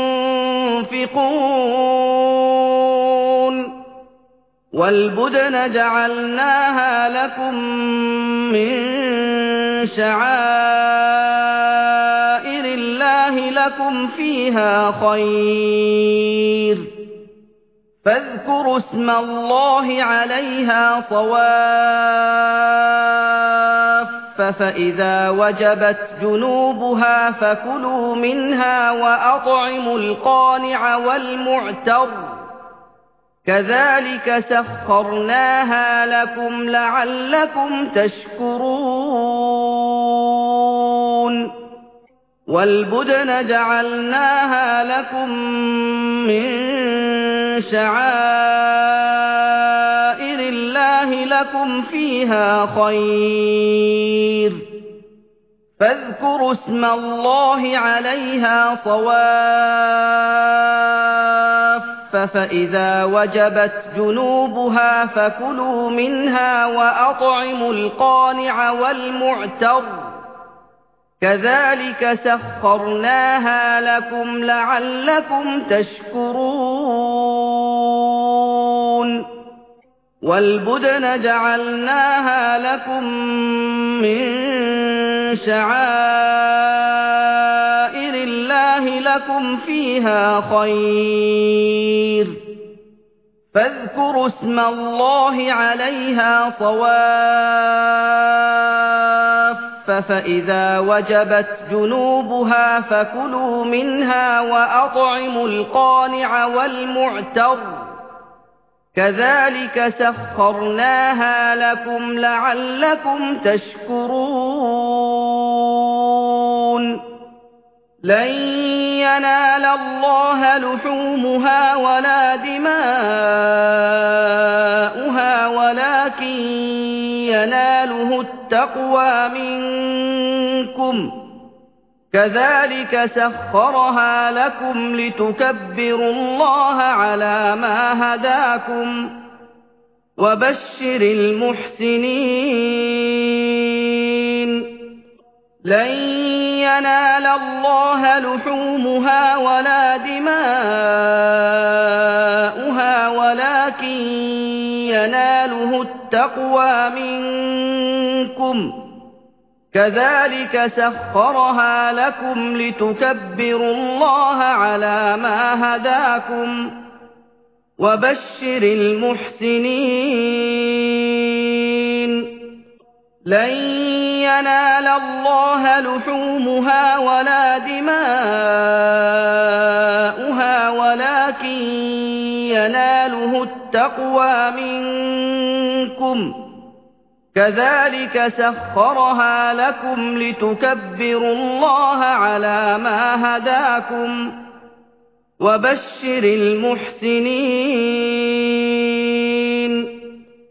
ينفقون والبدن جعلناها لكم من شعائر الله لكم فيها خير فاذكروا اسم الله عليها صواف فإذا وجبت جنوبها فكلوا منها وأطعموا القانع والمعتر كذلك سخرناها لكم لعلكم تشكرون والبدن جعلناها لكم من شعائر الله لكم فيها خير فاذكروا اسم الله عليها صواف فإذا وجبت جنوبها فكلوا منها وأطعموا القانع والمعتر كذلك سخرناها لكم لعلكم تشكرون والبدن جعلناها لكم من شعائر الله لكم فيها خير فاذكروا اسم الله عليها صواف فإذا وجبت جنوبها فكلوا منها وأطعموا القانع والمعتر كذلك سخرناها لكم لعلكم تشكرون لن ينال الله لحومها ولا دماؤها ولكن يناله التقوى منكم كذلك سخرها لكم لتكبروا الله على ما هداكم وبشر المحسنين لن ينال الله لحومها ولا دماؤها ولكن يناله التقوى منكم كذلك سخرها لكم لتكبروا الله على ما هداكم وبشر المحسنين لن ينال الله لحومها ولا دماؤها ولكن يناله التقوى منكم كذلك سخرها لكم لتكبروا الله على ما هداكم وبشر المحسنين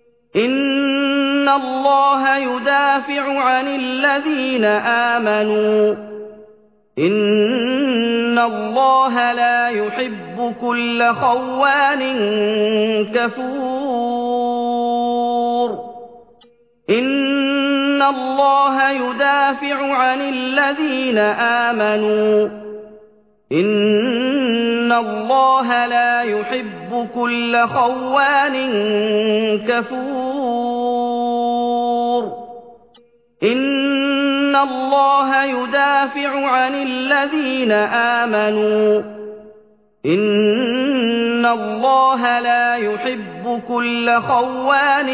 إن الله يدافع عن الذين آمنوا إن الله لا يحب كل خوان كفور إن الله يدافع عن الذين آمنوا إن إِنَّ اللَّهَ لَا يُحِبُّ كُلَّ خَوَّانٍ كَفُورٍ إِنَّ اللَّهَ يُدَافِعُ عَنِ الَّذِينَ آمَنُوا إِنَّ اللَّهَ لَا يُحِبُّ كُلَّ خَوَّانٍ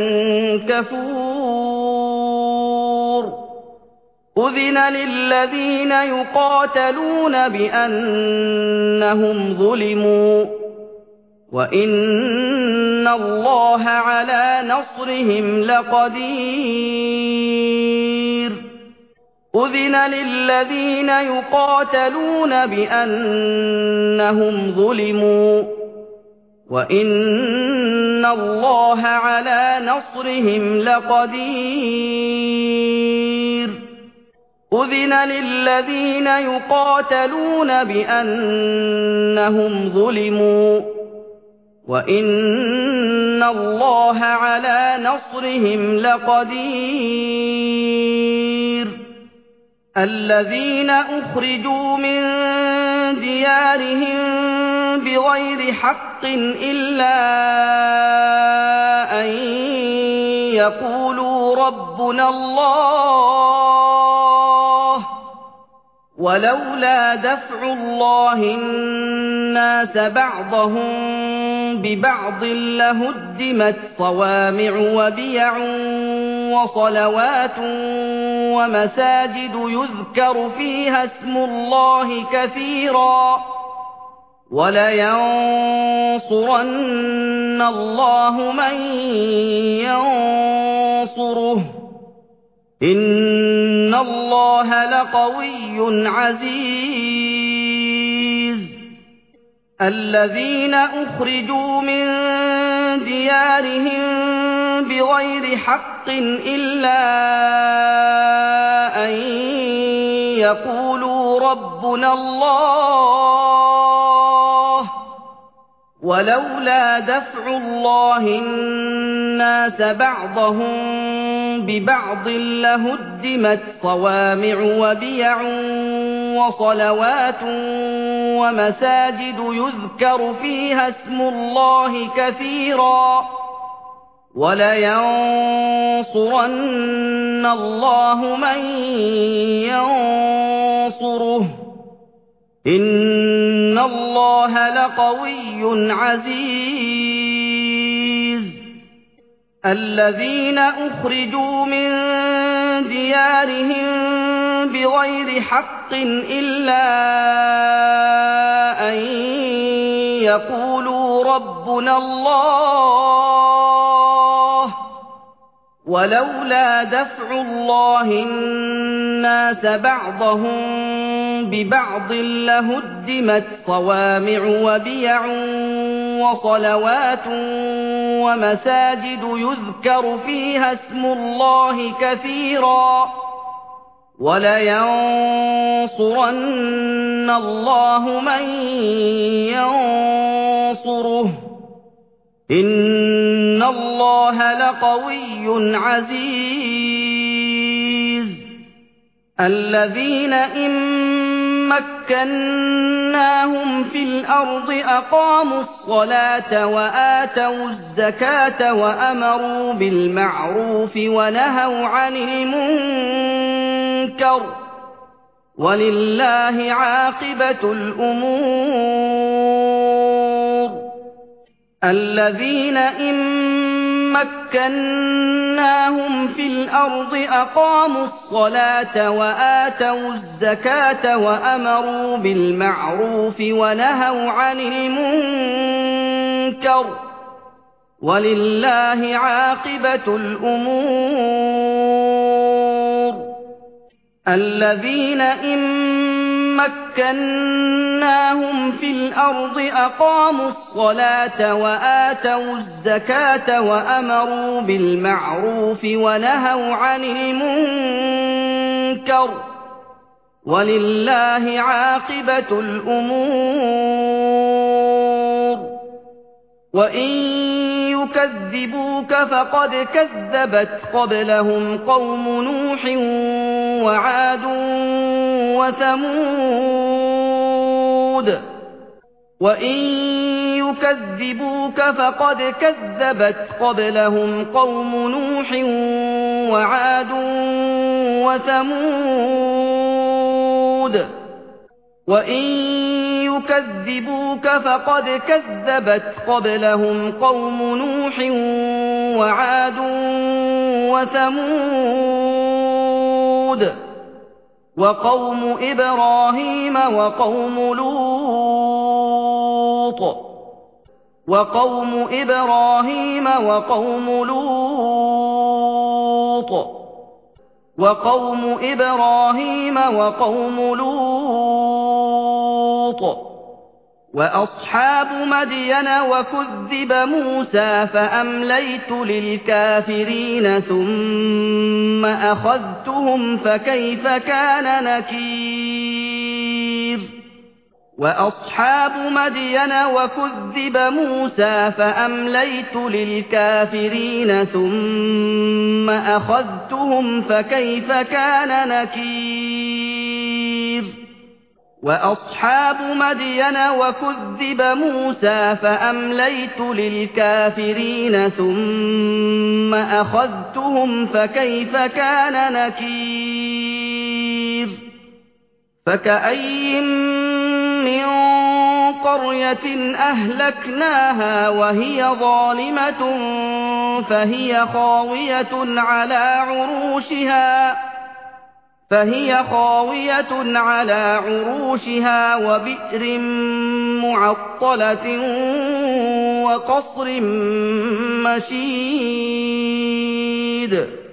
كَفُورٍ أُذِنَ لِلَّذِينَ يُقَاتَلُونَ بِأَنَّهُمْ ظُلِمُوا وَإِنَّ اللَّهَ عَلَىٰ نَصْرِهِمْ لَقَدِيرٌ أُذِنَ لِلَّذِينَ يُقَاتَلُونَ بِأَنَّهُمْ ظُلِمُوا وَإِنَّ اللَّهَ عَلَىٰ نَصْرِهِمْ لَقَدِيرٌ أُذِنَ لِلَّذِينَ يُقَاتَلُونَ بِأَنَّهُمْ ظُلِمُوا وَإِنَّ اللَّهَ عَلَىٰ نَصْرِهِمْ لَقَدِيرٌ الَّذِينَ أُخْرِجُوا مِن دِيَارِهِم بِغَيْرِ حَقٍّ إِلَّا أَن يَقُولُوا رَبُّنَا اللَّهُ وَلَوْلَا دَفْعُ اللَّهِ النَّاسَ بَعْضَهُم بِبَعْضٍ لَّهُدِّمَتْ صَوَامِعُ وَبِيَعٌ وَصَلَوَاتٌ وَمَسَاجِدُ يُذْكَرُ فِيهَا اسْمُ اللَّهِ كَثِيرًا وَلَيَنصُرَنَّ اللَّهُ مَن يَنصُرُهُ إِنَّ اللَّهَ لَقَوِيٌّ عَزِيزٌ الَّذِينَ أُخْرِجُوا مِن دِيَارِهِم بِغَيْرِ حَقٍّ إِلَّا أَن يَقُولُوا رَبُّنَا اللَّهُ وَلَوْلَا دَفْعُ اللَّهِ النَّاسَ بَعْضَهُم بِبَعْضٍ لَّهُدِّمَتْ صَوَامِعُ وَبِيَعٌ وَصَلَوَاتٌ وَمَسَاجِدُ يُذْكَرُ فِيهَا اسْمُ اللَّهِ كَثِيرًا وَلَيَنصُرَنَّ اللَّهُ مَن يَنصُرُهُ إِنَّ اللَّهَ لَقَوِيٌّ عَزِيزٌ الَّذِينَ أُخْرِجُوا مِن دِيَارِهِم بِغَيْرِ حَقٍّ إِلَّا أَن يَقُولُوا رَبُّنَا اللَّهُ وَلَوْلَا دَفْعُ اللَّهِ النَّاسَ بَعْضَهُم بِبَعْضٍ لَّهُدِّمَتْ صَوَامِعُ وَبِيَعٌ وَصَلَوَاتٌ وَمَسَاجِدُ يُذْكَرُ فِيهَا اسْمُ اللَّهِ كَثِيرًا وَلَيَنصُرَنَّ اللَّهُ مَن يَنصُرُهُ إِنَّ اللَّهَ لَقَوِيٌّ عَزِيزٌ الَّذِينَ إِن مَّكَّنَّاهُمْ فِي الْأَرْضِ أَقَامُوا الصَّلَاةَ وَآتَوُا الزَّكَاةَ وَأَمَرُوا بِالْمَعْرُوفِ وَنَهَوْا عَنِ الْمُنكَرِ وَلِلَّهِ عَاقِبَةُ الْأُمُورِ الَّذِينَ إِن مَّكَّنَّاهُمْ فِي الْأَرْضِ أَقَامُوا الصَّلَاةَ وَآتَوُا الزَّكَاةَ وَأَمَرُوا بِالْمَعْرُوفِ وَنَهَوْا عَنِ الْمُنكَرِ وَلِلَّهِ عَاقِبَةُ الْأُمُورِ الَّذِينَ إِن مَّكَّنَّاهُمْ فِي الْأَرْضِ أَقَامُوا الصَّلَاةَ وَآتَوُا الزَّكَاةَ وَأَمَرُوا بِالْمَعْرُوفِ وَنَهَوْا عَنِ الْمُنكَرِ وَلِلَّهِ عَاقِبَةُ الْأُمُورِ وَإِن يُكَذِّبُوكَ فَقَدْ كَذَّبَتْ قَبْلَهُمْ قَوْمُ نُوحٍ وَعَادٌ وَثَمُودُ وَإِن يُكَذِّبُوكَ فَقَدْ كَذَّبَتْ قَبْلَهُمْ قَوْمُ نُوحٍ وَعَادٌ وَثَمُودُ وَإِن يُكَذِّبُوكَ فَقَدْ كَذَّبَتْ قَبْلَهُمْ قَوْمُ نُوحٍ وَعَادٌ وَثَمُودُ وَقَوْمُ إِبْرَاهِيمَ وَقَوْمُ لُوطٍ وَقَوْمُ إِبْرَاهِيمَ وَقَوْمُ لُوطٍ وَقَوْمُ إِبْرَاهِيمَ وَقَوْمُ لُوطٍ وَأَصْحَابُ مَدْيَنَ وَكُذِّبَ مُوسَى فَأَمْلَيْتُ لِلْكَافِرِينَ ثُمَّ أَخَذْتُهُمْ فَكَيْفَ كَانَ نَكِيرِ وَأَصْحَابُ مَدْيَنَ وَكُذِّبَ مُوسَى فَأَمْلَيْتُ لِلْكَافِرِينَ ثُمَّ أَخَذْتُهُمْ فَكَيْفَ كَانَ نَكِيرِ وَأَصْحَابُ مَدْيَنَ وَكُذِّبَ مُوسَى فَأَمْلَيْتُ لِلْكَافِرِينَ ثُمَّ أَخَذْتُهُمْ فَكَيْفَ كَانَ نَكِيرِ فَكَأَيِّن مِّن قَرْيَةٍ أَهْلَكْنَاهَا وَهِيَ ظَالِمَةٌ فَهِيَ خَاوِيَةٌ عَلَى عُرُوشِهَا فهي خاوية على عروشها وبئر معطلة وقصر مشيد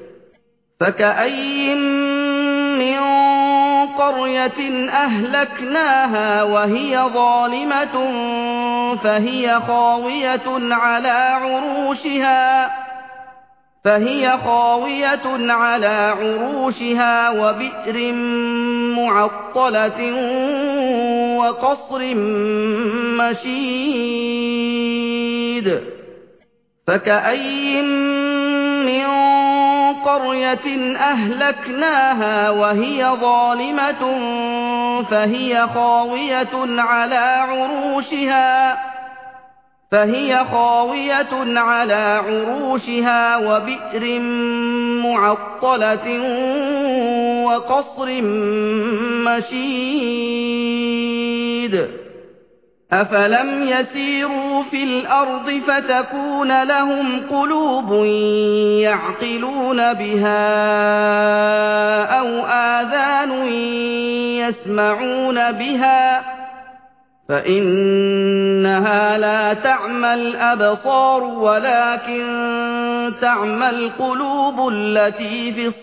فكأين من قرية أهلكناها وهي ظالمة فهي خاوية على عروشها فهي خاوية على عروشها وبئر معطلة وقصر مشيد فكأين من قرية أهلكناها وهي ظالمة فهي خاوية على عروشها فهي خاوية على عروشها وبئر معطلة وقصر مشيد أفلم يسيروا في الأرض فتكون لهم قلوب يعقلون بها أو آذان يسمعون بها فإنها لا تعمى الأبصار ولكن تعمى القلوب التي في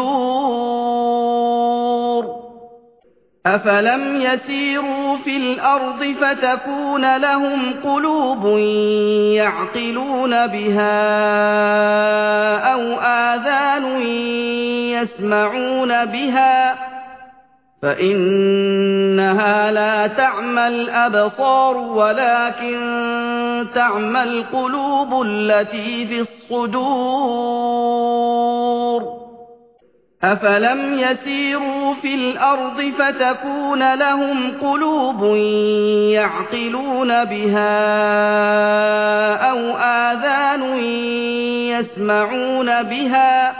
الصدور أفلم يسيروا في الأرض فتكون لهم قلوب يعقلون بها أو آذان يسمعون بها فإنها لا تعمى الأبصار ولكن تعمى القلوب التي في الصدور أفلم يسيروا في الأرض فتكون لهم قلوب يعقلون بها أو آذان يسمعون بها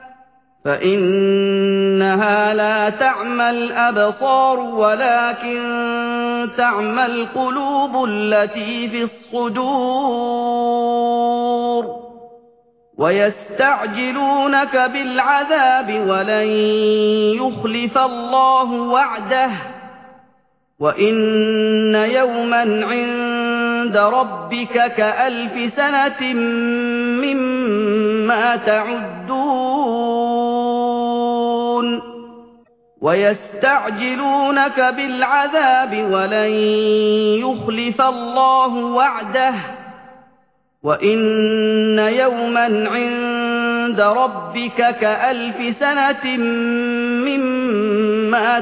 فإنها لا تعمى الأبصار ولكن تعمى القلوب التي في الصدور ويستعجلونك بالعذاب ولن يخلف الله وعده وإن يوما عند ربك كألف سنة مما تعدون ويستعجلونك بالعذاب ولن يخلف الله وعده وإن يوما عند ربك كألف سنة مما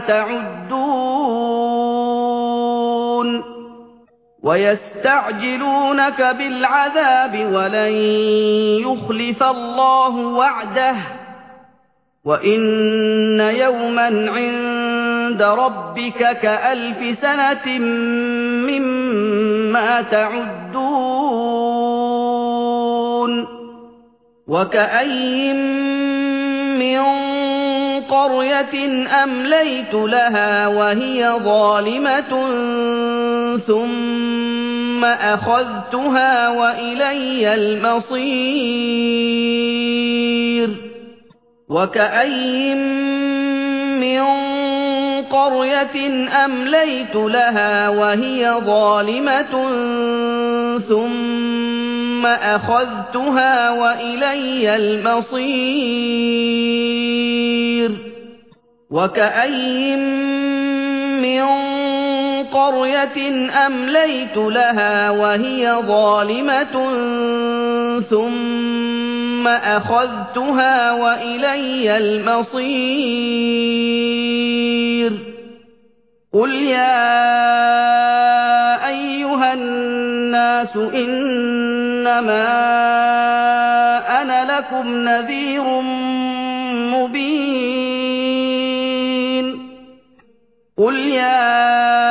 تعدون ويستعجلونك بالعذاب ولن يخلف الله وعده وإن يوما عند ربك كألف سنة مما تعدون وكأين من قرية أمليت لها وهي ظالمة ثم أخذتها وإلي المصير وكأين من قرية أمليت لها وهي ظالمة ثم أخذتها وإلي المصير وكأين من قرية أمليت لها وهي ظالمة ثم أخذتها وإلي المصير قل يا أيها الناس إنما أنا لكم نذير مبين قل يا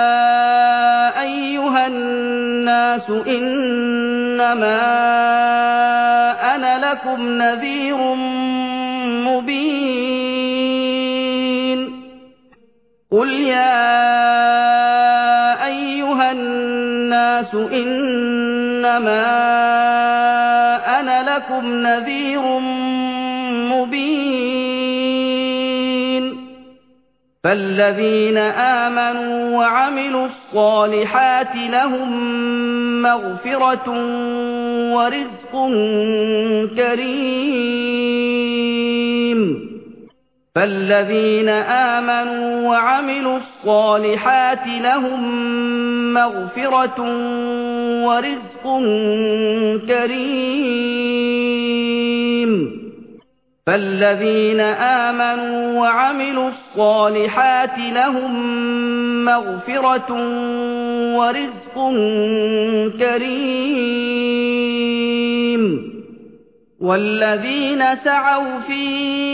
أيها الناس إنما أنا لكم نذير مبين قل يا أيها الناس إنما أنا لكم نذير مبين فالذين آمنوا وعملوا الصالحات لهم مغفرة ورزق كريم فالذين آمنوا وعملوا الصالحات لهم مغفرة ورزق كريم فالذين آمنوا وعملوا الصالحات لهم مغفرة ورزق كريم والذين سعوا في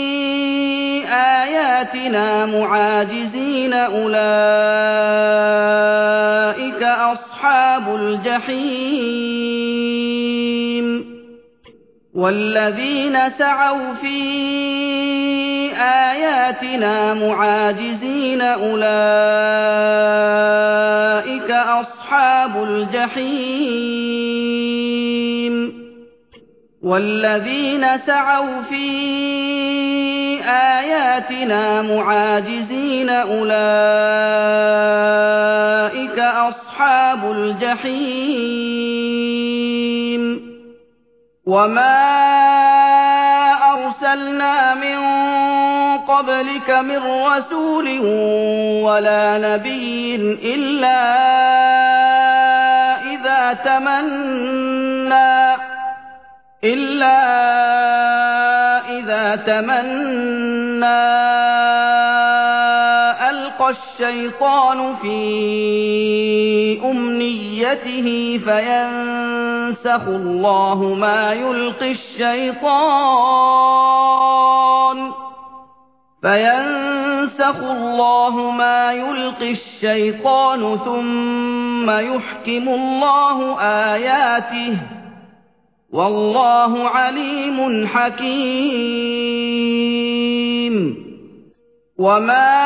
آياتنا معاجزين أولئك أصحاب الجحيم والذين سعوا في آياتنا معاجزين أولئك أصحاب الجحيم والذين سعوا في آياتنا معاجزين أولئك أصحاب الجحيم وما أرسلنا من قبلك من رسول ولا نبي إلا إذا تمنى إلا إذا تمنى ألقى الشيطان في أمنيته فينسخ الله ما يلقي الشيطان فينسخ الله ما يلقي الشيطان ثم يحكم الله آياته والله عليم حكيم وما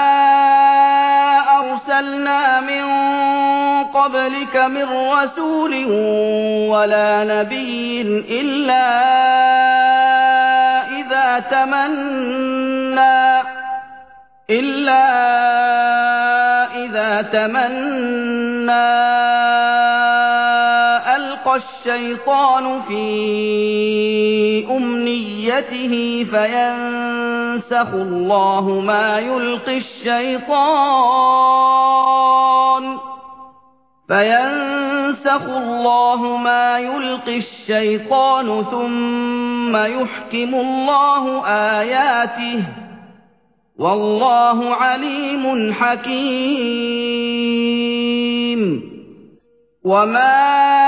أرسلنا من قبلك من رسول ولا نبي إلا إذا تمنى إلا إذا تمنى ألقى الشيطان في أمنيته فينسخ الله ما يلقي الشيطان فينسخ الله ما يلقي الشيطان ثم يحكم الله آياته والله عليم حكيم وما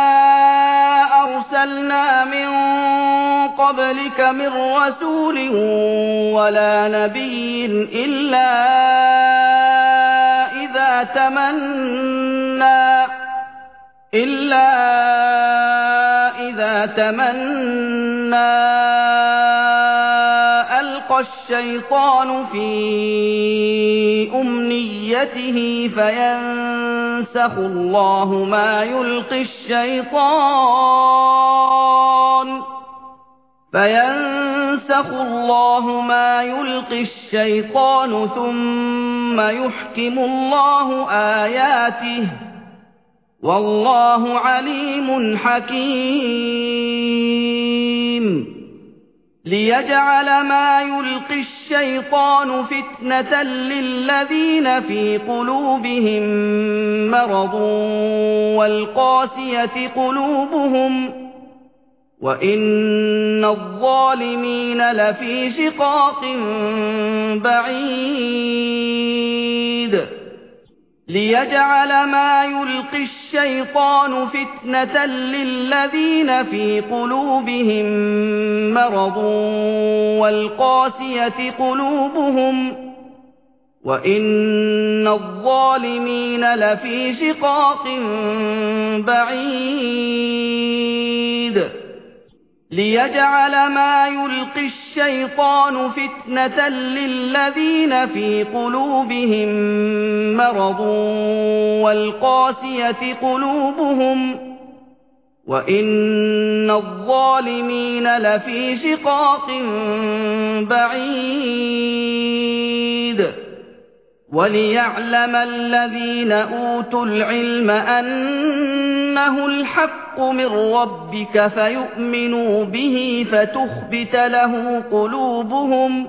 أرسلنا من قبلك من رسول ولا نبي إلا إذا تمنى إلا إذا تمنى ألقى الشيطان في أمنيته فينسخ الله ما يلقي الشيطان فينسخ الله ما يلقي الشيطان ثم يحكم الله آياته والله عليم حكيم ليجعل ما يلقي الشيطان فتنة للذين في قلوبهم مرض والقاسية قلوبهم وإن الظالمين لفي شقاق بعيد ليجعل ما يلقي الشيطان فتنة للذين في قلوبهم مرض والقاسية قلوبهم وإن الظالمين لفي شقاق بعيد ليجعل ما يلقي الشيطان فتنة للذين في قلوبهم مرض والقاسية قلوبهم وإن الظالمين لفي شقاق بعيد وليعلم الذين أوتوا العلم أنه الحق من ربك فيؤمنوا به فتخبت له قلوبهم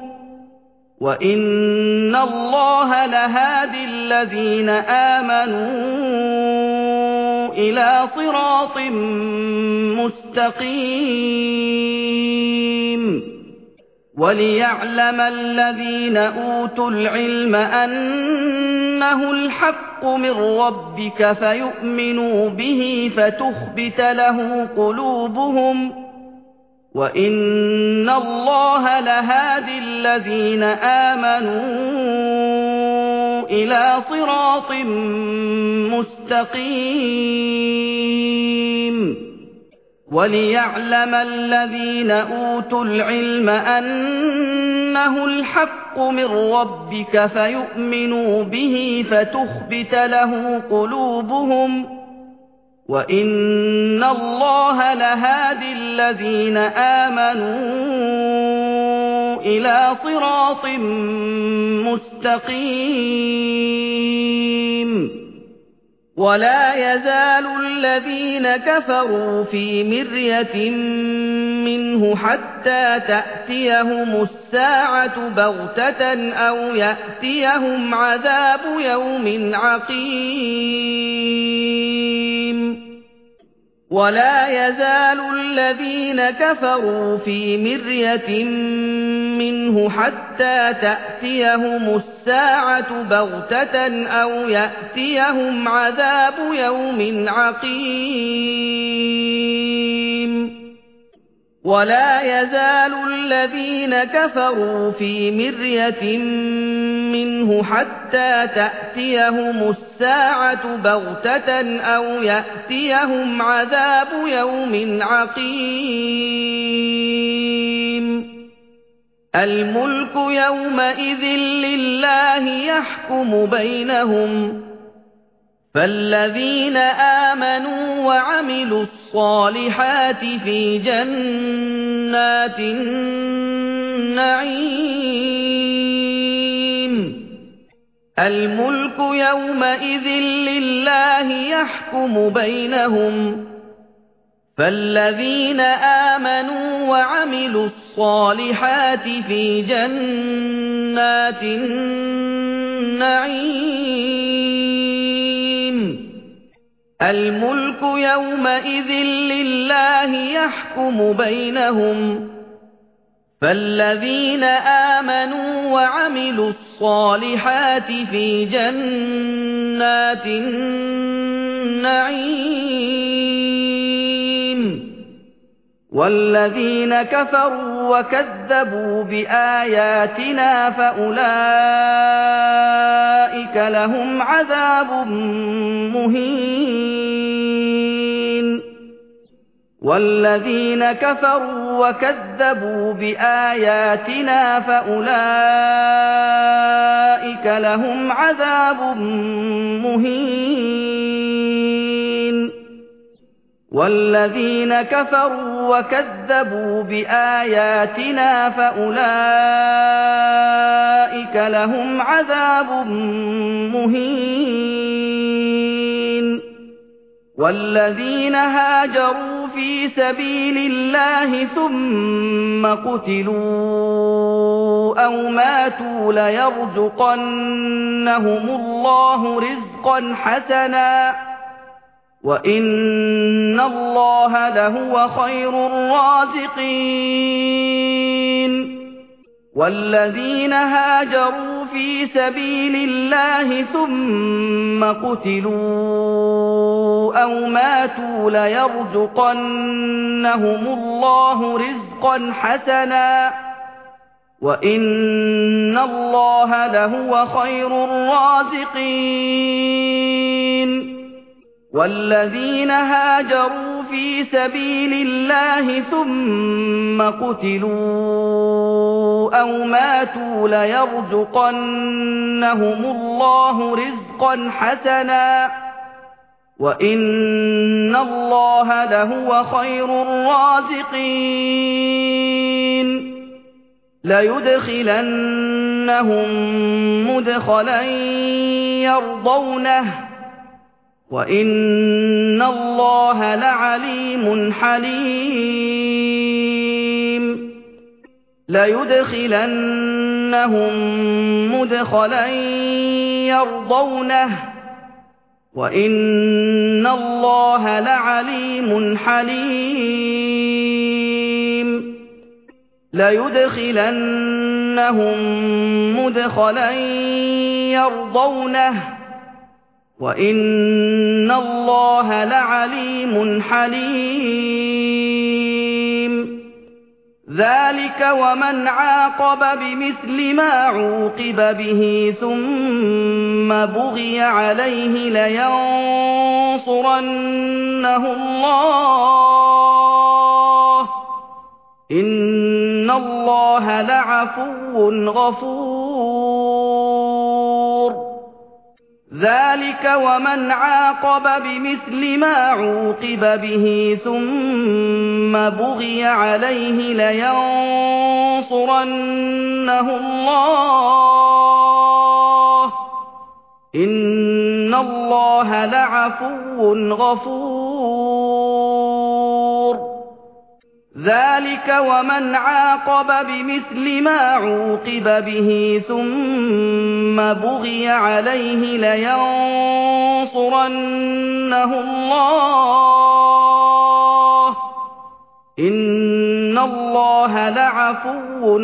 وإن الله لهادي الذين آمنوا إلى صراط مستقيم وليعلم الذين أوتوا العلم أنه الحق من ربك فيؤمنوا به فتخبت له قلوبهم وإن الله لهادي الذين آمنوا إلى صراط مستقيم وليعلم الذين أوتوا العلم أنه الحق من ربك فيؤمنوا به فتخبت له قلوبهم وإن الله لهادي الذين آمنوا إلى صراط مستقيم ولا يزال الذين كفروا في مرية منه حتى تأتيهم الساعة بغتة أو يأتيهم عذاب يوم عقيم ولا يزال الذين كفروا في مرية منه حتى تأتيهم الساعة بغتة أو يأتيهم عذاب يوم عقيم ولا يزال الذين كفروا في مرية منه حتى تأتيهم الساعة بغتة أو يأتيهم عذاب يوم عقيم الملك يومئذ لله يحكم بينهم فالذين آمنوا وعملوا الصالحات في جنات النعيم الملك يومئذ لله يحكم بينهم فالذين آمنوا وعملوا الصالحات في جنات النعيم الملك يومئذ لله يحكم بينهم فالذين آمنوا وعملوا الصالحات في جنات النعيم والذين كفروا وكذبوا بآياتنا فأولئك لهم عذاب مهين وَالَّذِينَ كَفَرُوا وَكَذَّبُوا بِآيَاتِنَا فَأُولَٰئِكَ لَهُمْ عَذَابٌ مُّهِينٌ وَالَّذِينَ كَفَرُوا وَكَذَّبُوا بِآيَاتِنَا فَأُولَٰئِكَ لَهُمْ عَذَابٌ مُّهِينٌ وَالَّذِينَ هَاجَرُوا فِي سَبِيلِ اللَّهِ ثُمَّ قُتِلُوا أَوْ مَاتُوا لَيَرْزُقَنَّهُمُ اللَّهُ رِزْقًا حَسَنًا وَإِنَّ اللَّهَ لَهُوَ خَيْرُ الرَّازِقِينَ وَالَّذِينَ هَاجَرُوا فِي سَبِيلِ اللَّهِ ثُمَّ قُتِلُوا أَوْ مَاتُوا لَيَرْزُقَنَّهُمُ اللَّهُ رِزْقًا حَسَنًا وَإِنَّ اللَّهَ لَهُوَ خَيْرُ الرَّازِقِينَ وَالَّذِينَ هَاجَرُوا فِي سَبِيلِ اللَّهِ ثُمَّ قُتِلُوا أَوْ مَاتُوا لَيَرْزُقَنَّهُمُ اللَّهُ رِزْقًا حَسَنًا وَإِنَّ اللَّهَ لَهُوَ خَيْرُ الرَّازِقِينَ لَيُدْخِلَنَّهُم مُّدْخَلًا يَرْضَوْنَهُ وَإِنَّ اللَّهَ لَعَلِيمٌ حَلِيمٌ لَيُدْخِلَنَّهُم مُّدْخَلًا يَرْضَوْنَهُ وَإِنَّ اللَّهَ لَعَلِيمٌ حَلِيمٌ لَيُدْخِلَنَّهُم مُّدْخَلًا يَرْضَوْنَهُ وَإِنَّ اللَّهَ لَعَلِيمٌ حَلِيمٌ ذَلِكَ وَمَنْ عَاقَبَ بِمِثْلِ مَا عُوقِبَ بِهِ ثُمَّ بُغِيَ عَلَيْهِ لَيَنصُرَنَّهُ اللَّهُ إِنَّ اللَّهَ لَعَفُوٌّ غَفُورٌ ذَلِكَ وَمَنْ عَاقَبَ بِمِثْلِ مَا عُوقِبَ بِهِ ثُمَّ بُغِيَ عَلَيْهِ لَيَنصُرَنَّهُ اللَّهُ إِنَّ اللَّهَ لَعَفُوٌّ غَفُورٌ ذَلِكَ وَمَنْ عَاقَبَ بِمِثْلِ مَا عُوقِبَ بِهِ ثُمَّ بُغِيَ عَلَيْهِ لَيَنصُرَنَّهُ اللَّهُ إِنَّ اللَّهَ لَعَفُوٌّ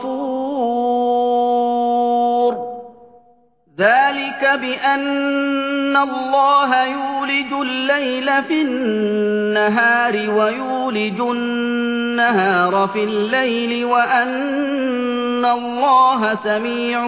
غَفُورٌ ذَلِكَ بِأَنَّ اللَّهَ يُولِجُ اللَّيْلَ فِي النَّهَارِ وَيُولِجُ النَّهَارَ فِي اللَّيْلِ وَأَنَّ اللَّهَ سَمِيعٌ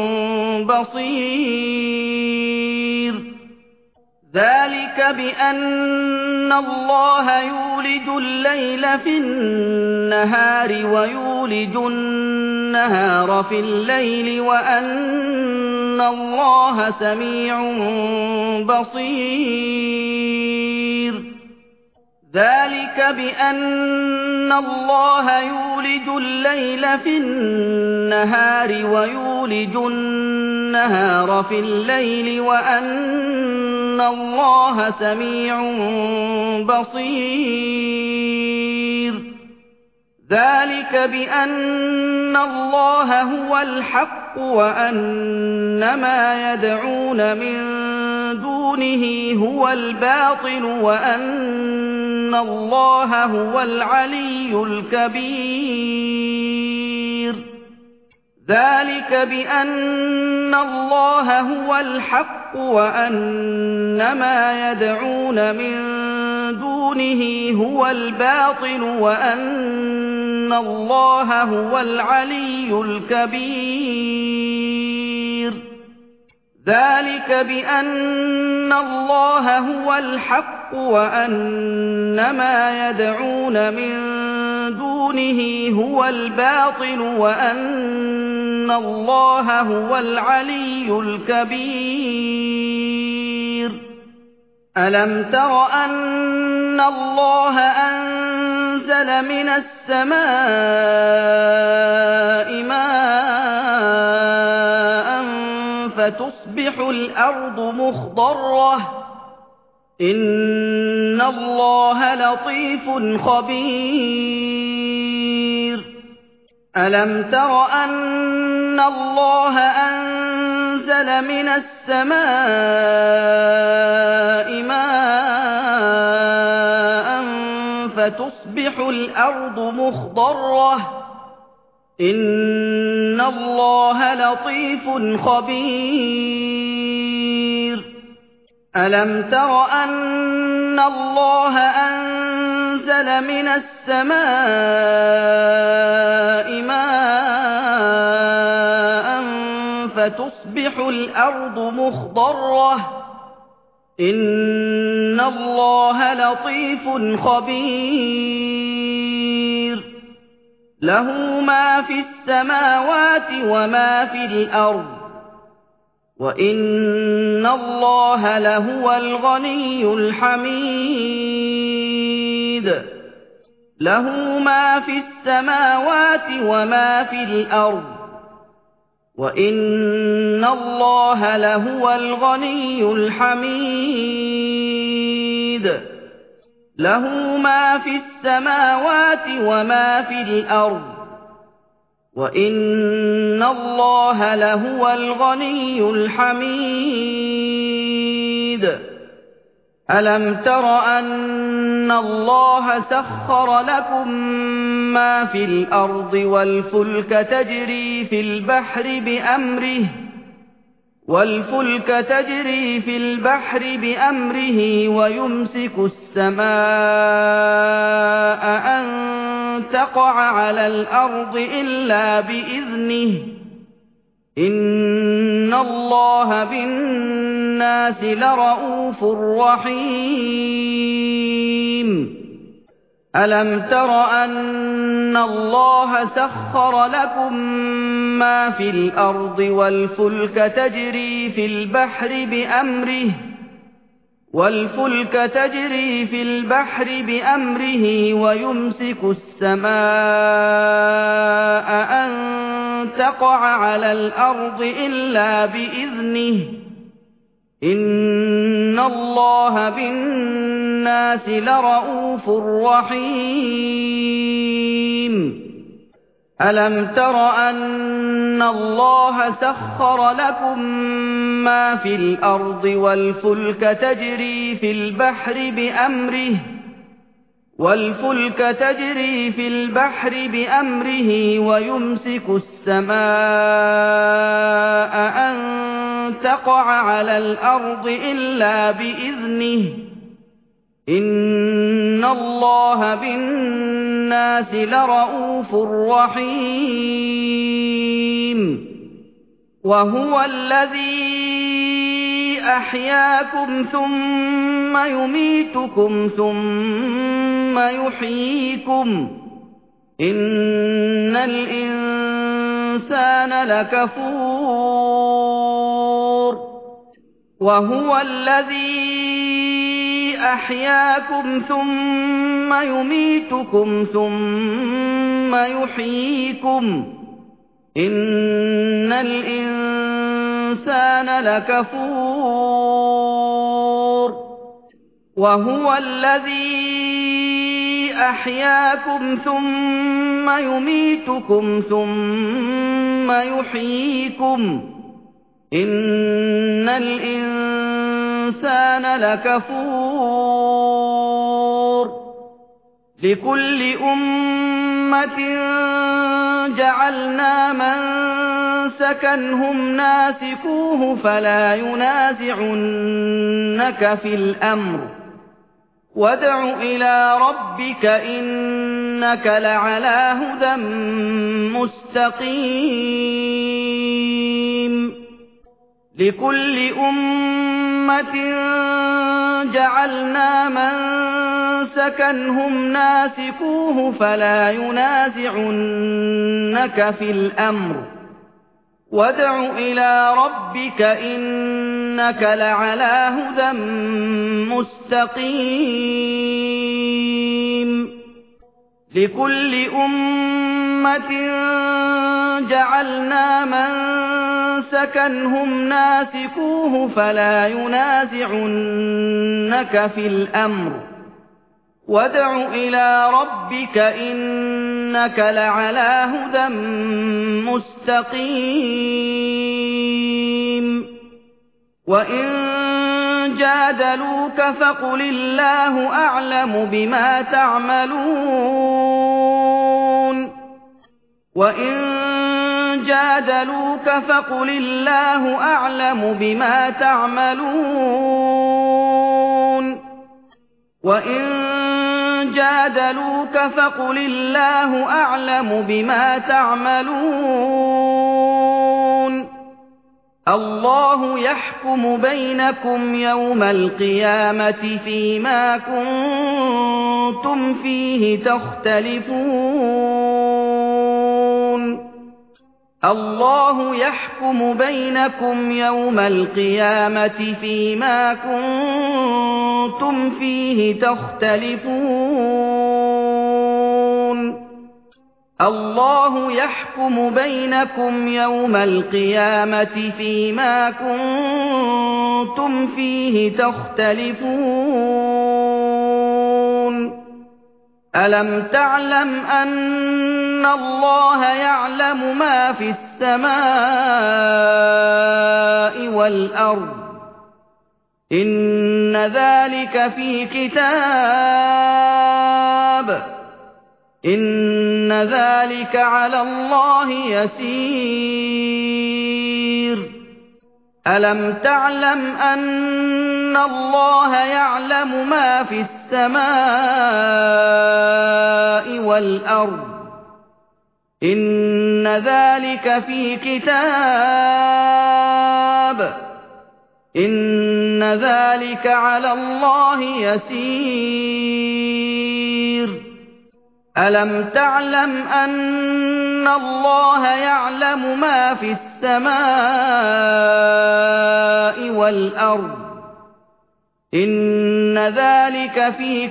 بَصِيرٌ ذَلِكَ بِأَنَّ اللَّهَ يُولِجُ اللَّيْلَ فِي النَّهَارِ وَيُولِجُ النَّهَارَ فِي اللَّيْلِ وَأَنَّ اللَّهَ سَمِيعٌ بَصِيرٌ ذَلِكَ بِأَنَّ اللَّهَ يُولِجُ اللَّيْلَ فِي النَّهَارِ وَيُولِجُ النَّهَارَ فِي اللَّيْلِ وَأَنَّ اللَّهَ سَمِيعٌ بَصِيرٌ ذَلِكَ بِأَنَّ اللَّهَ هُوَ الْحَقُّ وَأَنَّ مَا يَدْعُونَ مِن دُونِهِ هُوَ الْبَاطِلُ وَأَنَّ اللَّهَ هُوَ الْعَلِيُّ الْكَبِيرُ ذَلِكَ بِأَنَّ اللَّهَ هُوَ الْحَقُّ وَأَنَّ مَا يَدْعُونَ مِن دُونِهِ هُوَ الْبَاطِلُ وَأَنَّ اللَّهَ هُوَ الْعَلِيُّ الْكَبِيرُ ذَلِكَ بِأَنَّ اللَّهَ هُوَ الْحَقُّ وأن ما يدعون من دونه هو الباطل وأن الله هو العلي الكبير ألم تر أن الله أنزل من السماء ماء فتصبح الأرض مخضرة إن الله لطيف خبير ألم تر أن الله أنزل من السماء ماء فتصبح الأرض مخضرة إن الله لطيف خبير ألم تر أن الله أنزل من السماء ماء فتصبح الأرض مخضرة إن الله لطيف خبير له ما في السماوات وما في الأرض وإن الله لهو الغني الحميد له ما في السماوات وما في الأرض وإن الله لهو الغني الحميد له ما في السماوات وما في الأرض وإن الله لهو الغني الحميد ألم تر أن الله سخر لكم ما في الأرض والفلك تجري في البحر بأمره والفلك تجري في البحر بأمره ويمسك السماء أن تقع على الأرض إلا بإذنه إن الله بالناس لرءوف رحيم ألم تر أن الله سخر لكم ما في الأرض والفلك تجري في البحر بأمره والفلك تجري في البحر بأمره ويمسك السماء أن تقع على الأرض إلا بإذنه إن الله بالناس لرءوف رحيم ألم تر أن الله سخر لكم ما في الأرض والفلك تجري في البحر بأمره والفلك تجري في البحر بأمره ويمسك السماء أن تقع على الأرض إلا بإذنه إن الله بالناس لرءوف رحيم وهو الذي أحياكم ثم يميتكم ثم يحييكم إن الإنسان لكفور وهو الذي أحياكم ثم يميتكم ثم يحييكم إن الإنسان لكفور وهو الذي أحياكم ثم يميتكم ثم يحييكم إن الإنسان لكفور لكل أمة جعلنا منسكا هم ناسكوه فلا ينازعنك في الأمر وادع إلى ربك إنك لعلى هدى مستقيم لكل أمة جعلنا من سكنهم ناسكوه فلا ينازعنك في الأمر وادع إلى ربك إنك لعلى هدى مستقيم لكل أمة جعلنا من سكنهم ناسكوه فلا ينازعنك في الأمر وادع إلى ربك إنك لعلى هدى مستقيم وإن جادلوك فقل الله أعلم بما تعملون وإن جادلوك فقل الله أعلم بما تعملون وإن جادلوك فقل الله أعلم بما تعملون الله يحكم بينكم يوم القيامة فيما كنتم فيه تختلفون الله يحكم بينكم يوم القيامة فيما كنتم فيه تختلفون الله يحكم بينكم يوم القيامة فيما كنتم فيه تختلفون ألم تعلم أن الله يعلم ما في السماء والأرض إن ذلك في كتاب إن ذلك على الله يسير ألم تعلم أن الله يعلم ما في السماء والأرض إن ذلك في كتاب إن ذلك على الله يسير ألم تعلم أن الله يعلم ما في السماء والأرض إن ذلك في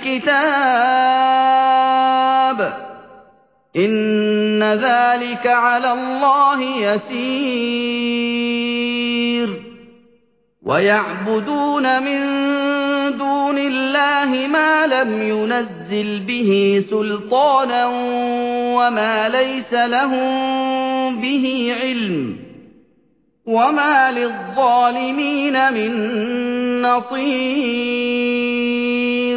كتاب إن ذلك على الله يسير ويعبدون من دون الله ما لم ينزل به سلطانا وما ليس لهم به علم وما للظالمين من نصير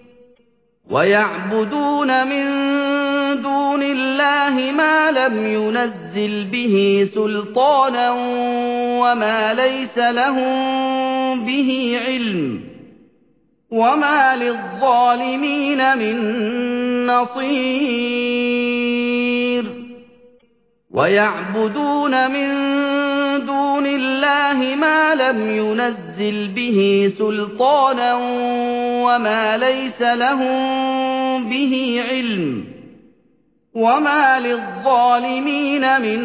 ويعبدون من دون الله ما لم ينزل به سلطانا وما ليس لهم به علم وما للظالمين من نصير ويعبدون من دون الله ما لم ينزل به سلطانا وما ليس لهم به علم وما للظالمين من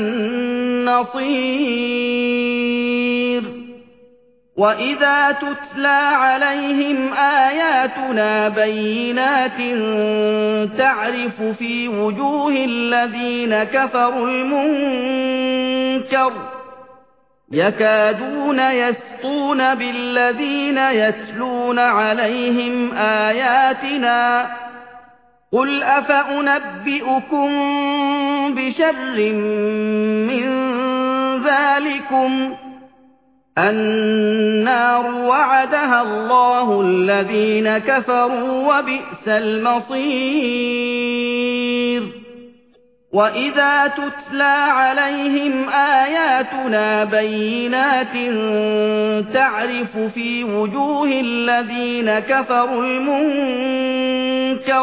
نصير وإذا تتلى عليهم آياتنا بينات تعرف في وجوه الذين كفروا المنكر يكادون يسطون بالذين يتلون عليهم آياتنا قل أفأنبئكم بشر من ذلكم النار وعدها الله الذين كفروا وبئس المصير وإذا تتلى عليهم آياتنا بينات تعرف في وجوه الذين كفروا المنكر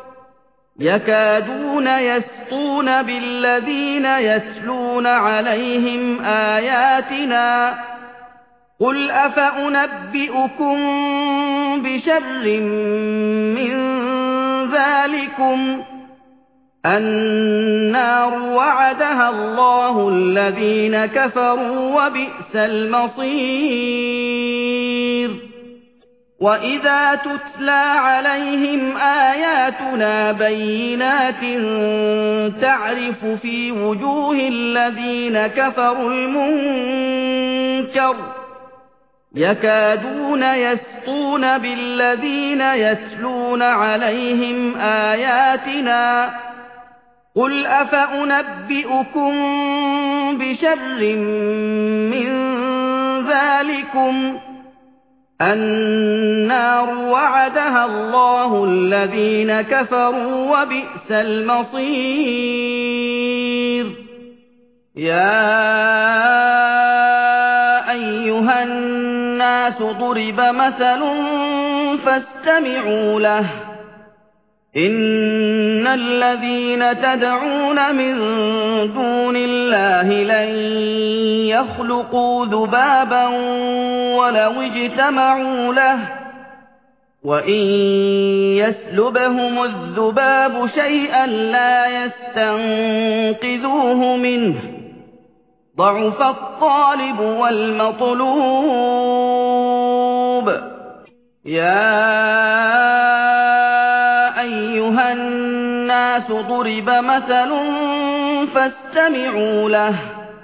يكادون يسطون بالذين يتلون عليهم آياتنا قل أفأنبئكم بشر من ذلكم النار وعدها الله الذين كفروا وبئس المصير وإذا تتلى عليهم آياتنا بينات تعرف في وجوه الذين كفروا المنكر يكادون يسطون بالذين يتلون عليهم آياتنا قل أفأنبئكم بشر من ذلكم النار وعدها الله الذين كفروا وبئس المصير يا أيها الناس ضرب مثل فاستمعوا له إن الذين تدعون من دون الله لن يخلقوا ذبابا ولو اجتمعوا له وإن يسلبهم الذباب شيئا لا يستنقذوه منه ضعف الطالب والمطلوب يا أيها الناس ضرب مثل فاستمعوا له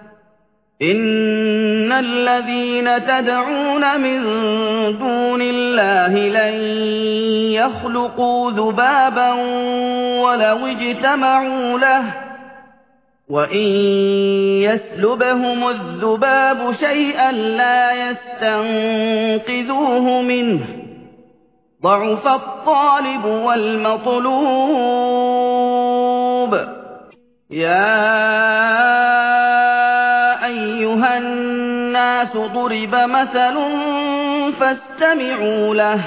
إن الذين تدعون من دون الله لن يخلقوا ذبابا ولو اجتمعوا له وإن يسلبهم الذباب شيئا لا يستنقذوه منه ضعف الطالب والمطلوب يا أيها الناس ضرب مثل فاستمعوا له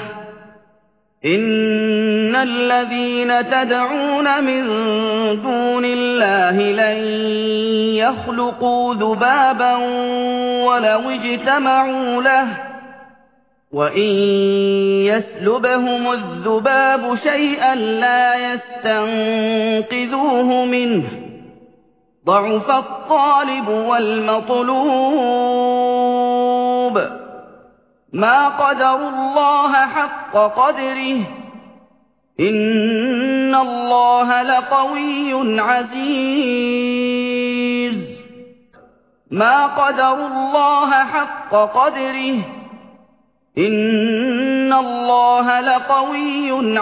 إن الذين تدعون من دون الله لن يخلقوا ذبابا ولو اجتمعوا له وإن يسلبهم الذباب شيئا لا يستنقذوه منه ضعف الطالب والمطلوب ما قدروا الله حق قدره إن الله لقوي عزيز ما قدروا الله حق قدره إن الله لقوي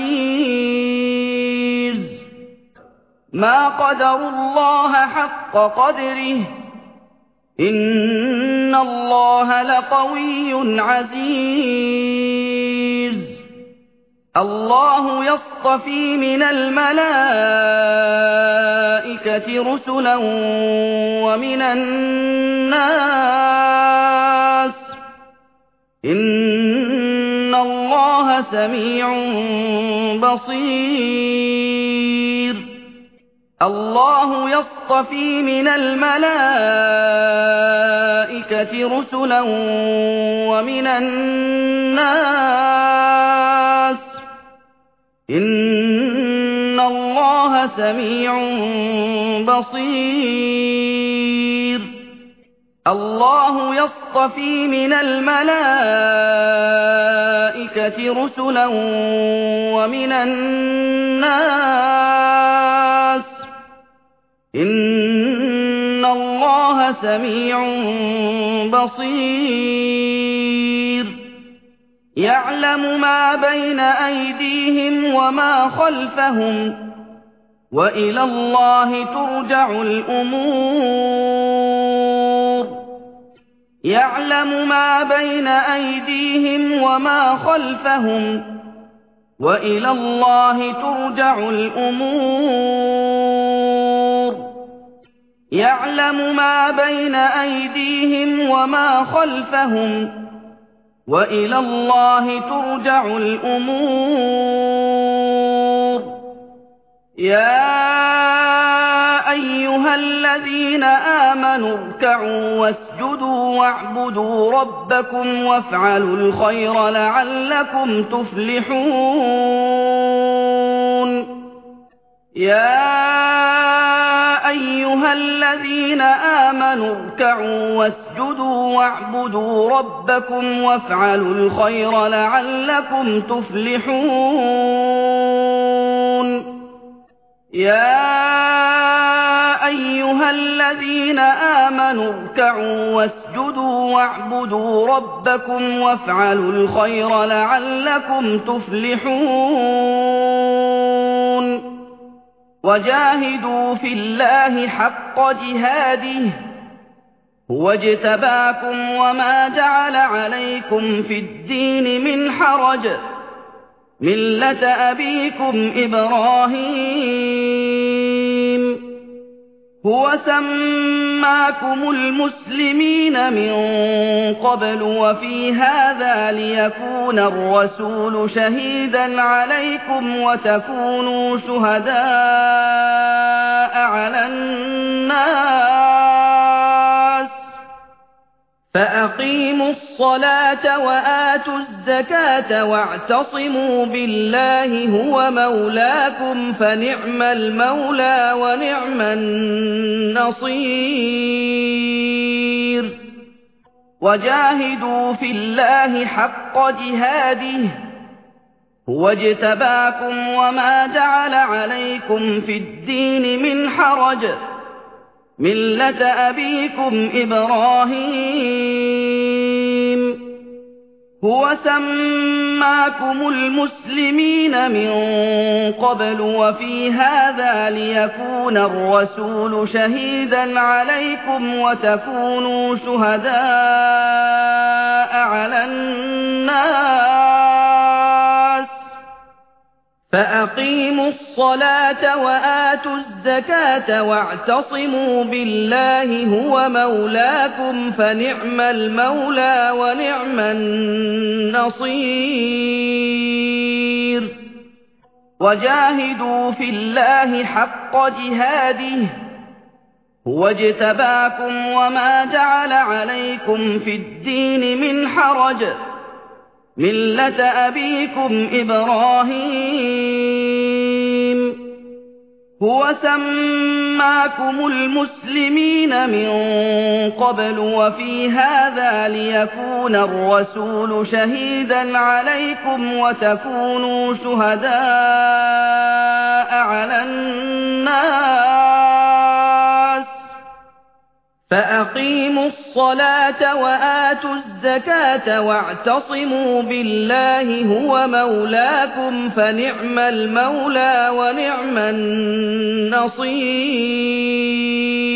عزيز ما قدروا الله حق قدره إن الله لقوي عزيز الله يصطفي من الملائكة رسلا ومن الناس إن الله سميع بصير الله يصطفي من الملائكة رسلا ومن الناس إن الله سميع بصير الله يصطفي من الملائكة رسلا ومن الناس إن الله سميع بصير يعلم ما بين أيديهم وما خلفهم وإلى الله ترجع الأمور يعلم ما بين أيديهم وما خلفهم وإلى الله ترجع الأمور يعلم ما بين أيديهم وما خلفهم وإلى الله ترجع الأمور يا أيها الذين آمنوا اركعوا واسجدوا واعبدوا ربكم وافعلوا الخير لعلكم تفلحون يا أيها الذين آمنوا اركعوا واسجدوا واعبدوا ربكم وافعلوا الخير لعلكم تفلحون يا أيها الذين آمنوا اركعوا واسجدوا واعبدوا ربكم وافعلوا الخير لعلكم تفلحون وجاهدوا في الله حق جهاده هو اجتباكم وما جعل عليكم في الدين من حرج ملة أبيكم إبراهيم هو سماكم المسلمين من قبل وفي هذا ليكون الرسول شهيدا عليكم وتكونوا شهداء على الناس فأقيموا الصلاة وآتوا الزكاة واعتصموا بالله هو مولاكم فنعم المولى ونعم النصير وجاهدوا في الله حق جهاده هو اجتباكم وما جعل عليكم في الدين من حرج ملة أبيكم إبراهيم هو سماكم المسلمين من قبل وفي هذا ليكون الرسول شهيدا عليكم وتكونوا شهداء على الناس فأقيموا الصلاة وآتوا الزكاة واعتصموا بالله هو مولاكم فنعم المولى ونعم النصير وجاهدوا في الله حق جهاده هو اجتباكم وما جعل عليكم في الدين من حرج ملة أبيكم إبراهيم هو سماكم المسلمين من قبل وفي هذا ليكون الرسول شهيدا عليكم وتكونوا شهداء على الناس فأقيموا الصلاة وآتوا الزكاة واعتصموا بالله هو مولاكم فنعم المولى ونعم النصير